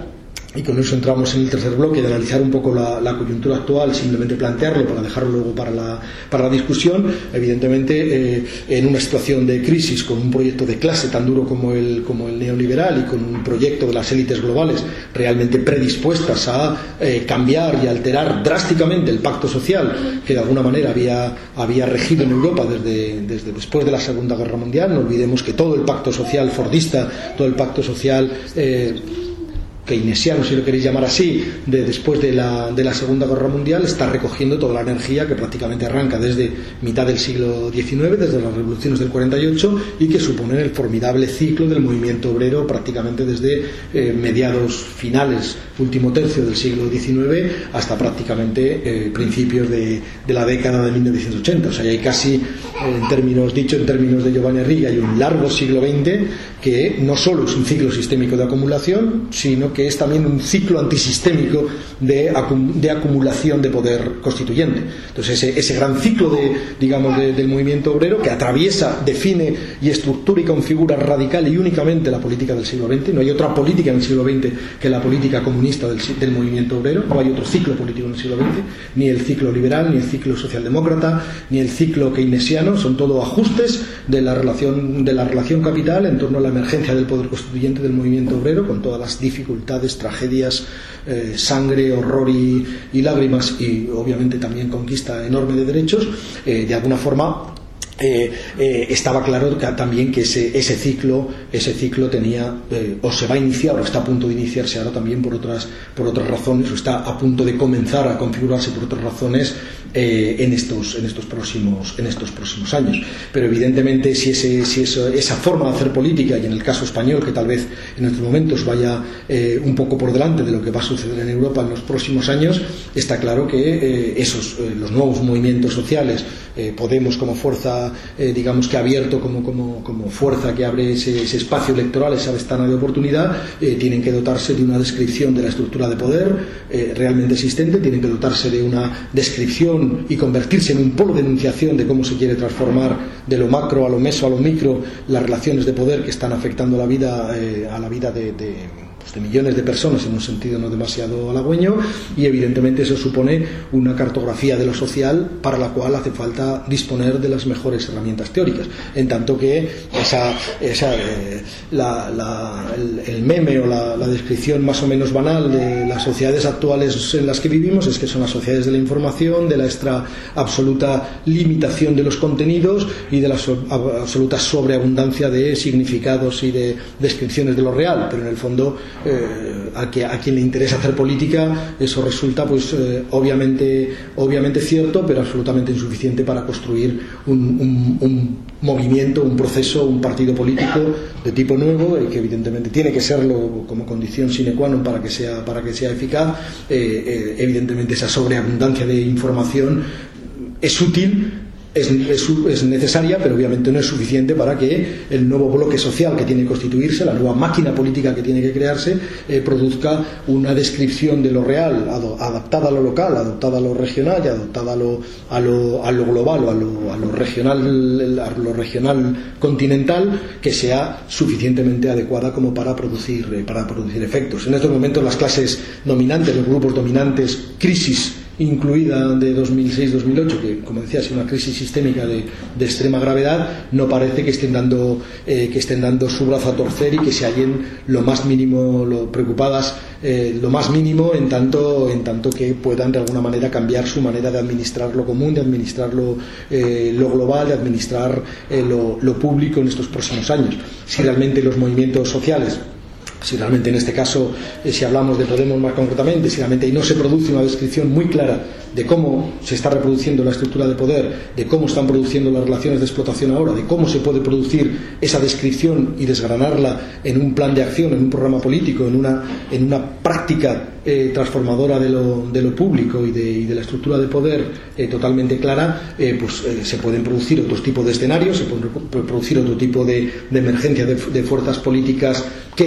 y con eso entramos en el tercer bloque de analizar un poco la, la coyuntura actual, simplemente plantearlo para dejarlo luego para la, para la discusión. Evidentemente, eh, en una situación de crisis, con un proyecto de clase tan duro como el, como el neoliberal y con un proyecto de las élites globales realmente predispuestas a eh, cambiar y alterar drásticamente el pacto social que de alguna manera había, había regido en Europa desde, desde después de la Segunda Guerra Mundial. No olvidemos que todo el pacto social fordista, todo el pacto social eh, keynesiano, si lo queréis llamar así, de después de la, de la Segunda Guerra Mundial, está recogiendo toda la energía que prácticamente arranca desde mitad del siglo diecinueve, desde las revoluciones del cuarenta y ocho, y que suponen el formidable ciclo del movimiento obrero prácticamente desde eh, mediados finales, último tercio del siglo diecinueve, hasta prácticamente eh, principios de, de la década de mil novecientos ochenta. O sea, hay casi, eh, en términos, dicho en términos de Giovanni Arrighi, hay un largo siglo veinte que no solo es un ciclo sistémico de acumulación, sino que es también un ciclo antisistémico de, acum de acumulación de poder constituyente. Entonces ese, ese gran ciclo de, digamos, de, del movimiento obrero, que atraviesa, define y estructura y configura radical y únicamente la política del siglo veinte. No hay otra política en el siglo veinte que la política comunista del, del movimiento obrero. No hay otro ciclo político en el siglo veinte, ni el ciclo liberal, ni el ciclo socialdemócrata, ni el ciclo keynesiano. Son todo ajustes de la relación, de la relación capital en torno a la emergencia del poder constituyente del movimiento obrero, con todas las dificultades, tragedias, eh, sangre, horror y, y lágrimas, y obviamente también conquista enorme de derechos. Eh, de alguna forma Eh, eh, estaba claro que, también que ese, ese ciclo ese ciclo tenía eh, o se va a iniciar o está a punto de iniciarse ahora también por otras por otras razones, o está a punto de comenzar a configurarse por otras razones eh, en estos en estos próximos en estos próximos años. Pero evidentemente si ese si eso, esa forma de hacer política, y en el caso español, que tal vez en estos momentos vaya eh, un poco por delante de lo que va a suceder en Europa en los próximos años, está claro que eh, esos eh, los nuevos movimientos sociales, eh, Podemos como fuerza Eh, digamos que abierto como, como, como fuerza que abre ese, ese espacio electoral, esa ventana de oportunidad, eh, tienen que dotarse de una descripción de la estructura de poder eh, realmente existente, tienen que dotarse de una descripción y convertirse en un polo de enunciación de cómo se quiere transformar de lo macro a lo meso a lo micro las relaciones de poder que están afectando la vida, eh, a la vida de, de de millones de personas en un sentido no demasiado halagüeño. Y evidentemente eso supone una cartografía de lo social para la cual hace falta disponer de las mejores herramientas teóricas, en tanto que esa, esa eh, la, la, el, el meme o la, la descripción más o menos banal de las sociedades actuales en las que vivimos es que son las sociedades de la información, de la extra absoluta limitación de los contenidos y de la so, absoluta sobreabundancia de significados y de descripciones de lo real. Pero en el fondo Eh, a, que, a quien le interesa hacer política, eso resulta pues eh, obviamente obviamente cierto, pero absolutamente insuficiente para construir un, un, un movimiento, un proceso, un partido político de tipo nuevo, eh, que evidentemente tiene que serlo como condición sine qua non para que sea para que sea eficaz. Eh, eh, evidentemente esa sobreabundancia de información es útil, Es, es, es necesaria, pero obviamente no es suficiente para que el nuevo bloque social que tiene que constituirse, la nueva máquina política que tiene que crearse, eh, produzca una descripción de lo real, ad, adaptada a lo local, adaptada a lo regional y adaptada a lo, a lo, a lo global o a lo, a lo regional, a lo regional continental, que sea suficientemente adecuada como para producir, eh, para producir efectos. En estos momentos las clases dominantes, los grupos dominantes, crisis incluida de dos mil seis dos mil ocho, que como decía es una crisis sistémica de, de extrema gravedad, no parece que estén dando eh, que estén dando su brazo a torcer y que se hallen lo más mínimo lo preocupadas eh, lo más mínimo en tanto en tanto que puedan de alguna manera cambiar su manera de administrar lo común, de administrar lo, eh, lo global, de administrar eh, lo, lo público en estos próximos años. Si realmente los movimientos sociales, si realmente en este caso, eh, si hablamos de Podemos más concretamente, si realmente ahí no se produce una descripción muy clara de cómo se está reproduciendo la estructura de poder, de cómo están produciendo las relaciones de explotación ahora, de cómo se puede producir esa descripción y desgranarla en un plan de acción, en un programa político, en una, en una práctica eh, transformadora de lo, de lo público y de, y de la estructura de poder eh, totalmente clara, eh, pues eh, se pueden producir otros tipos de escenarios, se pueden producir otro tipo de, de emergencia de, de fuerzas políticas que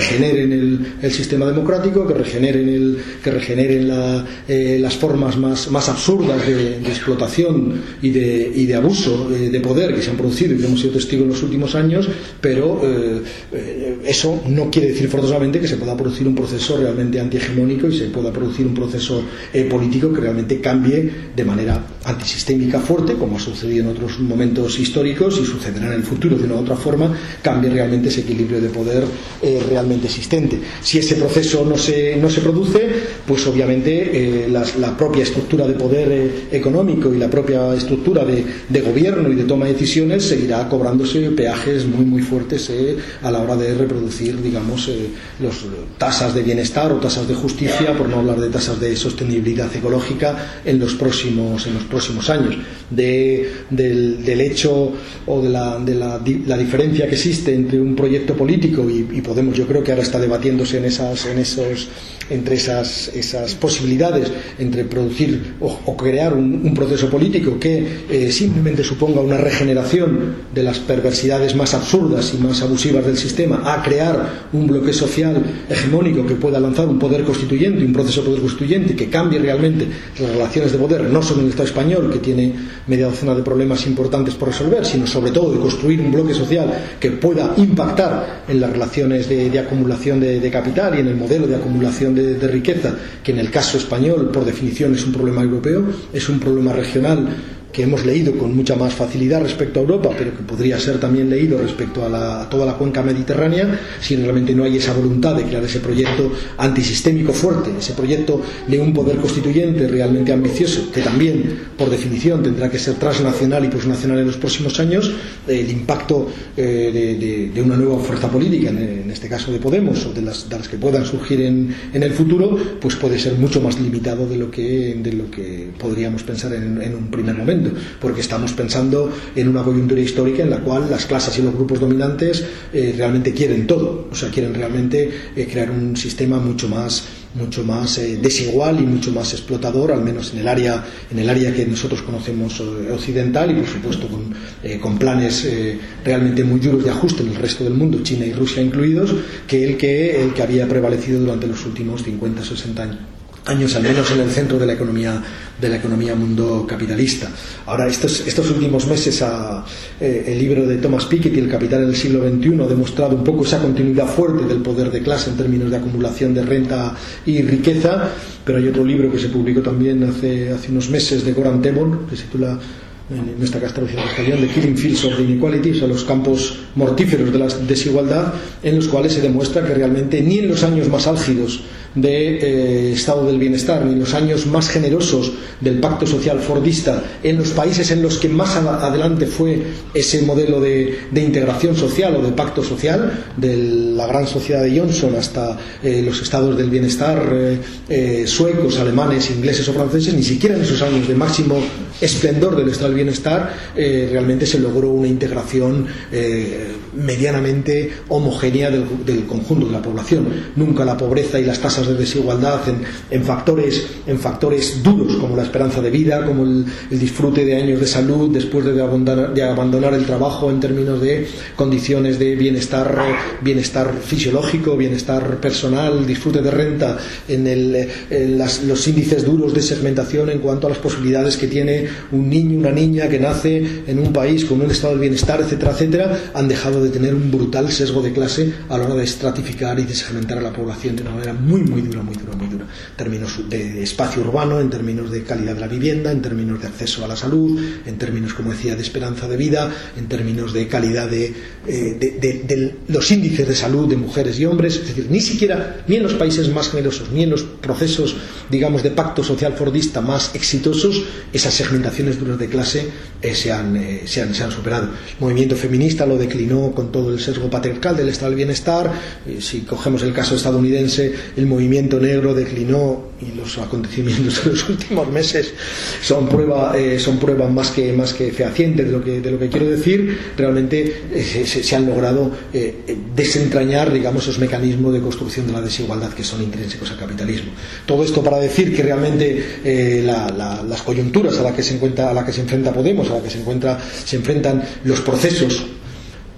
regeneren el, el sistema democrático, que regeneren, el, que regeneren la, eh, las formas más, más absurdas de, de explotación y de, y de abuso eh, de poder que se han producido y que hemos sido testigos en los últimos años, pero eh, eh, eso no quiere decir forzosamente que se pueda producir un proceso realmente antihegemónico y se pueda producir un proceso eh, político que realmente cambie de manera antisistémica fuerte, como ha sucedido en otros momentos históricos y sucederá en el futuro de una u otra forma, cambie realmente ese equilibrio de poder eh, realmente existente. Si ese proceso no se, no se produce, pues obviamente eh, las, la propia estructura de poder eh, económico y la propia estructura de, de gobierno y de toma de decisiones seguirá cobrándose peajes muy muy fuertes eh, a la hora de reproducir, digamos, eh, los tasas de bienestar o tasas de justicia, por no hablar de tasas de sostenibilidad ecológica en los próximos en los próximos años. De, del, del hecho o de, la, de la, la diferencia que existe entre un proyecto político y, y Podemos, yo creo que ahora está debatiéndose en esas en esos entre esas esas posibilidades entre producir o, o crear un, un proceso político que eh, simplemente suponga una regeneración de las perversidades más absurdas y más abusivas del sistema, a crear un bloque social hegemónico que pueda lanzar un poder constituyente, un proceso de poder constituyente que cambie realmente las relaciones de poder, no solo en el Estado español, que tiene media docena de problemas importantes por resolver, sino sobre todo de construir un bloque social que pueda impactar en las relaciones de, de acumulación de, de capital y en el modelo de acumulación de, de riqueza, que en el caso español por definición es un problema europeo, es un problema regional que hemos leído con mucha más facilidad respecto a Europa, pero que podría ser también leído respecto a, la, a toda la cuenca mediterránea, si realmente no hay esa voluntad de crear ese proyecto antisistémico fuerte, ese proyecto de un poder constituyente realmente ambicioso, que también, por definición, tendrá que ser transnacional y posnacional en los próximos años. El impacto eh, de, de, de una nueva fuerza política, en, en este caso de Podemos, o de las, de las que puedan surgir en, en el futuro, pues puede ser mucho más limitado de lo que, de lo que podríamos pensar en, en un primer momento, porque estamos pensando en una coyuntura histórica en la cual las clases y los grupos dominantes eh, realmente quieren todo, o sea, quieren realmente eh, crear un sistema mucho más mucho más eh, desigual y mucho más explotador, al menos en el área en el área que nosotros conocemos eh, occidental, y por supuesto con, eh, con planes eh, realmente muy duros de ajuste en el resto del mundo, China y Rusia incluidos, que el que el que había prevalecido durante los últimos cincuenta a sesenta años. años al menos en el centro de la economía de la economía mundo capitalista. Ahora, estos, estos últimos meses a, eh, el libro de Thomas Piketty, El capital en el siglo veintiuno, ha demostrado un poco esa continuidad fuerte del poder de clase en términos de acumulación de renta y riqueza, pero hay otro libro que se publicó también hace, hace unos meses de Goran Tebon, que se titula, en esta casa traducción en español, The Killing Fields of the Inequality, o sea, los campos mortíferos de la desigualdad, en los cuales se demuestra que realmente ni en los años más álgidos de eh, estado del bienestar, ni en los años más generosos del pacto social fordista, en los países en los que más ad- adelante fue ese modelo de, de integración social o de pacto social, de la gran sociedad de Johnson hasta eh, los estados del bienestar eh, eh, suecos, alemanes, ingleses o franceses, ni siquiera en esos años de máximo esplendor del estado del bienestar eh, realmente se logró una integración eh, medianamente homogénea del, del conjunto de la población. Nunca la pobreza y las tasas de desigualdad en, en factores en factores duros como la esperanza de vida, como el, el disfrute de años de salud después de abandonar, de abandonar el trabajo, en términos de condiciones de bienestar bienestar fisiológico, bienestar personal, disfrute de renta, en, el, en las, los índices duros de segmentación en cuanto a las posibilidades que tiene un niño, una niña que nace en un país con un estado de bienestar, etcétera, etcétera, han dejado de tener un brutal sesgo de clase a la hora de estratificar y de segmentar a la población de una manera muy muy dura, muy dura, muy dura, en términos de espacio urbano, en términos de calidad de la vivienda, en términos de acceso a la salud, en términos, como decía, de esperanza de vida, en términos de calidad de, eh, de, de, de los índices de salud de mujeres y hombres. Es decir, ni siquiera, ni en los países más generosos, ni en los procesos, digamos, de pacto social fordista más exitosos, esas segmentaciones duras de clase eh, se, han, eh, se, han, se han superado. El movimiento feminista lo declinó con todo el sesgo patriarcal del estado del bienestar. Eh, si cogemos el caso estadounidense, el movimiento negro declinó, y los acontecimientos de los últimos meses son prueba eh, son pruebas más que más que fehacientes de lo que de lo que quiero decir. Realmente eh, se, se han logrado eh, desentrañar, digamos, esos mecanismos de construcción de la desigualdad que son intrínsecos al capitalismo. Todo esto para decir que realmente eh, la, la, las coyunturas a las que se encuentra a la que se enfrenta Podemos, a la que se encuentra se enfrentan los procesos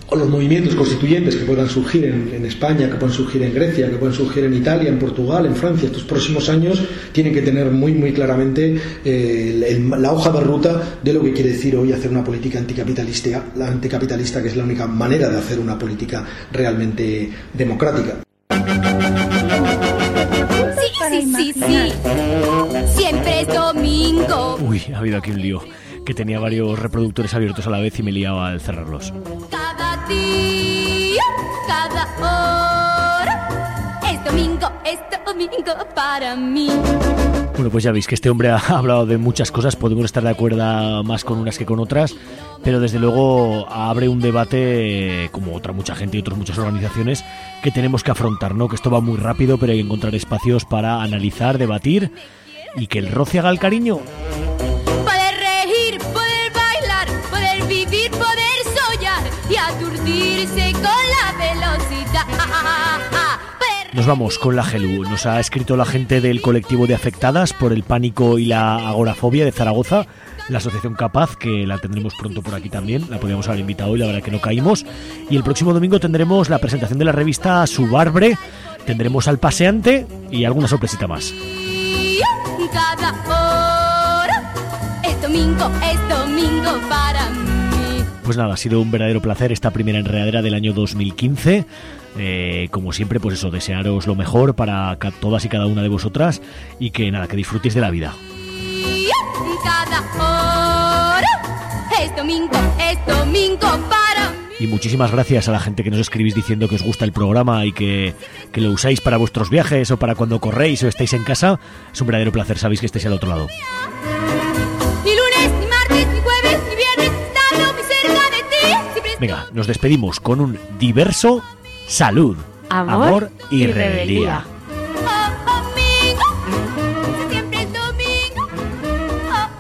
o los movimientos constituyentes que puedan surgir en, en España, que puedan surgir en Grecia, que puedan surgir en Italia, en Portugal, en Francia, estos próximos años tienen que tener muy muy claramente eh, el, el, la hoja de ruta de lo que quiere decir hoy hacer una política anticapitalista, la anticapitalista, que es la única manera de hacer una política realmente democrática. Sí, sí, sí, sí. Siempre es domingo. Uy, ha habido aquí un lío, que tenía varios reproductores abiertos a la vez y me liaba al cerrarlos. Cada día, cada hora. Es domingo, es domingo para mí. Bueno, pues ya veis que este hombre ha hablado de muchas cosas, podemos estar de acuerdo más con unas que con otras, pero desde luego abre un debate, como otra mucha gente y otras muchas organizaciones, que tenemos que afrontar, ¿no? Que esto va muy rápido, pero hay que encontrar espacios para analizar, debatir y que el roce haga el cariño. Poder reír, poder bailar, poder vivir, poder soñar y aturdirse con la velocidad. Nos vamos con la Gelu. Nos ha escrito la gente del colectivo de afectadas por el pánico y la agorafobia de Zaragoza, la asociación Capaz, que la tendremos pronto por aquí también. La podríamos haber invitado hoy, la verdad que no caímos. Y el próximo domingo tendremos la presentación de la revista Subarbre, tendremos al paseante y alguna sorpresita más. Cada hora es domingo, es domingo para mí. Pues nada, ha sido un verdadero placer esta primera enredadera del año dos mil quince. Eh, como siempre, pues eso, desearos lo mejor para todas y cada una de vosotras y que nada, que disfrutéis de la vida. Cada hora es domingo, es domingo para mí. Y muchísimas gracias a la gente que nos escribís diciendo que os gusta el programa y que, que lo usáis para vuestros viajes o para cuando corréis o estáis en casa. Es un verdadero placer, sabéis que estéis al otro lado. Ni lunes, ni martes, ni jueves, ni viernes, estando muy cerca de ti. Siempre... Venga, nos despedimos con un diverso salud, amor, amor y, y rebeldía. rebeldía.